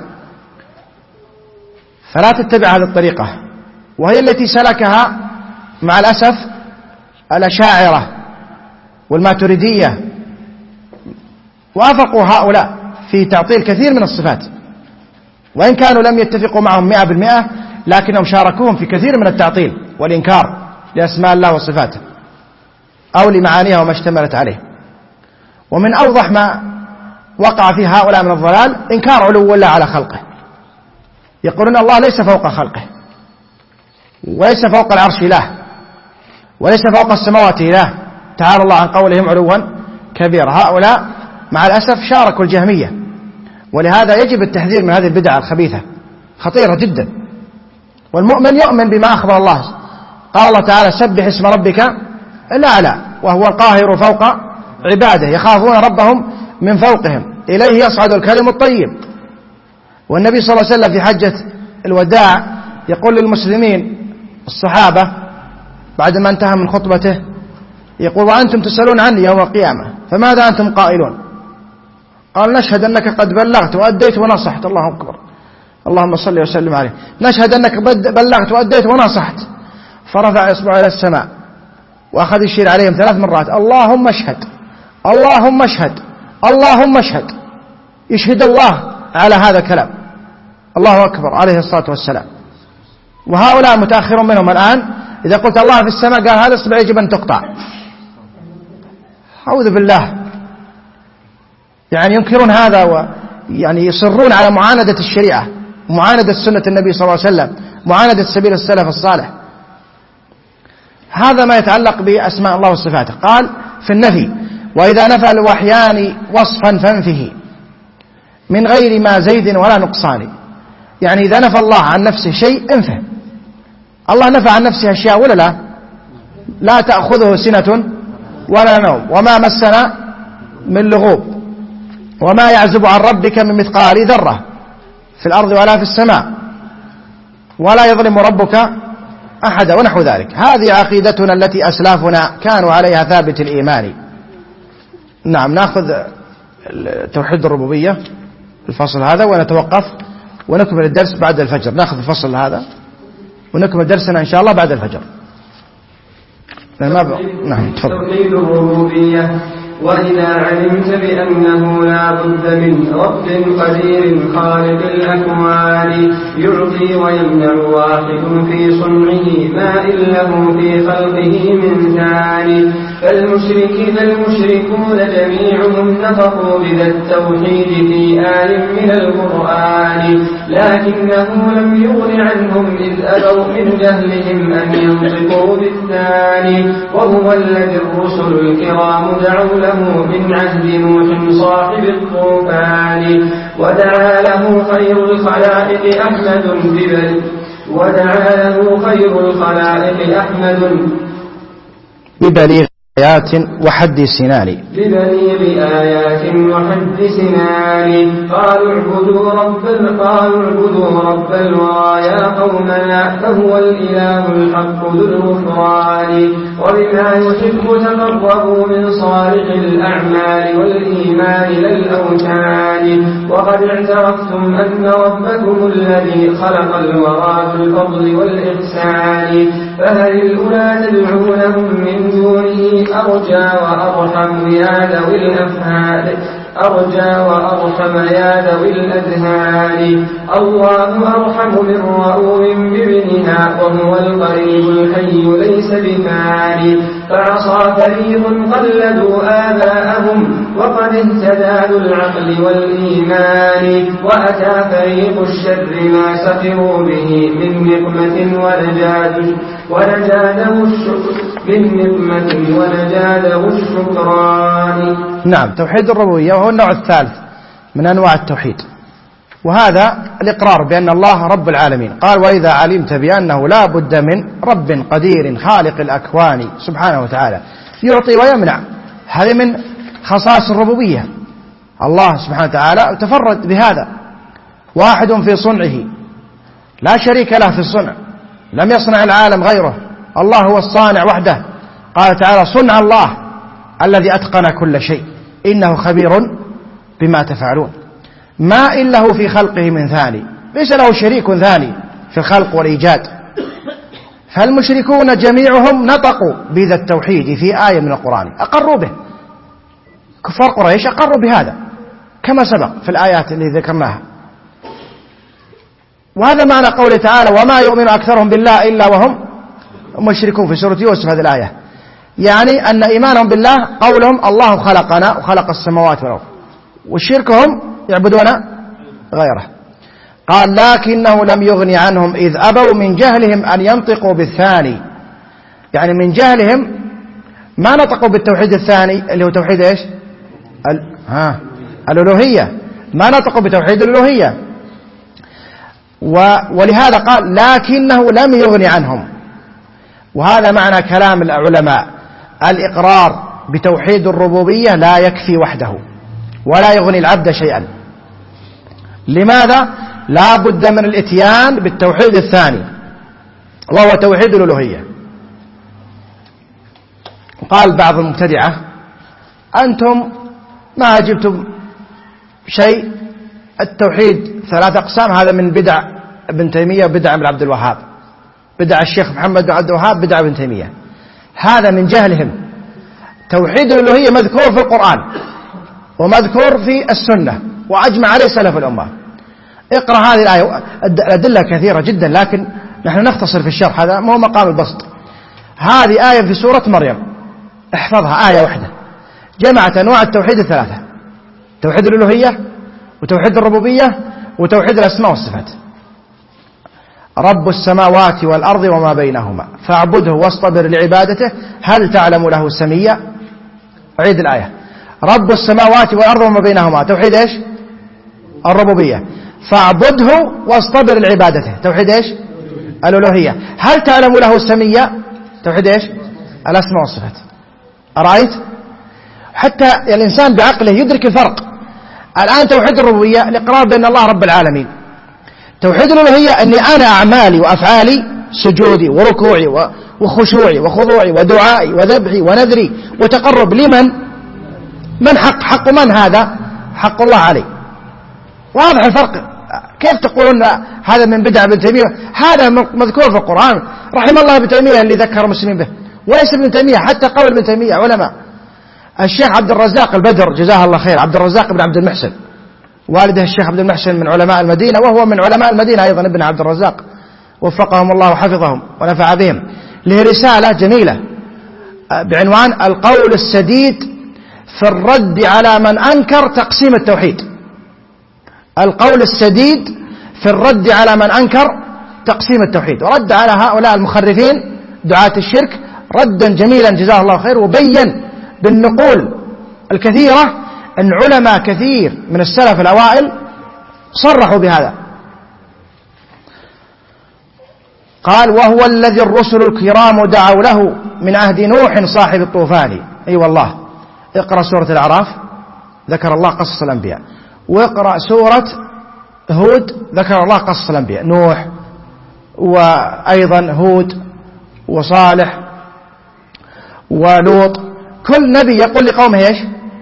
فلا تتبع هذه الطريقة، وهي التي سلكها مع الأسف الأشاعرة والماتريدية، وافقوا هؤلاء في تعطيل كثير من الصفات، وإن كانوا لم يتفقوا معهم مئة بالمئة لكنهم شاركوهم في كثير من التعطيل والإنكار لأسماء الله وصفاته أو لمعانيها وما اشتملت عليه. ومن أوضح ما وقع في هؤلاء من الضلال إنكار علو الله على خلقه. يقولون الله ليس فوق خلقه، وليس فوق العرش إله، وليس فوق السماوات إله، تعالى الله عن قولهم علوا كبيرا. هؤلاء مع الأسف شاركوا الجهمية، ولهذا يجب التحذير من هذه البدعة الخبيثة، خطيرة جدا. والمؤمن يؤمن بما أخبر الله. قال الله تعالى سبح اسم ربك الأعلى، وهو القاهر فوق عباده، يخافون ربهم من فوقهم، إليه يصعد الكلم الطيب. والنبي صلى الله عليه وسلم في حجة الوداع يقول للمسلمين الصحابة بعد ما انتهى من خطبته، يقول وأنتم تسألون عني يوم القيامة فماذا أنتم قائلون؟ قال نشهد أنك قد بلغت وأديت ونصحت. الله أكبر، اللهم صل وسلم عليه. نشهد أنك بلغت وأديت ونصحت. فرفع إصبعه إلى السماء وأخذ يشير عليهم ثلاث مرات، اللهم اشهد اللهم اشهد اللهم اشهد، يشهد الله على هذا الكلام. الله أكبر عليه الصلاة والسلام. وهؤلاء متأخرون منهم الآن إذا قلت الله في السماء قال هذا الإصبع يجب أن تقطع. أعوذ بالله، يعني ينكرون هذا يعني يصرون على معاندة الشريعة، معاندة سنة النبي صلى الله عليه وسلم، معاندة سبيل السلف الصالح. هذا ما يتعلق بأسماء الله وصفاته. قال في النفي: وإذا نفى الوحيان وصفا فانفه من غير ما زيد ولا نقصان. يعني إذا نفى الله عن نفسه شيء انفه. الله نفى عن نفسه أشياء ولا لا؟ لا تأخذه سنة ولا نوم وما مسنا من لغوب وما يعزب عن ربك من مثقال ذرة في الأرض ولا في السماء ولا يظلم ربك أحدا ونحو ذلك. هذه عقيدتنا التي أسلافنا كانوا عليها ثابت الإيمان. نعم، نأخذ توحيد الربوبية الفصل هذا ونتوقف ونكمل الدرس بعد الفجر. نأخذ الفصل هذا ونكمل درسنا إن شاء الله بعد الفجر. نعم، توحيد الربوبية. وإذا علمت بأنه لا بد من رب قدير خالق الأكوان يعطي ويمنع واحد في صنعه ما إن له في خلقه من ثاني. فالمشركين المشركون جميعهم نطقوا بذا التوحيد في آي من القرآن، لكنه لم يغن عنهم إذ أبوا من جهلهم أن ينطقوا بالثاني، وهو الذي الرسل الكرام دعوا له من عهد نوح صاحب الطوفان. ودعا له خير الخلائق أحمد ببل ودعا له خير الخلائق أحمد ببليغ آيات وحد سنان ببليغ آيات وحد سنان. قالوا اعبدوا رب قالوا اعبدوا رب الورى يا قومنا فهو الإله الحق ذو الغفران. وبما يحب تقربوا من صالح الأعمال والإيمان للأوثان. وقد اعترفتم أن ربكم الذي خلق الورى بالفضل والإحسان. فهل الأولى تدعونهم من دونه أرجى وأرحم يا ذوي الأفهاد أرجى وأرحم يا ذوي الأذهان. الله أرحم من رؤوف بابنها وهو القريب الحي ليس بفاني. فعصى فريق قلدوا آباءهم وقد اهتدوا العقل والإيمان. وأتى فريق الشر ما سخروا به من نقمة ونجاد ونجاده الشكر من نقمة ونجاده الشكران. نعم، توحيد الربوبية وهو النوع الثالث من أنواع التوحيد، وهذا الإقرار بأن الله رب العالمين. قال: وإذا علمت بأنه لا بد من رب قدير خالق الأكوان سبحانه وتعالى يعطي ويمنع. هذه من خصائص الربوبية. الله سبحانه وتعالى تفرد بهذا، واحد في صنعه لا شريك له في الصنع، لم يصنع العالم غيره، الله هو الصانع وحده. قال تعالى: صنع الله الذي أتقن كل شيء إنه خبير بما تفعلون. ما إن له في خلقه من ثاني، ليس له شريك ثاني في الخلق والإيجاد. فالمشركون جميعهم نطقوا بذا التوحيد في آية من القرآن، أقروا به. كفار قريش أقروا بهذا كما سبق في الآيات اللي ذكرناها. وهذا معنى قوله تعالى: وما يؤمن أكثرهم بالله إلا وهم مشركون في سورة يوسف. هذه الآية يعني أن إيمانهم بالله قولهم الله خلقنا وخلق السماوات والأرض، وشركهم يعبدون غيره. قال: لكنه لم يغني عنهم إذ أبوا من جهلهم أن ينطقوا بالثاني. يعني من جهلهم ما نطقوا بالتوحيد الثاني اللي هو توحيد إيش؟ ال... ها الألوهية. ما نطقوا بتوحيد الألوهية. و... ولهذا قال: لكنه لم يغني عنهم. وهذا معنى كلام العلماء: الإقرار بتوحيد الربوبية لا يكفي وحده ولا يغني العبد شيئا. لماذا؟ لا بد من الاتيان بالتوحيد الثاني وهو توحيد الألوهية. قال بعض المبتدعة: أنتم ما جبتم شيء، التوحيد ثلاث أقسام، هذا من بدع ابن تيمية وبدع ابن عبد الوهاب، بدع الشيخ محمد بن عبد الوهاب، بدع ابن تيمية. هذا من جهلهم. توحيد الألوهية مذكور في القرآن ومذكور في السنة وأجمع عليه سلف الأمة. اقرأ هذه الآية، الأدلة كثيرة جدا لكن نحن نختصر في الشرح، هذا مو مقام البسط. هذه آية في سورة مريم، احفظها، آية واحدة جمعت أنواع التوحيد الثلاثة: توحيد الألوهية وتوحيد الربوبية وتوحيد الأسماء والصفات. رب السماوات والأرض وما بينهما فاعبده واصطبر لعبادته هل تعلم له سميا. أعيد الآية. رب السماوات والأرض وما بينهما توحيد إيش؟ الربوبية. فاعبده واصطبر لعبادته توحيد إيش؟ الألوهية. هل تعلم له سميا توحيد إيش؟ الأسماء والصفات. أرأيت؟ حتى الإنسان بعقله يدرك الفرق. الآن توحيد الربوبية الإقرار بأن الله رب العالمين. توحيد الألوهية أني أنا أعمالي وأفعالي سجودي وركوعي وخشوعي وخضوعي ودعائي وذبحي ونذري وتقرب لمن؟ من حق؟ حق من هذا؟ حق الله علي. واضح الفرق. كيف تقولون هذا من بدع ابن تيمية؟ هذا مذكور في القرآن. رحم الله ابن تيمية اللي ذكر المسلمين به، وليس ابن تيمية حتى قول ابن تيمية علماء. الشيخ عبد الرزاق البدر جزاه الله خير، عبد الرزاق بن عبد المحسن، والده الشيخ عبد المحسن من علماء المدينة، وهو من علماء المدينة أيضا ابن عبد الرزاق، وفقهم الله وحفظهم ونفع بهم. له رسالة جميلة بعنوان القول السديد في الرد على من أنكر تقسيم التوحيد. القول السديد في الرد على من أنكر تقسيم التوحيد، ورد على هؤلاء المخرفين دعاة الشرك ردا جميلا جزاه الله خير، وبين بالنقول الكثيرة أن علماء كثير من السلف الأوائل صرحوا بهذا. قال وهو الذي الرسل الكرام دعوا له من عهد نوح صاحب الطوفان. أي أيوة والله. اقرأ سورة الأعراف ذكر الله قصص الأنبياء، واقرأ سورة هود ذكر الله قصص الأنبياء، نوح وأيضا هود وصالح ولوط. كل نبي يقول لقومه ايش؟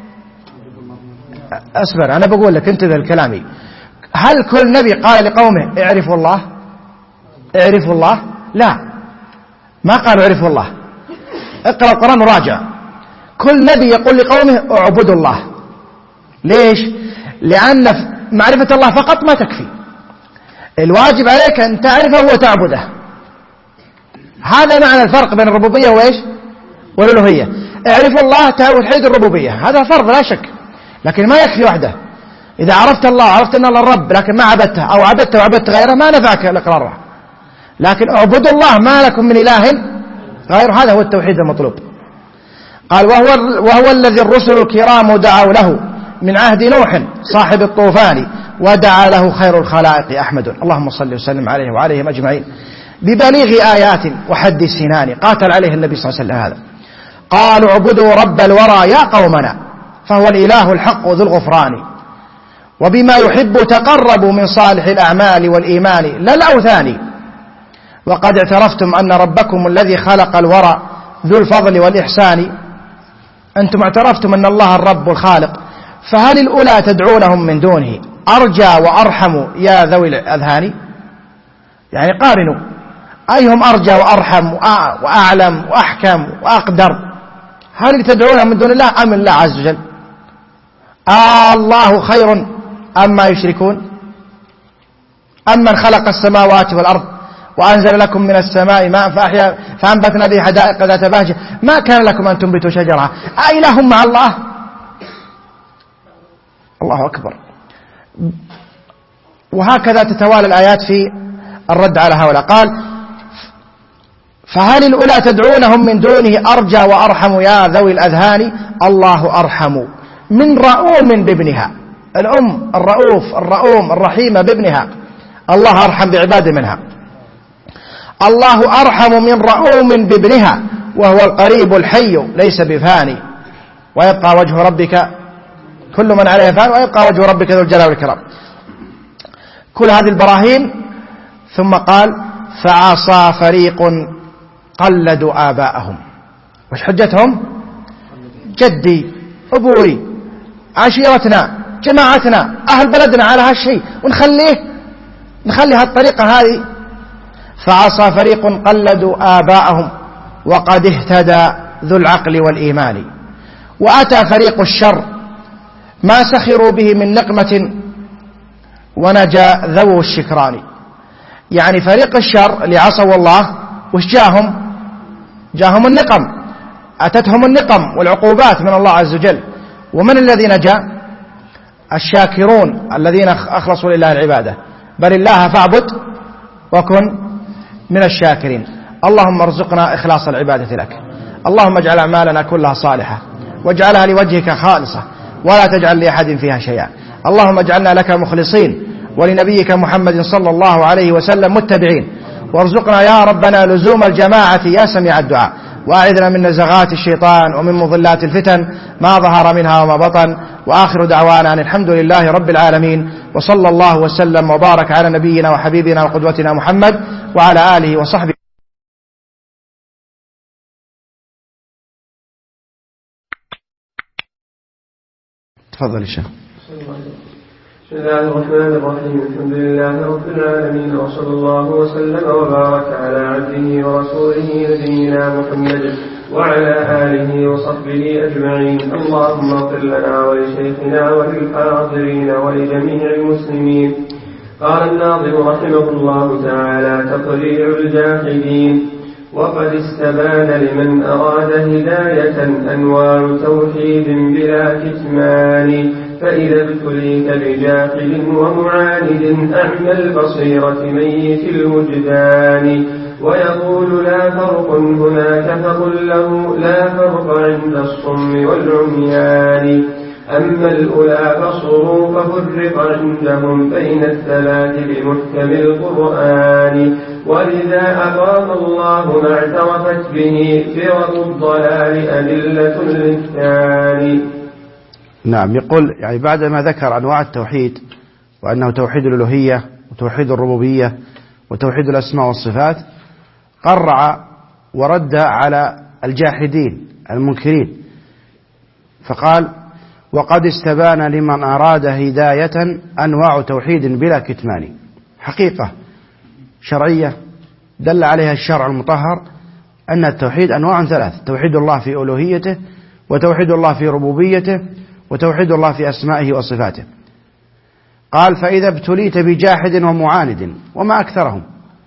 أصبر أنا بقول لك انتبه لكلامي. هل كل نبي قال لقومه اعرفوا الله؟ اعرفوا الله؟ لا، ما قالوا اعرفوا الله. اقرأ القرآن وراجع. كل نبي يقول لقومه اعبدوا الله. ليش؟ لأن معرفة الله فقط ما تكفي، الواجب عليك أن تعرفه وتعبده. هذا معنى الفرق بين الربوبية وإيش؟ والألوهية. اعرفوا الله توحيد الربوبية، هذا فرض لا شك، لكن ما يكفي وحده. إذا عرفت الله عرفت أن الله الرب لكن ما عبدته، أو عبدته وعبدت غيره، ما نفعك الإقرار. لكن اعبدوا الله ما لكم من إله غير، هذا هو التوحيد المطلوب. قال وهو, وهو الذي الرسل الكرام دعوا له من عهد نوح صاحب الطوفان ودعا له خير الخلائق أحمد. اللهم صل وسلم عليه وعليهم أجمعين ببليغ آيات وحد السنان. قاتل عليه النبي صلى الله عليه وسلم هذا. قالوا اعبدوا رب الورى يا قومنا فهو الإله الحق ذو الغفران، وبما يحب تقربوا من صالح الأعمال والإيمان لا الأوثان، وقد اعترفتم أن ربكم الذي خلق الورى ذو الفضل والإحسان. أنتم اعترفتم أن الله الرب الخالق، فهل الأولى تدعونهم من دونه أرجى وأرحم يا ذوي الأذهان؟ يعني قارنوا أيهم أرجى وأرحم وأعلم وأحكم وأقدر، هل اللي تدعونهم من دون الله أم الله عز وجل؟ آه الله خير أما يشركون، أمن خلق السماوات والأرض وأنزل لكم من السماء ماء فأحيا فأنبتنا به حدائق ذات بهجة ما كان لكم أن تنبتوا شجرها أإله مع الله؟ الله أكبر. وهكذا تتوالى الآيات في الرد على هؤلاء. قال فهل الأولى تدعونهم من دونه أرجى وأرحم يا ذوي الأذهان؟ الله أرحم من رؤوم بابنها، الأم الرؤوف الرؤوم الرحيمة بابنها، الله أرحم بعباده منها. الله أرحم من رؤوم بابنها وهو القريب الحي ليس بفاني، ويبقى وجه ربك كل من عليه فان ويبقى وجه ربك ذو الجلال والإكرام. كل هذه البراهين. ثم قال فعصى فريق قلدوا آباءهم. وش حجتهم؟ جدي أبوي عشيرتنا جماعتنا أهل بلدنا على هالشيء ونخليه نخلي هالطريقة هذه. فعصى فريق قلدوا آباءهم وقد اهتدى ذو العقل والإيمان، وأتى فريق الشر ما سخروا به من نقمة ونجا ذو الشكران. يعني فريق الشر اللي عصوا الله وش جاهم؟ جاهم النقم، أتتهم النقم والعقوبات من الله عز وجل. ومن الذي نجا؟ الشاكرون الذين أخلصوا لله العبادة، بل الله فاعبد وكن من الشاكرين. اللهم ارزقنا إخلاص العبادة لك، اللهم اجعل أعمالنا كلها صالحة واجعلها لوجهك خالصة ولا تجعل لأحد فيها شيئا. اللهم اجعلنا لك مخلصين ولنبيك محمد صلى الله عليه وسلم متبعين، وارزقنا يا ربنا لزوم الجماعة يا سميع الدعاء، وأعذنا من نزغات الشيطان ومن مضلات الفتن ما ظهر منها وما بطن. وآخر دعوانا أن الحمد لله رب العالمين، وصلى الله وسلم وبارك على نبينا وحبيبنا وقدوتنا محمد وعلى آله وصحبه. تفضل الشيخ. بسم الله الرحمن الرحيم. الحمد لله رب العالمين، وصلى الله وسلم وبارك على عبده ورسوله نبينا محمد وعلى آله وصحبه أجمعين. اللهم اغفر لنا ولشيخنا وللحاضرين ولجميع المسلمين. قال الناظم رحمه الله تعالى: تقريع الجاحدين. وقد استبان لمن أراد هداية أنواع توحيد بلا كتمان، فإذا ابتليت بجاحد ومعاند أعمى البصيرة ميت الوجدان، ويقول لا فرق هناك فقل له لا فرق عند الصم والعميان. أما الأولى فصروا ففرق عندهم بين الثلاث بمحكم القرآن، ولذا أقام الله ما اعترفت به فرق الضلال أدلة للثاني. نعم، يقول يعني بعدما ذكر أنواع التوحيد وأنه توحيد الألوهية وتوحيد الربوبية وتوحيد الأسماء والصفات، قرع ورد على الجاحدين المنكرين فقال: وقد استبان لمن أراد هداية أنواع توحيد بلا كتمان. حقيقة شرعية دل عليها الشرع المطهر أن التوحيد أنواع ثلاث: توحيد الله في ألوهيته، وتوحيد الله في ربوبيته، وتوحيد الله في أسمائه وصفاته. قال: فإذا ابتليت بجاحد ومعاند، وما أكثرهم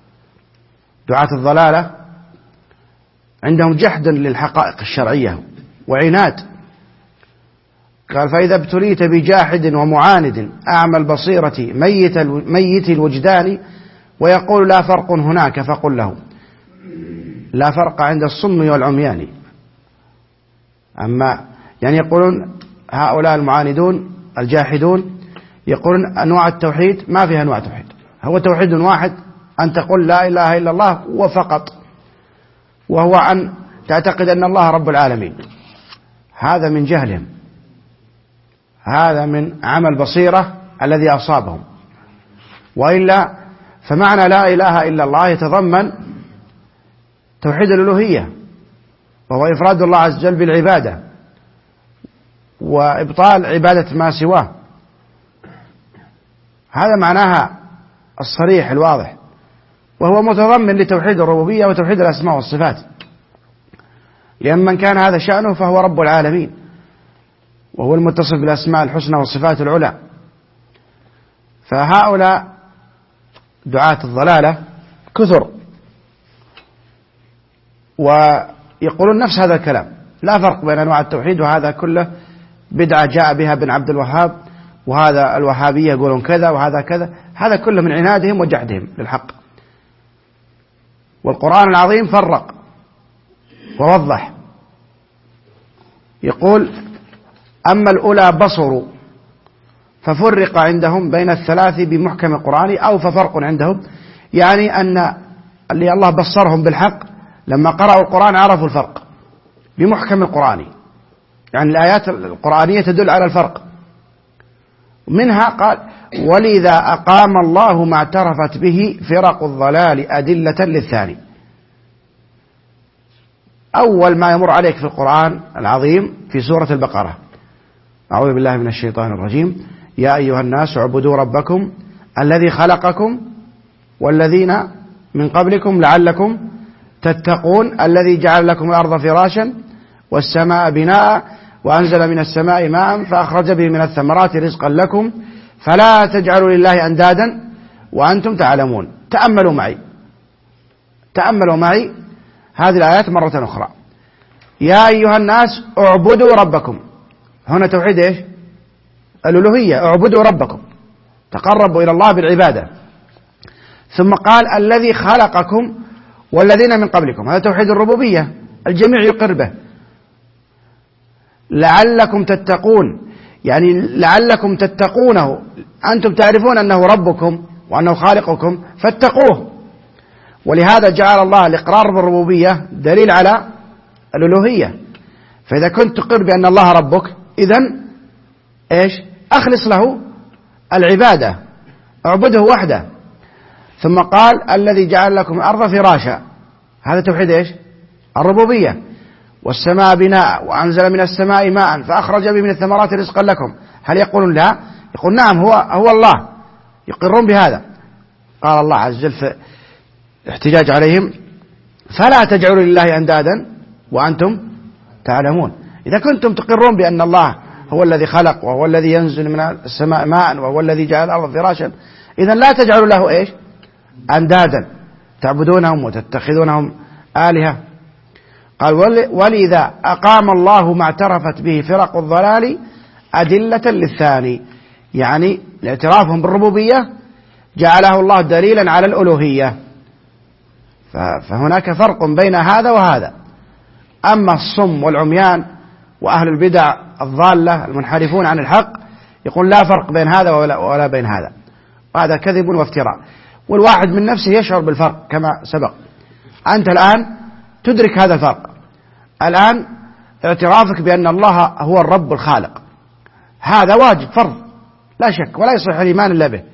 دعاة الضلالة عندهم جحد للحقائق الشرعية وعناد. قال: فإذا ابتليت بجاحد ومعاند أعمى البصيرة ميت ميت الوجدان، ويقول لا فرق هناك فقل له لا فرق عند الصم والعميان. أما يعني يقولون هؤلاء المعاندون الجاحدون يقولون أنواع التوحيد ما فيها أنواع توحيد، هو توحيد واحد أن تقول لا إله إلا الله وفقط، وهو أن تعتقد أن الله رب العالمين. هذا من جهلهم، هذا من عمى البصيرة الذي أصابهم. وإلا فمعنى لا إله إلا الله يتضمن توحيد الألوهية، وهو إفراد الله عز وجل بالعبادة وإبطال عبادة ما سواه. هذا معناها الصريح الواضح، وهو متضمن لتوحيد الربوبية وتوحيد الأسماء والصفات، لأن من كان هذا شأنه فهو رب العالمين، وهو المتصف بالأسماء الحسنى والصفات العلى. فهؤلاء دعاة الضلالة كثر ويقولون نفس هذا الكلام: لا فرق بين أنواع التوحيد، وهذا كله بدعة جاء بها ابن عبد الوهاب، وهذا الوهابية يقولون كذا وهذا كذا. هذا كله من عنادهم وجحدهم للحق. والقرآن العظيم فرق ووضح، يقول: أما الأولى بصروا ففرق عندهم بين الثلاث بمحكم القرآن، أو ففرق عندهم، يعني أن اللي الله بصرهم بالحق لما قرأوا القرآن عرفوا الفرق بمحكم القرآن، يعني الآيات القرآنية تدل على الفرق. منها قال: ولذا أقام الله ما اعترفت به فرق الضلال أدلة للثاني. أول ما يمر عليك في القرآن العظيم في سورة البقرة: أعوذ بالله من الشيطان الرجيم، يا أيها الناس اعبدوا ربكم الذي خلقكم والذين من قبلكم لعلكم تتقون، الذي جعل لكم الأرض فراشا والسماء بناء وأنزل من السماء ماء فأخرج به من الثمرات رزقا لكم فلا تجعلوا لله أندادا وأنتم تعلمون. تأملوا معي تأملوا معي هذه الآيات مرة أخرى: يا أيها الناس اعبدوا ربكم. هنا توحيد إيش؟ الألوهية، اعبدوا ربكم، تقربوا إلى الله بالعبادة. ثم قال الذي خلقكم والذين من قبلكم، هذا توحيد الربوبية الجميع يقر به. لعلكم تتقون، يعني لعلكم تتقونه، أنتم تعرفون أنه ربكم وأنه خالقكم فاتقوه. ولهذا جعل الله الإقرار بالربوبية دليل على الألوهية. فإذا كنت تقر بأن الله ربك، إذن إيش؟ أخلص له العبادة، اعبده وحده. ثم قال الذي جعل لكم الأرض فراشا، هذا توحيد إيش؟ الربوبية. والسماء بناء وأنزل من السماء ماء فأخرج به من الثمرات رزقا لكم. هل يقولون لا؟ يقول نعم، هو هو الله، يقرون بهذا. قال الله عز وجل في احتجاج عليهم فلا تجعلوا لله أندادا وأنتم تعلمون. إذا كنتم تقرون بأن الله هو الذي خلق وهو الذي ينزل من السماء ماء وهو الذي جعل الأرض فراشا، إذن لا تجعلوا له إيش؟ أندادا تعبدونهم وتتخذونهم آلهة. قال ولذا أقام الله ما اعترفت به فرق الضلال أدلة للثاني، يعني الاعترافهم بالربوبية جعله الله دليلا على الألوهية. فهناك فرق بين هذا وهذا. أما الصم والعميان وأهل البدع الضالة المنحرفون عن الحق يقول لا فرق بين هذا ولا, ولا بين هذا، وهذا كذب وافتراء. والواحد من نفسه يشعر بالفرق كما سبق. أنت الآن تدرك هذا الفرق، الآن اعترافك بأن الله هو الرب الخالق هذا واجب فرض لا شك، ولا يصح الإيمان إلا به،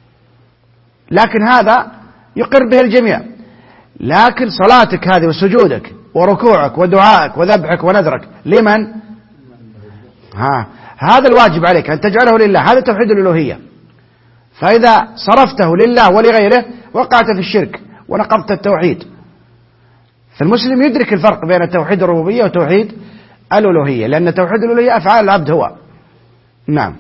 لكن هذا يقر به الجميع. لكن صلاتك هذه وسجودك وركوعك ودعائك وذبحك ونذرك لمن؟ ها هذا الواجب عليك أن تجعله لله، هذا توحيد الألوهية. فإذا صرفته لله ولغيره وقعت في الشرك ونقضت التوحيد. فالمسلم يدرك الفرق بين توحيد الربوبية وتوحيد الألوهية، لأن توحيد الألوهية أفعال العبد هو. نعم.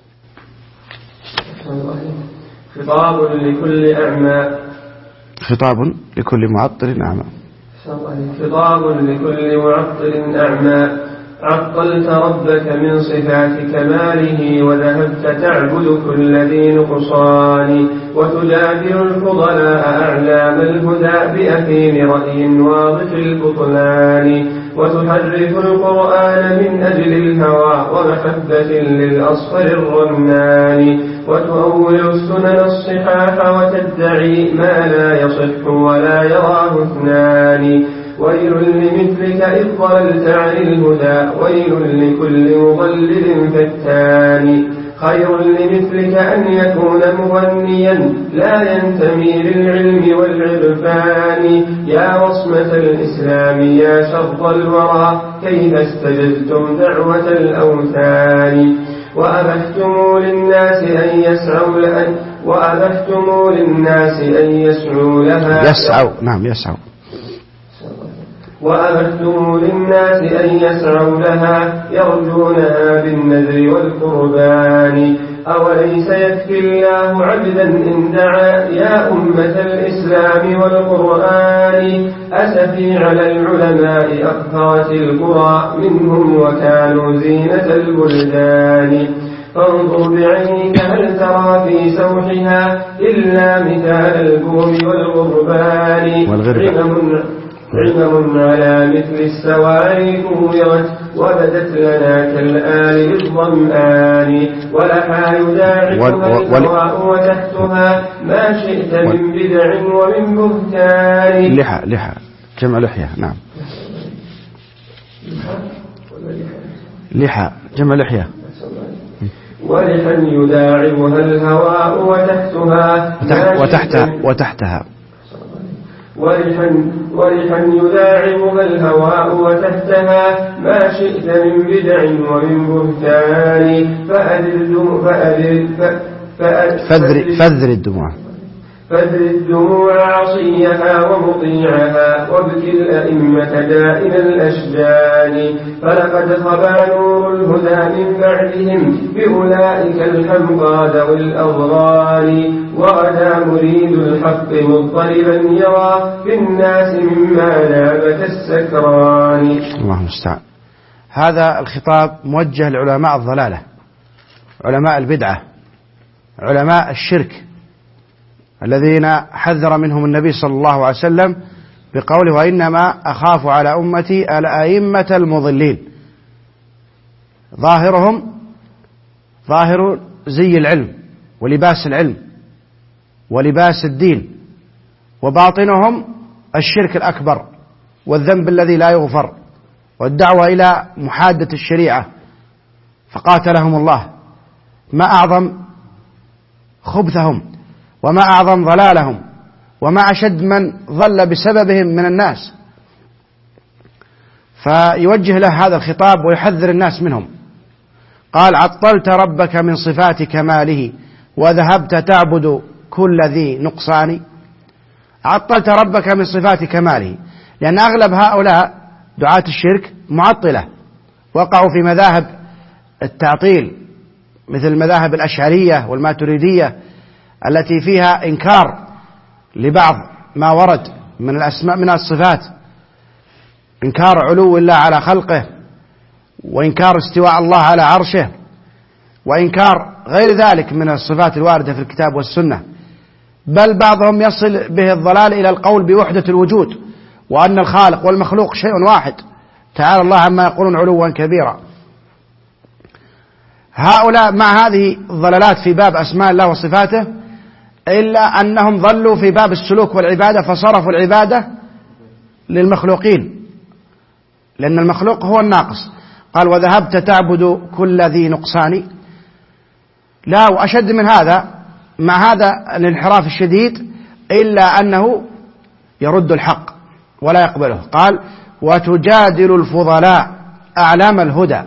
خطاب لكل أعمى، خطاب لكل معطل أعمى. خطاب لكل معطل أعمى، عطلت ربك من صفات كماله وذهبت تعبد كل ذي نقصان، وتجادل الفضلاء أعلام الهدى بأثيم رأي واضح البطلان، وتحرف القرآن من أجل الهوى ومحبة للأصفر الرنان، وتؤول السنن الصحاح وتدعي ما لا يصح ولا يراه اثنان، ويل لمثلك إذ ضللت عن الهدى ويل لكل مضلل فتان، خير لمثلك أن يكون مغنيا لا ينتمي للعلم والعرفان، يا وصمة الإسلام يا شر الورى كيف استجبتم دعوة الأوثان، وأبحتم للناس أن يسعوا لها وأبحتم للناس أن يسعوا لها يسعوا نعم يسعوا وأبحتم للناس أن يسعوا لها يرجونها بالنذر والقربان، أوليس يكفي الله عبدا إن دعا يا أمة الإسلام والقرآن، أسفي على العلماء أكثرت القرى منهم وكانوا زينة البلدان، فانظر بعينك هل ترى في سوحها إلا مثال البوم والغربان، عمم على مثل السواري كورت وبدت لنا كالآل للظمآن، ولحى يداعبها الهواء وتحتها ما شئت من بدع ومن بهتان. لحى لحى جمع لحية. نعم لحى جمع لحية. ولحا يداعبها الهواء وتحتها وتحتها وتحتها ورحا ورحا يداعبها الهواء وتحتها ما شئت من بدع ومن بهتان، فأذر فأذر فذر فذر الدموع فذر الدموع عصيها ومطيعها وابكي الأئمة دائم الأشجان، فلقد خبا نور الهدى من بعدهم بأولئك الحمقى ذوي الأضغان، وغدا مريد الحق مضطربا يرى في الناس مما نابت السكران. الله المستعان. هذا الخطاب موجه لعلماء الضلالة، علماء البدعة، علماء الشرك، الذين حذر منهم النبي صلى الله عليه وسلم بقوله: وإنما أخاف على أمتي الأئمة المضلين. ظاهرهم ظاهر زي العلم ولباس العلم ولباس الدين، وباطنهم الشرك الأكبر والذنب الذي لا يغفر والدعوة إلى محادة الشريعة، فقاتلهم الله. ما أعظم خبثهم وما أعظم ضلالهم وما أشد من ضل بسببهم من الناس. فيوجه له هذا الخطاب ويحذر الناس منهم. قال: عطلت ربك من صفات كماله وذهبت تعبد كل ذي نقصان. عطلت ربك من صفات كماله، لأن أغلب هؤلاء دعاة الشرك معطلة، وقعوا في مذاهب التعطيل مثل المذاهب الأشعرية والماتريدية التي فيها إنكار لبعض ما ورد من الأسماء من الصفات، إنكار علو الله على خلقه، وإنكار استواء الله على عرشه، وإنكار غير ذلك من الصفات الواردة في الكتاب والسنة. بل بعضهم يصل به الضلال إلى القول بوحدة الوجود، وأن الخالق والمخلوق شيء واحد، تعالى الله عما يقولون علوا كبيرا. هؤلاء مع هذه الضلالات في باب أسماء الله وصفاته، إلا أنهم ظلوا في باب السلوك والعبادة، فصرفوا العبادة للمخلوقين، لأن المخلوق هو الناقص. قال: وذهبت تعبد كل ذي نقصان. لا، وأشد من هذا، مع هذا الانحراف الشديد، إلا أنه يرد الحق ولا يقبله. قال: وتجادل الفضلاء أعلام الهدى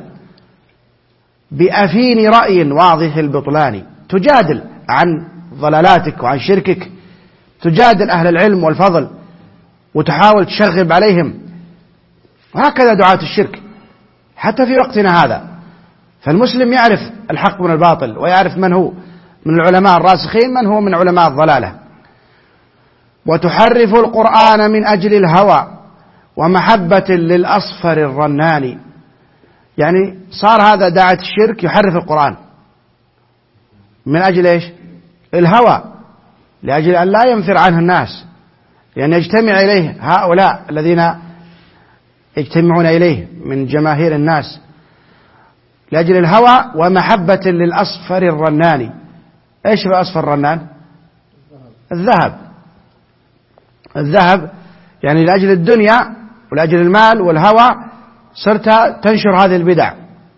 بأفين رأي واضح البطلان. تجادل عن ضلالاتك وعن شركك، تجادل أهل العلم والفضل وتحاول تشغب عليهم، وهكذا دعاة الشرك حتى في وقتنا هذا. فالمسلم يعرف الحق من الباطل، ويعرف من هو من العلماء الراسخين من هو من علماء الضلالة. وتحرف القرآن من أجل الهوى ومحبة للأصفر الرنان. يعني صار هذا داعية الشرك يحرف القرآن من أجل إيش؟ الهوى، لأجل أن لا ينفر عنه الناس، لأن يجتمع إليه هؤلاء الذين يجتمعون إليه من جماهير الناس، لأجل الهوى ومحبة للأصفر الرنان. إيش بأصفر الرنان؟ الذهب. الذهب يعني لأجل الدنيا ولأجل المال والهوى صرت تنشر هذه البدع.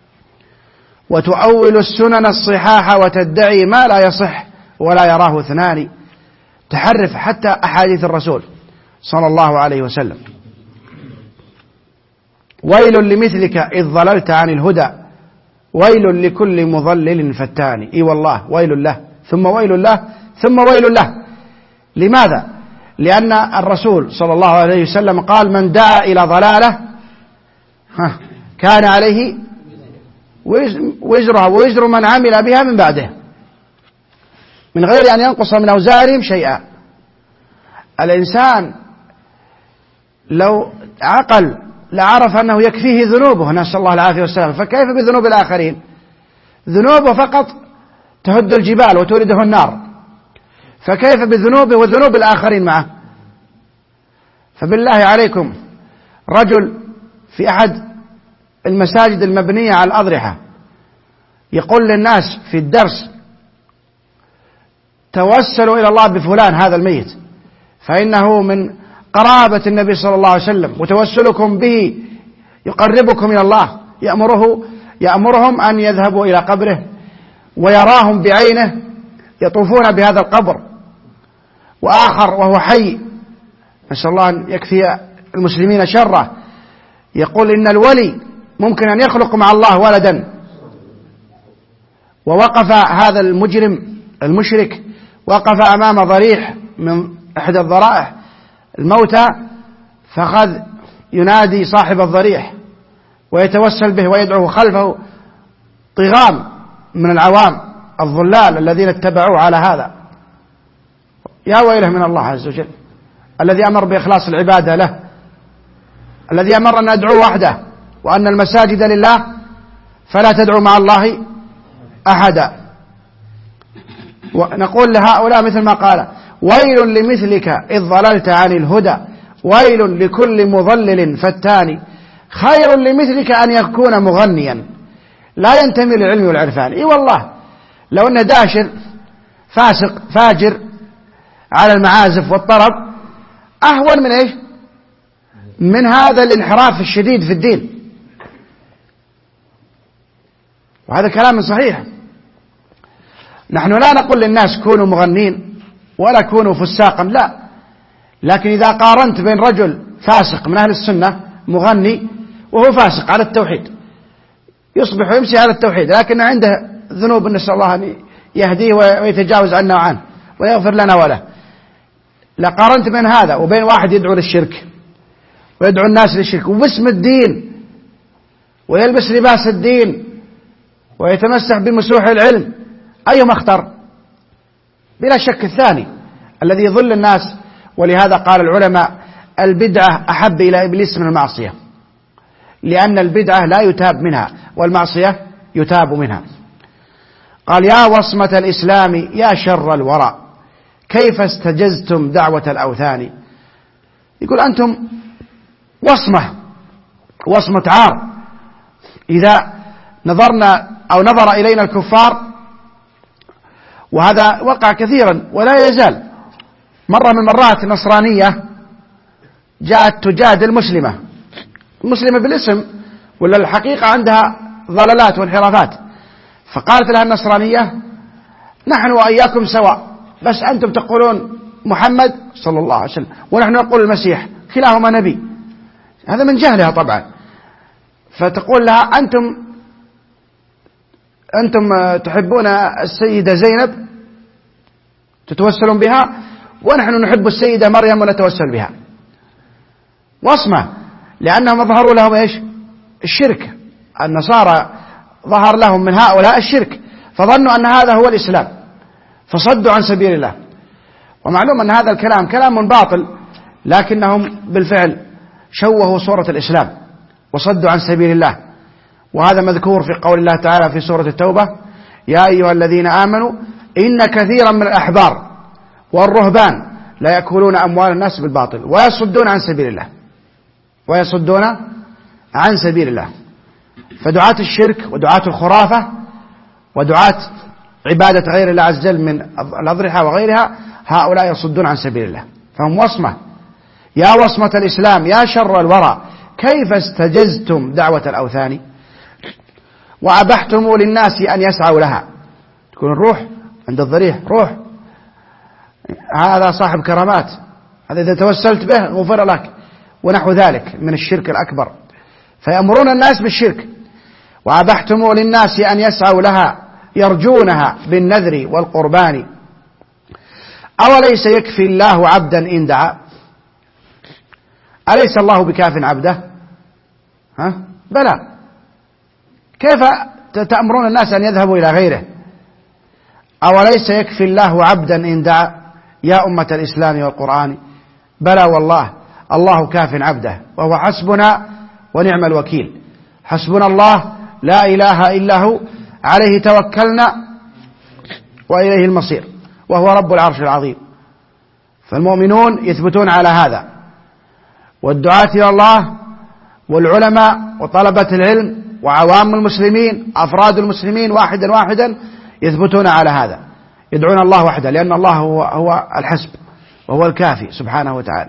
وتؤول السنن الصحاح وتدعي ما لا يصح ولا يراه اثنان. تحرف حتى أحاديث الرسول صلى الله عليه وسلم. ويل لمثلك إذ ضللت عن الهدى ويل لكل مضلل فتان. إي والله ويل له ثم ويل له ثم ويل له. لماذا؟ لأن الرسول صلى الله عليه وسلم قال: من دعا إلى ضلالة كان عليه وزرها ووزر من عمل بها من بعده، من غير أن ينقص من أوزارهم شيئا. الإنسان لو عقل لعرف أنه يكفيه ذنوبه، نسأل الله العافية والسلام، فكيف بذنوب الآخرين؟ ذنوبه فقط تهد الجبال وتورده النار، فكيف بذنوبه وذنوب الآخرين معه؟ فبالله عليكم، رجل في أحد المساجد المبنية على الأضرحة يقول للناس في الدرس: توسلوا إلى الله بفلان هذا الميت، فإنه من قرابة النبي صلى الله عليه وسلم، وتوسلكم به يقربكم إلى الله. يأمره يأمرهم أن يذهبوا إلى قبره ويراهم بعينه يطوفون بهذا القبر. وآخر وهو حي، نسأل الله أن يكفي المسلمين شره، يقول إن الولي ممكن أن يخلق مع الله ولدا. ووقف هذا المجرم المشرك وقف أمام ضريح من إحدى الضرائح الموتى، فأخذ ينادي صاحب الضريح ويتوسل به ويدعوه خلفه طغام من العوام الضلال الذين اتبعوه على هذا. يا ويله من الله عز وجل الذي أمر بإخلاص العبادة له، الذي أمر أن ندعو وحده، وأن المساجد لله فلا تدعو مع الله أحدا. ونقول لهؤلاء مثل ما قال: ويل لمثلك إذ ضللت عن الهدى، ويل لكل مضلل فتان، خير لمثلك أن يكون مغنيا لا ينتمي للعلم والعرفان. اي والله، لو أنه داشر فاسق فاجر على المعازف والطرب أهون من إيش؟ من هذا الانحراف الشديد في الدين. وهذا كلام صحيح. نحن لا نقول للناس كونوا مغنين ولا كونوا فساقا، لا، لكن إذا قارنت بين رجل فاسق من أهل السنة مغني وهو فاسق على التوحيد، يصبح ويمسي على التوحيد لكن عنده ذنوب، نسأل الله أن يهديه ويتجاوز عنا وعنه ويغفر لنا وله، لقارنت بين هذا وبين واحد يدعو للشرك ويدعو الناس للشرك وباسم الدين ويلبس لباس الدين ويتمسح بمسوح العلم، أيهما اختر؟ بلا شك الثاني الذي يضل الناس. ولهذا قال العلماء: البدعة أحب إلى إبليس من المعصية، لأن البدعة لا يتاب منها والمعصية يتاب منها. قال: يا وصمة الإسلام يا شر الورى، كيف استجزتم دعوة الأوثان. يقول أنتم وصمة وصمة عار. إذا نظرنا أو نظر إلينا الكفار، وهذا وقع كثيرا ولا يزال، مرة من المرات نصرانية جاءت تجادل مسلمة مسلمة بالاسم ولا الحقيقة عندها ضلالات وانحرافات، فقالت لها النصرانية: نحن وإياكم سواء، بس أنتم تقولون محمد صلى الله عليه وسلم ونحن نقول المسيح، كلاهما نبي. هذا من جهلها طبعا. فتقول لها: أنتم أنتم تحبون السيدة زينب تتوسلون بها، ونحن نحب السيدة مريم ونتوسل بها. وصمة، لأنهم أظهروا لهم إيش؟ الشرك. النصارى ظهر لهم من هؤلاء الشرك، فظنوا أن هذا هو الإسلام فصدوا عن سبيل الله. ومعلوم أن هذا الكلام كلام باطل، لكنهم بالفعل شوهوا صورة الإسلام وصدوا عن سبيل الله. وهذا مذكور في قول الله تعالى في سورة التوبة: يا أيها الذين آمنوا إن كثيرا من الأحبار والرهبان لا يأكلون أموال الناس بالباطل ويصدون عن سبيل الله ويصدون عن سبيل الله. فدعاة الشرك ودعاة الخرافة ودعاة عبادة غير الله عز وجل من الأضرحة وغيرها، هؤلاء يصدون عن سبيل الله، فهم وصمة. يا وصمة الإسلام يا شر الورى، كيف استجزتم دعوة الأوثان وأبحتم للناس أن يسعوا لها. تكون الروح عند الضريح روح، هذا صاحب كرامات، هذا إذا توسلت به غفر لك، ونحو ذلك من الشرك الأكبر. فيأمرون الناس بالشرك. وأبحتم للناس أن يسعوا لها يرجونها بالنذر والقربان، أوليس يكفي الله عبدا إن دعا. أليس الله بكاف عبده؟ ها؟ بلى. كيف تأمرون الناس أن يذهبوا إلى غيره؟ أوليس يكفي الله عبدا إن دعا يا أمة الإسلام والقرآن. بلى والله، الله كاف عبده وهو حسبنا ونعم الوكيل. حسبنا الله لا إله إلا هو، عليه توكلنا وإليه المصير، وهو رب العرش العظيم. فالمؤمنون يثبتون على هذا، والدعاة إلى الله والعلماء وطلبة العلم وعوام المسلمين أفراد المسلمين واحدا واحدا يثبتون على هذا، يدعون الله وحده، لأن الله هو, هو الحسب وهو الكافي سبحانه وتعالى.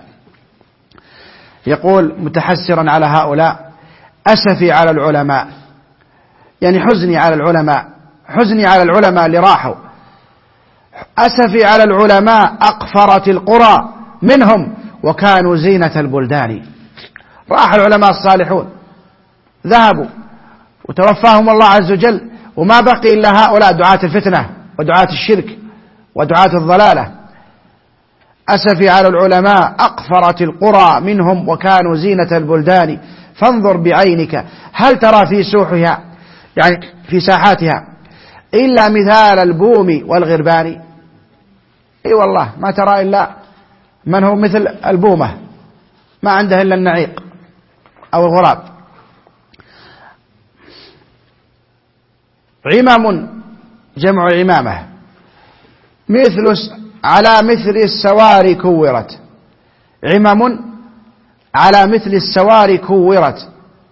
يقول متحسرا على هؤلاء: أسفي على العلماء، يعني حزني على العلماء، حزني على العلماء اللي راحوا. أسفي على العلماء أقفرت القرى منهم وكانوا زينة البلدان. راح العلماء الصالحون، ذهبوا وتوفاهم الله عز وجل، وما بقي إلا هؤلاء دعاة الفتنة ودعاة الشرك ودعاة الضلالة. أسفي على العلماء أقفرت القرى منهم وكانوا زينة البلدان، فانظر بعينك هل ترى في سوحها، يعني في ساحاتها، إلا مثال البوم والغربان. اي والله ما ترى إلا من هو مثل البومة، ما عنده إلا النعيق أو الغراب. عمم جمع عمامة. مثل على مثل السواري كورت، عمم على مثل السواري كورت،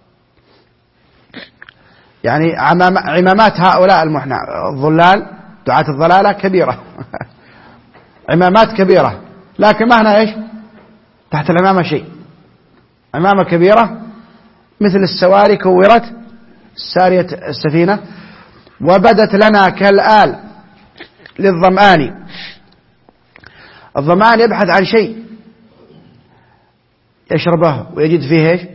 يعني عمامات هؤلاء المحنى الضلال دعاة الضلالة كبيرة عمامات كبيرة، لكن ما هنا إيش تحت العمامة شيء، عمامة كبيرة مثل السواري كورت سارية السفينة. وبدت لنا كالآل للظمآن، الظمآن يبحث عن شيء يشربه ويجد فيه إيش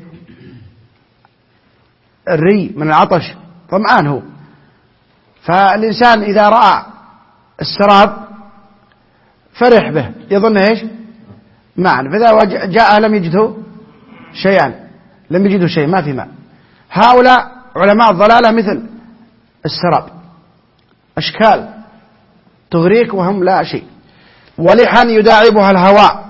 الري من العطش، ظمآن هو. فالإنسان إذا رأى السراب فرح به يظن إيش ماء، فإذا جاء لم يجده شيئا، لم يجده شيء، ما في ماء. هؤلاء علماء الضلالة مثل السراب، أشكال تغريك وهم لا شيء. ولحا يداعبها الهواء،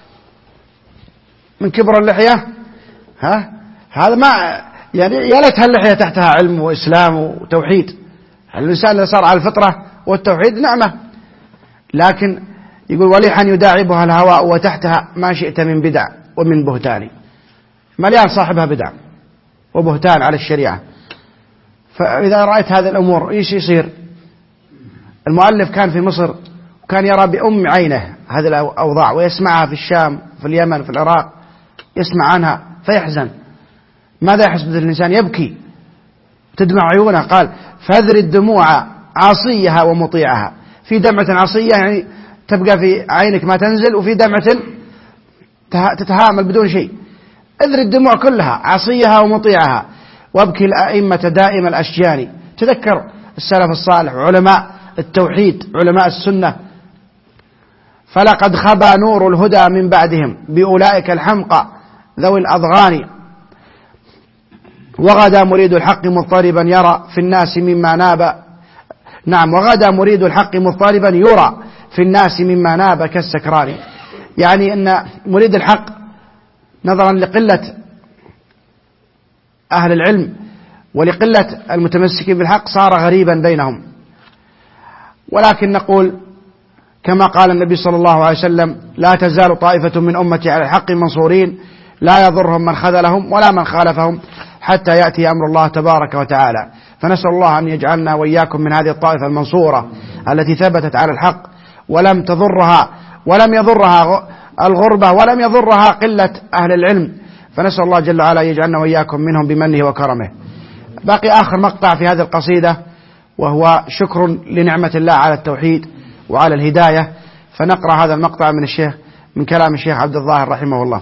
من كبر اللحية ها هذا ما يعني يا ليتها اللحية تحتها علم وإسلام وتوحيد. الإنسان اللي صار على الفطرة والتوحيد نعمة، لكن يقول ولحا يداعبها الهواء وتحتها ما شئت من بدع ومن بهتان، مليان صاحبها بدع وبهتان على الشريعة. فإذا رأيت هذه الأمور إيش يصير؟ المؤلف كان في مصر وكان يرى بأم عينه هذه الأوضاع، ويسمعها في الشام في اليمن في العراق، يسمع عنها فيحزن. ماذا يحسب الإنسان؟ يبكي تدمع عيونه. قال فاذر الدموع عاصيها ومطيعها، في دمعة عاصية يعني تبقى في عينك ما تنزل، وفي دمعة تتهامل بدون شيء. اذر الدموع كلها عاصيها ومطيعها، وابكي الأئمة دائم الأشجان. تذكر السلف الصالح علماء التوحيد علماء السنة، فلقد خبى نور الهدى من بعدهم بأولئك الحمقى ذوي الأضغان. وغدا مريد الحق مضطربا يرى في الناس مما ناب، نعم وغدا مريد الحق مضطربا يرى في الناس مما ناب كالسكران. يعني أن مريد الحق نظرا لقلة أهل العلم ولقلة المتمسكين بالحق صار غريبا بينهم. ولكن نقول كما قال النبي صلى الله عليه وسلم لا تزال طائفة من أمتي على الحق منصورين لا يضرهم من خذلهم ولا من خالفهم حتى يأتي أمر الله تبارك وتعالى. فنسأل الله أن يجعلنا وإياكم من هذه الطائفة المنصورة التي ثبتت على الحق ولم تضرها ولم يضرها الغربة ولم يضرها قلة أهل العلم. فنسأل الله جل وعلا يجعلنا وإياكم منهم بمنه وكرمه. باقي آخر مقطع في هذه القصيدة وهو شكر لنعمة الله على التوحيد وعلى الهداية، فنقرأ هذا المقطع من الشيخ من كلام الشيخ عبد الظاهر رحمه الله.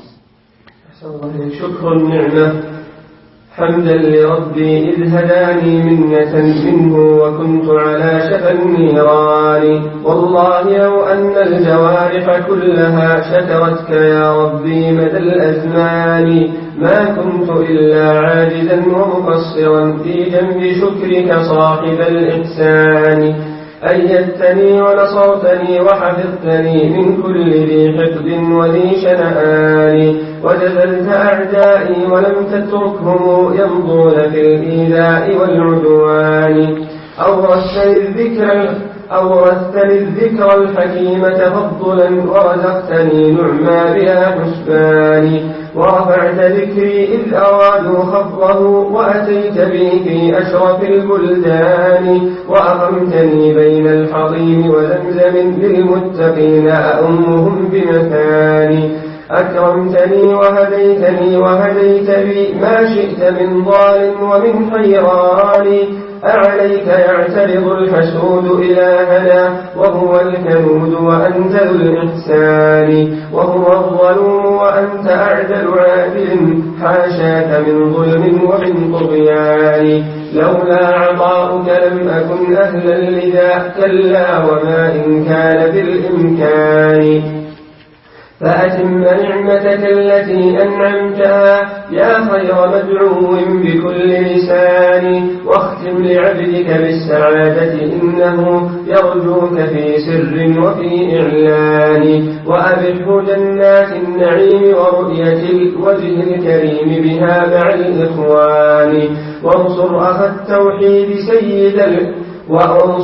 شكر النعمة حمدا لربي إذ هداني منة منه وكنت على شفا النيران. والله لو أن الجوارح كلها شكرتك يا ربي مدى الأزمان ما كنت إلا عاجزا ومقصرا في جنب شكرك صاحب الإحسان. أيدتني ونصرتني وحفظتني من كل ذي حقد وذي شنآن وجزلت أعدائي ولم تتركهم يمضون في الإيذاء والعدوان. أورثتني الذكر أورثتني الذكر الحكيم تفضلا ورزقتني نعما بلا حسبان. ورفعت ذكري إذ أرادوا خفضه وأتيت بي في أشرف البلدان. وأقمتني بين الحطيم وزمزم للمتقين أأمهم بمكاني. أكرمتني وهديتني وهديت بي ما شئت من ضال ومن حيران. أعليك يعترض الحسود إلهنا وهو الكنود وأنت ذو الإحسان. وهو الظلوم وأنت أعدل عادل حاشاك من ظلم ومن طغيان. لولا عطاؤك لم أكن أهلا لذا كلا وما إن كان بالإمكان. فأتم نعمتك التي أنعمتها يا خير مدعو بكل لسان. واختم لعبدك بالسعادة إنه يرجوك في سر وفي إعلان. وأبحه جنات النعيم ورؤية الوجه الكريم بها مع الإخوان. وانصر أخ التوحيد سيد وانصر أخ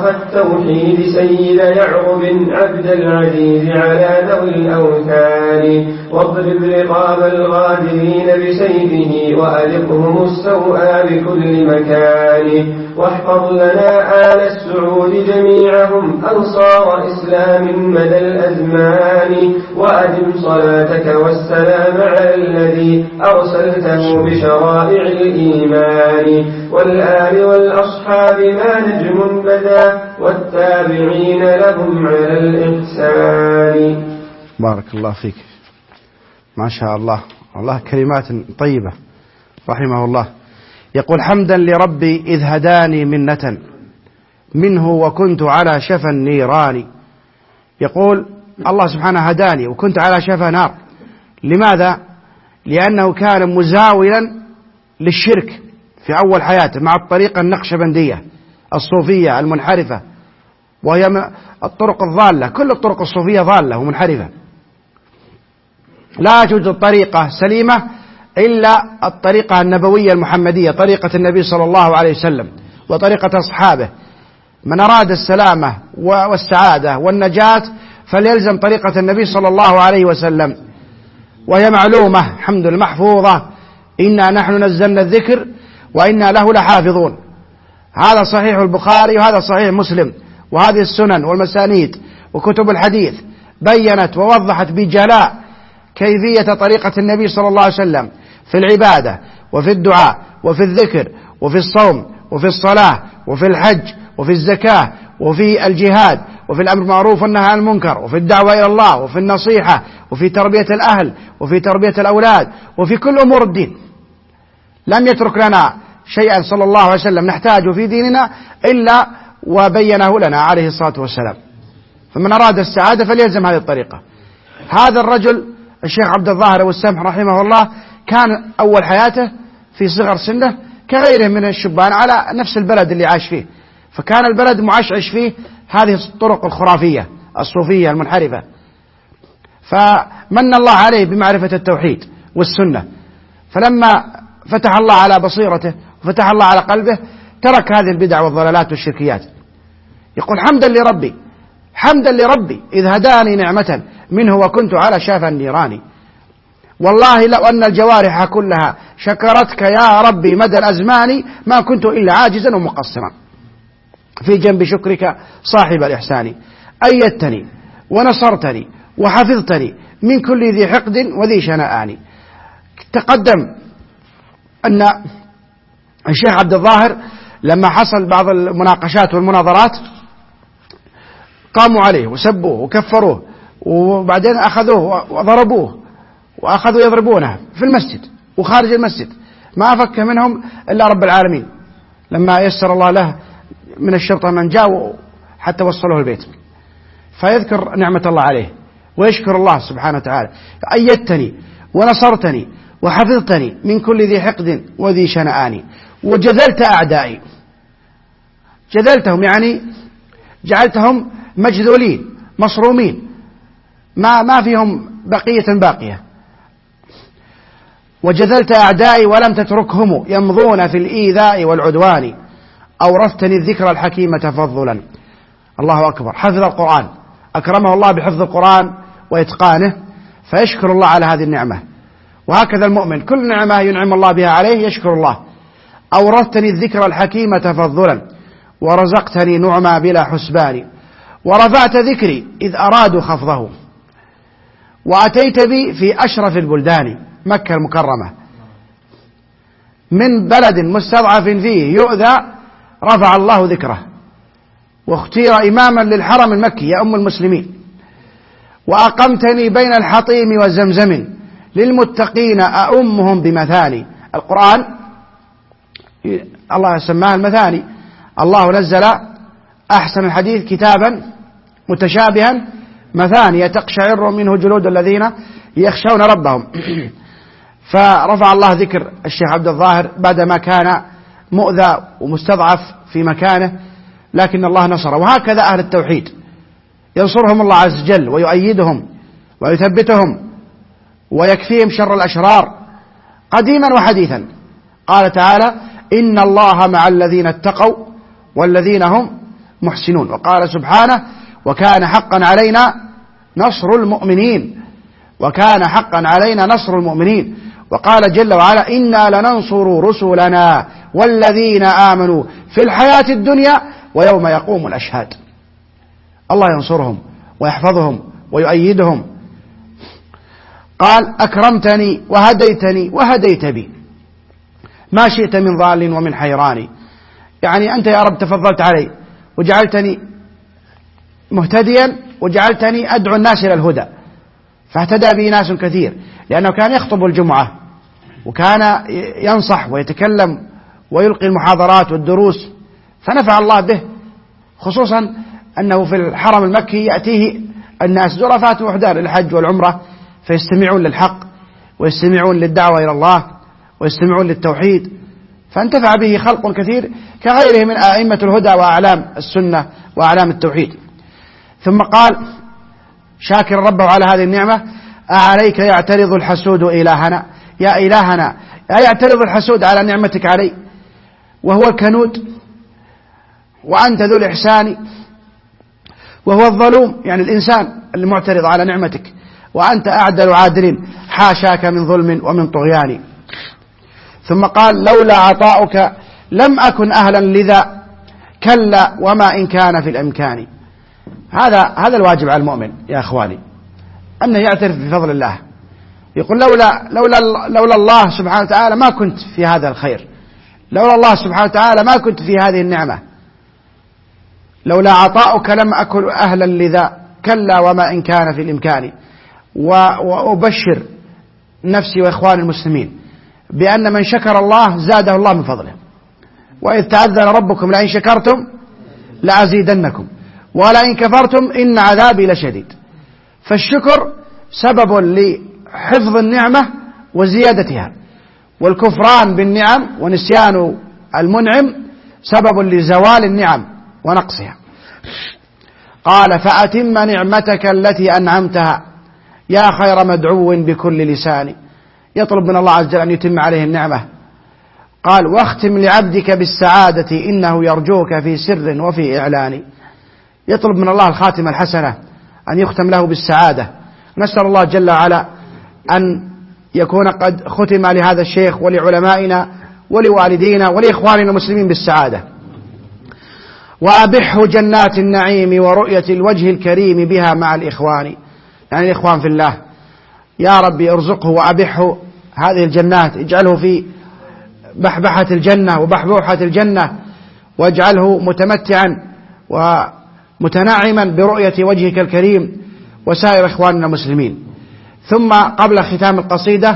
شرف التوحيد سيد يعقب عبد العزيز على ذوي الأوثان واضرب رقاب الغادرين بسيفه وأذقهم السوء بكل مكان واحفظ لنا آل السعود جميعهم أنصار إسلام مدى الأزمان وأدم صلاتك والسلام على الذي أرسلته بشرائع الإيمان والآل والأصحاب ما نجم بدا والتابعين لهم على الإحسان. بارك الله فيك، ما شاء الله، والله كلمات طيبة رحمه الله. يقول: حمدا لربي إذ هداني منة منه وكنت على شفا النيران. يقول الله سبحانه هداني وكنت على شفا نار. لماذا؟ لأنه كان مزاولا للشرك في أول حياته مع الطريقة النقشبندية الصوفية المنحرفة، وهي الطرق الضالة. كل الطرق الصوفية ضالة ومنحرفة، لا توجد طريقة سليمة إلا الطريقة النبوية المحمدية، طريقة النبي صلى الله عليه وسلم وطريقة أصحابه. من أراد السلامة والسعادة والنجاة فليلزم طريقة النبي صلى الله عليه وسلم، وهي معلومة الحمد لله محفوظة: إنا نحن نزلنا الذكر وإنا له لحافظون. هذا صحيح البخاري وهذا صحيح مسلم، وهذه السنن والمسانيد وكتب الحديث بيّنت ووضحت بجلاء كيفية طريقة النبي صلى الله عليه وسلم في العبادة وفي الدعاء وفي الذكر وفي الصوم وفي الصلاة وفي الحج وفي الزكاة وفي الجهاد وفي الأمر بالمعروف والنهي عن المنكر وفي الدعوة إلى الله وفي النصيحة وفي تربية الأهل وفي تربية الأولاد وفي كل أمور الدين. لم يترك لنا شيئا صلى الله عليه وسلم نحتاجه في ديننا إلا وبينه لنا عليه الصلاة والسلام. فمن أراد السعادة فليلزم هذه الطريقة. هذا الرجل الشيخ عبد الظاهر أبو السمح رحمه الله كان أول حياته في صغر سنه كغيره من الشبان على نفس البلد اللي عاش فيه، فكان البلد معشعش فيه هذه الطرق الخرافية الصوفية المنحرفة. فمن الله عليه بمعرفة التوحيد والسنة، فلما فتح الله على بصيرته وفتح الله على قلبه ترك هذه البدع والضلالات والشركيات. يقول: حمدا لربي، حمدا لربي إذ هداني نعمة منه وكنت على شافا النيران. والله لو أن الجوارح كلها شكرتك يا ربي مدى الأزمان ما كنت إلا عاجزا ومقصرا في جنب شكرك صاحب الإحسان. أيدتني ونصرتني وحفظتني من كل ذي حقد وذي شنآن. تقدم أن الشيخ عبد الظاهر لما حصل بعض المناقشات والمناظرات قاموا عليه وسبوه وكفروه، وبعدين أخذوه وضربوه وأخذوا يضربونه في المسجد وخارج المسجد، ما أفك منهم إلا رب العالمين لما يسر الله له من الشرطة من جاء حتى وصلوه البيت. فيذكر نعمة الله عليه ويشكر الله سبحانه وتعالى: أيدتني ونصرتني وحفظتني من كل ذي حقد وذي شنآن وجذلت أعدائي. جذلتهم يعني جعلتهم مجذولين مصرومين، ما ما فيهم بقية باقية. وجذلت أعدائي ولم تتركهم يمضون في الإيذاء والعدوان أورثتني الذكر الحكيم تفضلا. الله أكبر. حفظ القرآن، أكرمه الله بحفظ القرآن وإتقانه، فيشكر الله على هذه النعمة. وهكذا المؤمن كل نعمة ينعم الله بها عليه يشكر الله. أورثتني الذكر الحكيم تفضلا ورزقتني نعما بلا حسبان ورفعت ذكري إذ أرادوا خفضه وأتيت بي في أشرف البلدان. مكة المكرمة من بلد مستضعف فيه يؤذى رفع الله ذكره واختير إماما للحرم المكي يا أم المسلمين. وأقمتني بين الحطيم وزمزم للمتقين أؤمهم بمثاني. القرآن الله سماه المثاني. الله نزل أحسن الحديث كتابا متشابها مثانية تقشعر منه جلود الذين يخشون ربهم. فرفع الله ذكر الشيخ عبد الظاهر بعدما كان مؤذى ومستضعف في مكانه، لكن الله نصره. وهكذا أهل التوحيد ينصرهم الله عز وجل ويؤيدهم ويثبتهم ويكفيهم شر الأشرار قديما وحديثا. قال تعالى: إن الله مع الذين اتقوا والذين هم محسنون. وقال سبحانه وكان حقا علينا نصر المؤمنين وكان حقا علينا نصر المؤمنين. وقال جل وعلا إنا لننصر رسلنا والذين آمنوا في الحياة الدنيا ويوم يقوم الأشهاد. الله ينصرهم ويحفظهم ويؤيدهم. قال أكرمتني وهديتني وهديت بي ما شئت من ضال ومن حيران. يعني أنت يا رب تفضلت علي وجعلتني مهتديا وجعلتني أدعو الناس إلى الهدى، فاهتدى به ناس كثير، لأنه كان يخطب الجمعة وكان ينصح ويتكلم ويلقي المحاضرات والدروس، فنفع الله به، خصوصا أنه في الحرم المكي يأتيه الناس زرفات وحدان للحج والعمرة فيستمعون للحق ويستمعون للدعوة إلى الله ويستمعون للتوحيد، فانتفع به خلق كثير كغيره من أئمة الهدى وأعلام السنة وأعلام التوحيد. ثم قال شاكر ربه على هذه النعمة أعليك يعترض الحسود إلهنا، يا إلهنا يعترض الحسود على نعمتك علي وهو الكنود وأنت ذو الإحسان، وهو الظلوم يعني الإنسان المعترض على نعمتك، وأنت أعدل عادل حاشاك من ظلم ومن طغيان. ثم قال لولا عطاؤك لم أكن أهلا لذا كلا وما إن كان في الإمكان. هذا هذا الواجب على المؤمن يا أخواني، أنه يعترف بفضل الله، يقول لولا لولا لولا الله سبحانه وتعالى ما كنت في هذا الخير، لولا الله سبحانه وتعالى ما كنت في هذه النعمة، لولا عطاؤك لم أكن أهلا لذا كلا وما إن كان في الإمكان. وأبشر نفسي وإخوان المسلمين بأن من شكر الله زاده الله من فضله، وإذ تأذن ربكم لئن شكرتم لأزيدنكم ولئن كفرتم إن عذابي لشديد. فالشكر سبب لحفظ النعمة وزيادتها، والكفران بالنعم ونسيان المنعم سبب لزوال النعم ونقصها. قال فأتم نعمتك التي أنعمتها يا خير مدعو بكل لسان. يطلب من الله عز وجل أن يتم عليه النعمة. قال واختم لعبدك بالسعادة إنه يرجوك في سر وفي إعلان. يطلب من الله الخاتمة الحسنة أن يختم له بالسعادة. نسأل الله جل وعلا أن يكون قد ختم لهذا الشيخ ولعلمائنا ولوالدينا ولإخواننا المسلمين بالسعادة. وأبحه جنات النعيم ورؤية الوجه الكريم بها مع الإخوان، يعني الإخوان في الله. يا ربي ارزقه وأبحه هذه الجنات، اجعله في بحبحة الجنة وبحبوحة الجنة، واجعله متمتعا ومتنعما برؤية وجهك الكريم وسائر إخواننا المسلمين. ثم قبل ختام القصيدة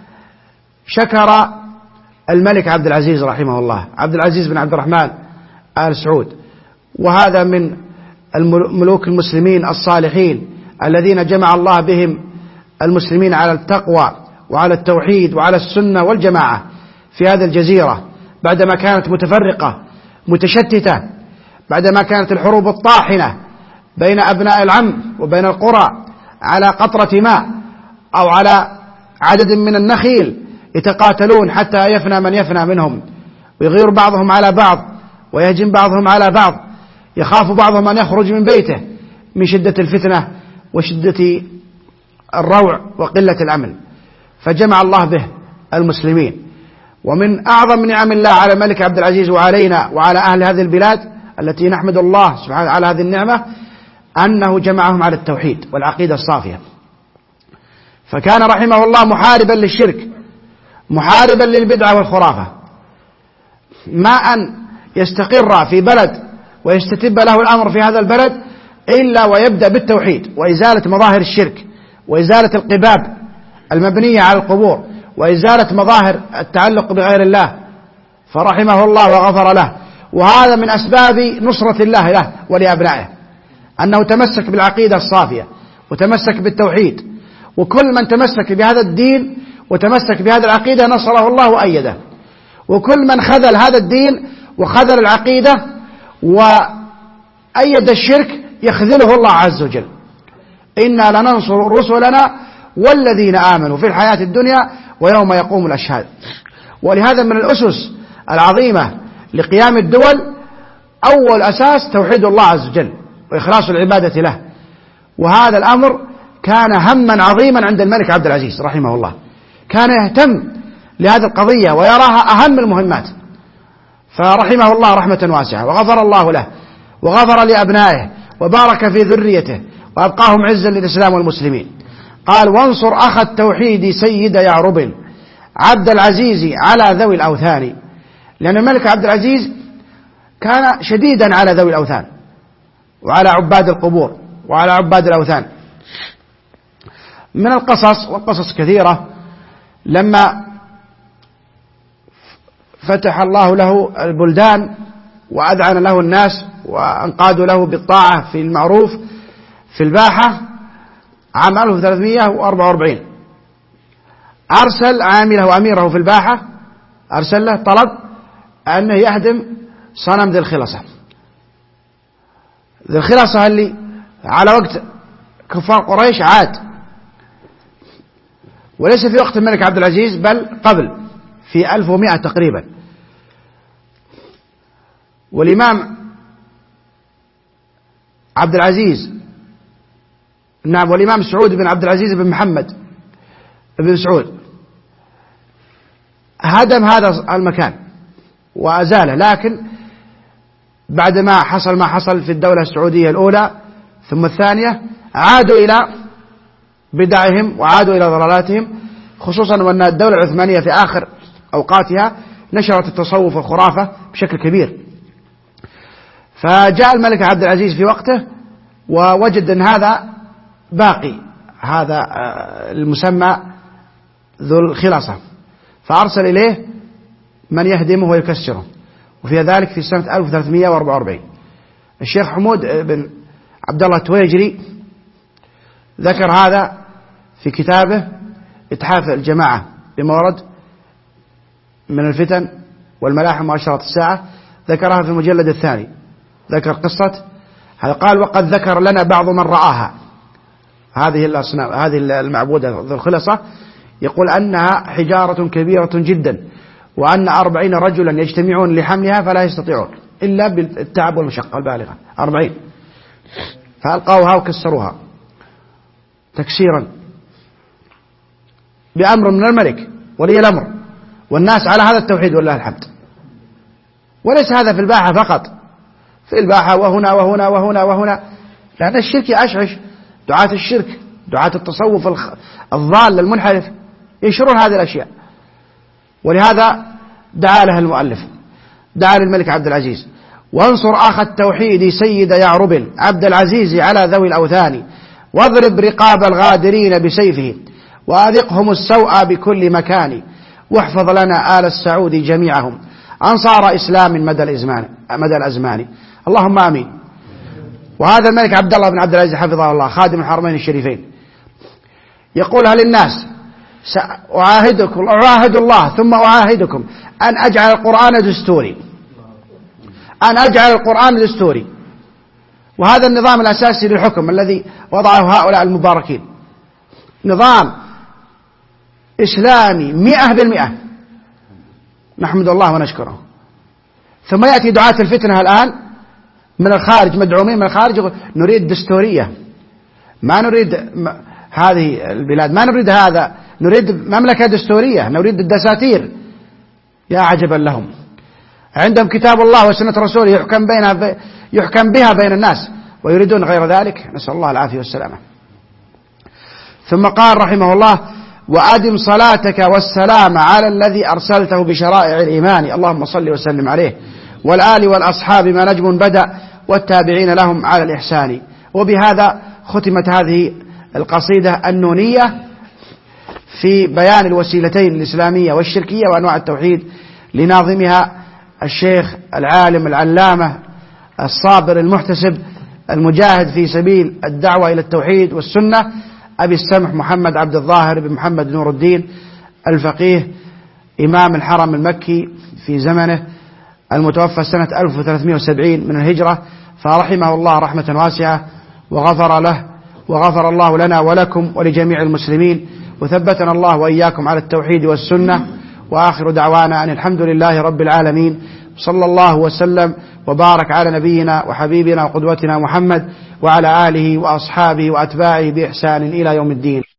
شكر الملك عبد العزيز رحمه الله، عبد العزيز بن عبد الرحمن آل سعود، وهذا من الملوك المسلمين الصالحين الذين جمع الله بهم المسلمين على التقوى وعلى التوحيد وعلى السنة والجماعة في هذه الجزيرة، بعدما كانت متفرقة متشتتة، بعدما كانت الحروب الطاحنة بين أبناء العم وبين القرى على قطرة ماء أو على عدد من النخيل يتقاتلون حتى يفنى من يفنى منهم، ويغير بعضهم على بعض ويهجم بعضهم على بعض، يخاف بعضهم أن يخرج من بيته من شدة الفتنة وشدة الروع وقلة الأمن، فجمع الله به المسلمين. ومن أعظم نعم الله على الملك عبد العزيز وعلينا وعلى أهل هذه البلاد التي نحمد الله سبحانه على هذه النعمة أنه جمعهم على التوحيد والعقيدة الصافية. فكان رحمه الله محاربا للشرك، محاربا للبدعة والخرافة، ما أن يستقر في بلد ويستتب له الأمر في هذا البلد إلا ويبدأ بالتوحيد وإزالة مظاهر الشرك وإزالة القباب المبنية على القبور وإزالة مظاهر التعلق بغير الله، فرحمه الله وغفر له. وهذا من أسباب نصرة الله له ولأبنائه، أنه تمسك بالعقيدة الصافية وتمسك بالتوحيد، وكل من تمسك بهذا الدين وتمسك بهذه العقيدة نصره الله وأيده، وكل من خذل هذا الدين وخذل العقيدة وأيد الشرك يخذله الله عز وجل. إنا لننصر رسلنا والذين آمنوا في الحياة الدنيا ويوم يقوم الأشهاد. ولهذا من الأسس العظيمة لقيام الدول أول أساس توحيد الله عز وجل وإخلاص العبادة له. وهذا الأمر كان هما عظيما عند الملك عبد العزيز رحمه الله، كان يهتم لهذه القضية ويراها أهم المهمات، فرحمه الله رحمة واسعة وغفر الله له وغفر لأبنائه وبارك في ذريته وأبقاهم عزا للإسلام والمسلمين. قال: وانصر أخ التوحيد سيد يعرب عبد العزيز على ذوي الأوثان. لأن الملك عبد العزيز كان شديدا على ذوي الأوثان وعلى عباد القبور وعلى عباد الأوثان. من القصص، والقصص كثيرة، لما فتح الله له البلدان وأذعن له الناس وأنقادوا له بالطاعة في المعروف في الباحة عام ألف وثلاثمائة وأربعة وأربعين، أرسل عامله وأميره في الباحة، أرسل له طلب أنه يهدم صنم ذي الخلصة. ذي الخلصة اللي على وقت كفار قريش عاد، وليس في وقت الملك عبد العزيز بل قبل في ألف ومائة تقريبا. والإمام عبد العزيز نعم والإمام سعود بن عبد العزيز بن محمد بن سعود هدم هذا المكان وأزاله، لكن بعدما حصل ما حصل في الدولة السعودية الأولى ثم الثانية عادوا إلى بدعهم وعادوا إلى ضلالاتهم، خصوصا وأن الدولة العثمانية في آخر أوقاتها نشرت التصوف والخرافة بشكل كبير. فجاء الملك عبد العزيز في وقته ووجد أن هذا باقي، هذا المسمى ذو الخلاصة، فأرسل إليه من يهدمه ويكسره، وفي ذلك في سنة ألف وثلاثمائة وأربعة وأربعين. الشيخ حمود بن عبد الله التويجري ذكر هذا في كتابه إتحاف الجماعة بما ورد من الفتن والملاحم وأشراط الساعة، ذكرها في المجلد الثاني، ذكر قصة هذا. قال: وقد ذكر لنا بعض من رآها، هذه الأصنام هذه المعبودة ذو الخلصة، يقول أنها حجارة كبيرة جدا، وأن أربعين رجلا يجتمعون لحملها فلا يستطيعون إلا بالتعب والمشقة البالغة، أربعين، فألقوها وكسروها تكسيرا بأمر من الملك ولي الأمر، والناس على هذا التوحيد والله الحمد. وليس هذا في الباحة فقط، في الباحة وهنا وهنا وهنا وهنا، لأن الشرك أشعش، دعاة الشرك دعاة التصوف الضال المنحرف ينشرون هذه الأشياء. ولهذا دعا لها المؤلف، دعا للملك عبد العزيز: وانصر أخ التوحيد سيد يعرب عبد العزيز على ذوي الأوثان، واضرب رقاب الغادرين بسيفه، وأذقهم السوء بكل مكان، واحفظ لنا آل السعود جميعهم أنصار إسلام مدى الأزمان مدى الأزمان، اللهم آمين. وهذا الملك عبد الله بن عبد العزيز حفظه الله خادم الحرمين الشريفين يقولها للناس: سأعاهدكم أعاهد الله ثم أعاهدكم أن أجعل القرآن دستوري، أن أجعل القرآن دستوري. وهذا النظام الأساسي للحكم الذي وضعه هؤلاء المباركين، نظام إسلامي مئة بالمئة، نحمد الله ونشكره. ثم يأتي دعاة الفتنة الآن من الخارج، مدعومين من الخارج، يقول: نريد دستورية، ما نريد هذه البلاد، ما نريد هذا، نريد مملكة دستورية، نريد الدساتير. يا عجبا لهم، عندهم كتاب الله وسنة رسوله يحكم بينها يحكم بها بين الناس، ويريدون غير ذلك، نسأل الله العافية والسلامة. ثم قال رحمه الله: وأدم صلاتك والسلام على الذي أرسلته بشرائع الإيمان، اللهم صل وسلم عليه، والآل والأصحاب ما نجم بدأ، والتابعين لهم على الإحسان. وبهذا ختمت هذه القصيدة النونية في بيان الوسيلتين الإسلامية والشركية وأنواع التوحيد، لناظمها الشيخ العالم العلامة الصابر المحتسب المجاهد في سبيل الدعوة إلى التوحيد والسنة، أبي السمح محمد عبد الظاهر بن محمد نور الدين الفقيه، إمام الحرم المكي في زمنه، المتوفى سنة ألف وثلاثمائة وسبعين من الهجرة، فرحمه الله رحمة واسعة وغفر له، وغفر الله لنا ولكم ولجميع المسلمين، وثبتنا الله وإياكم على التوحيد والسنة. وآخر دعوانا أن الحمد لله رب العالمين، صلى الله وسلم وبارك على نبينا وحبيبنا وقدوتنا محمد وعلى آله وأصحابه وأتباعه بإحسان إلى يوم الدين.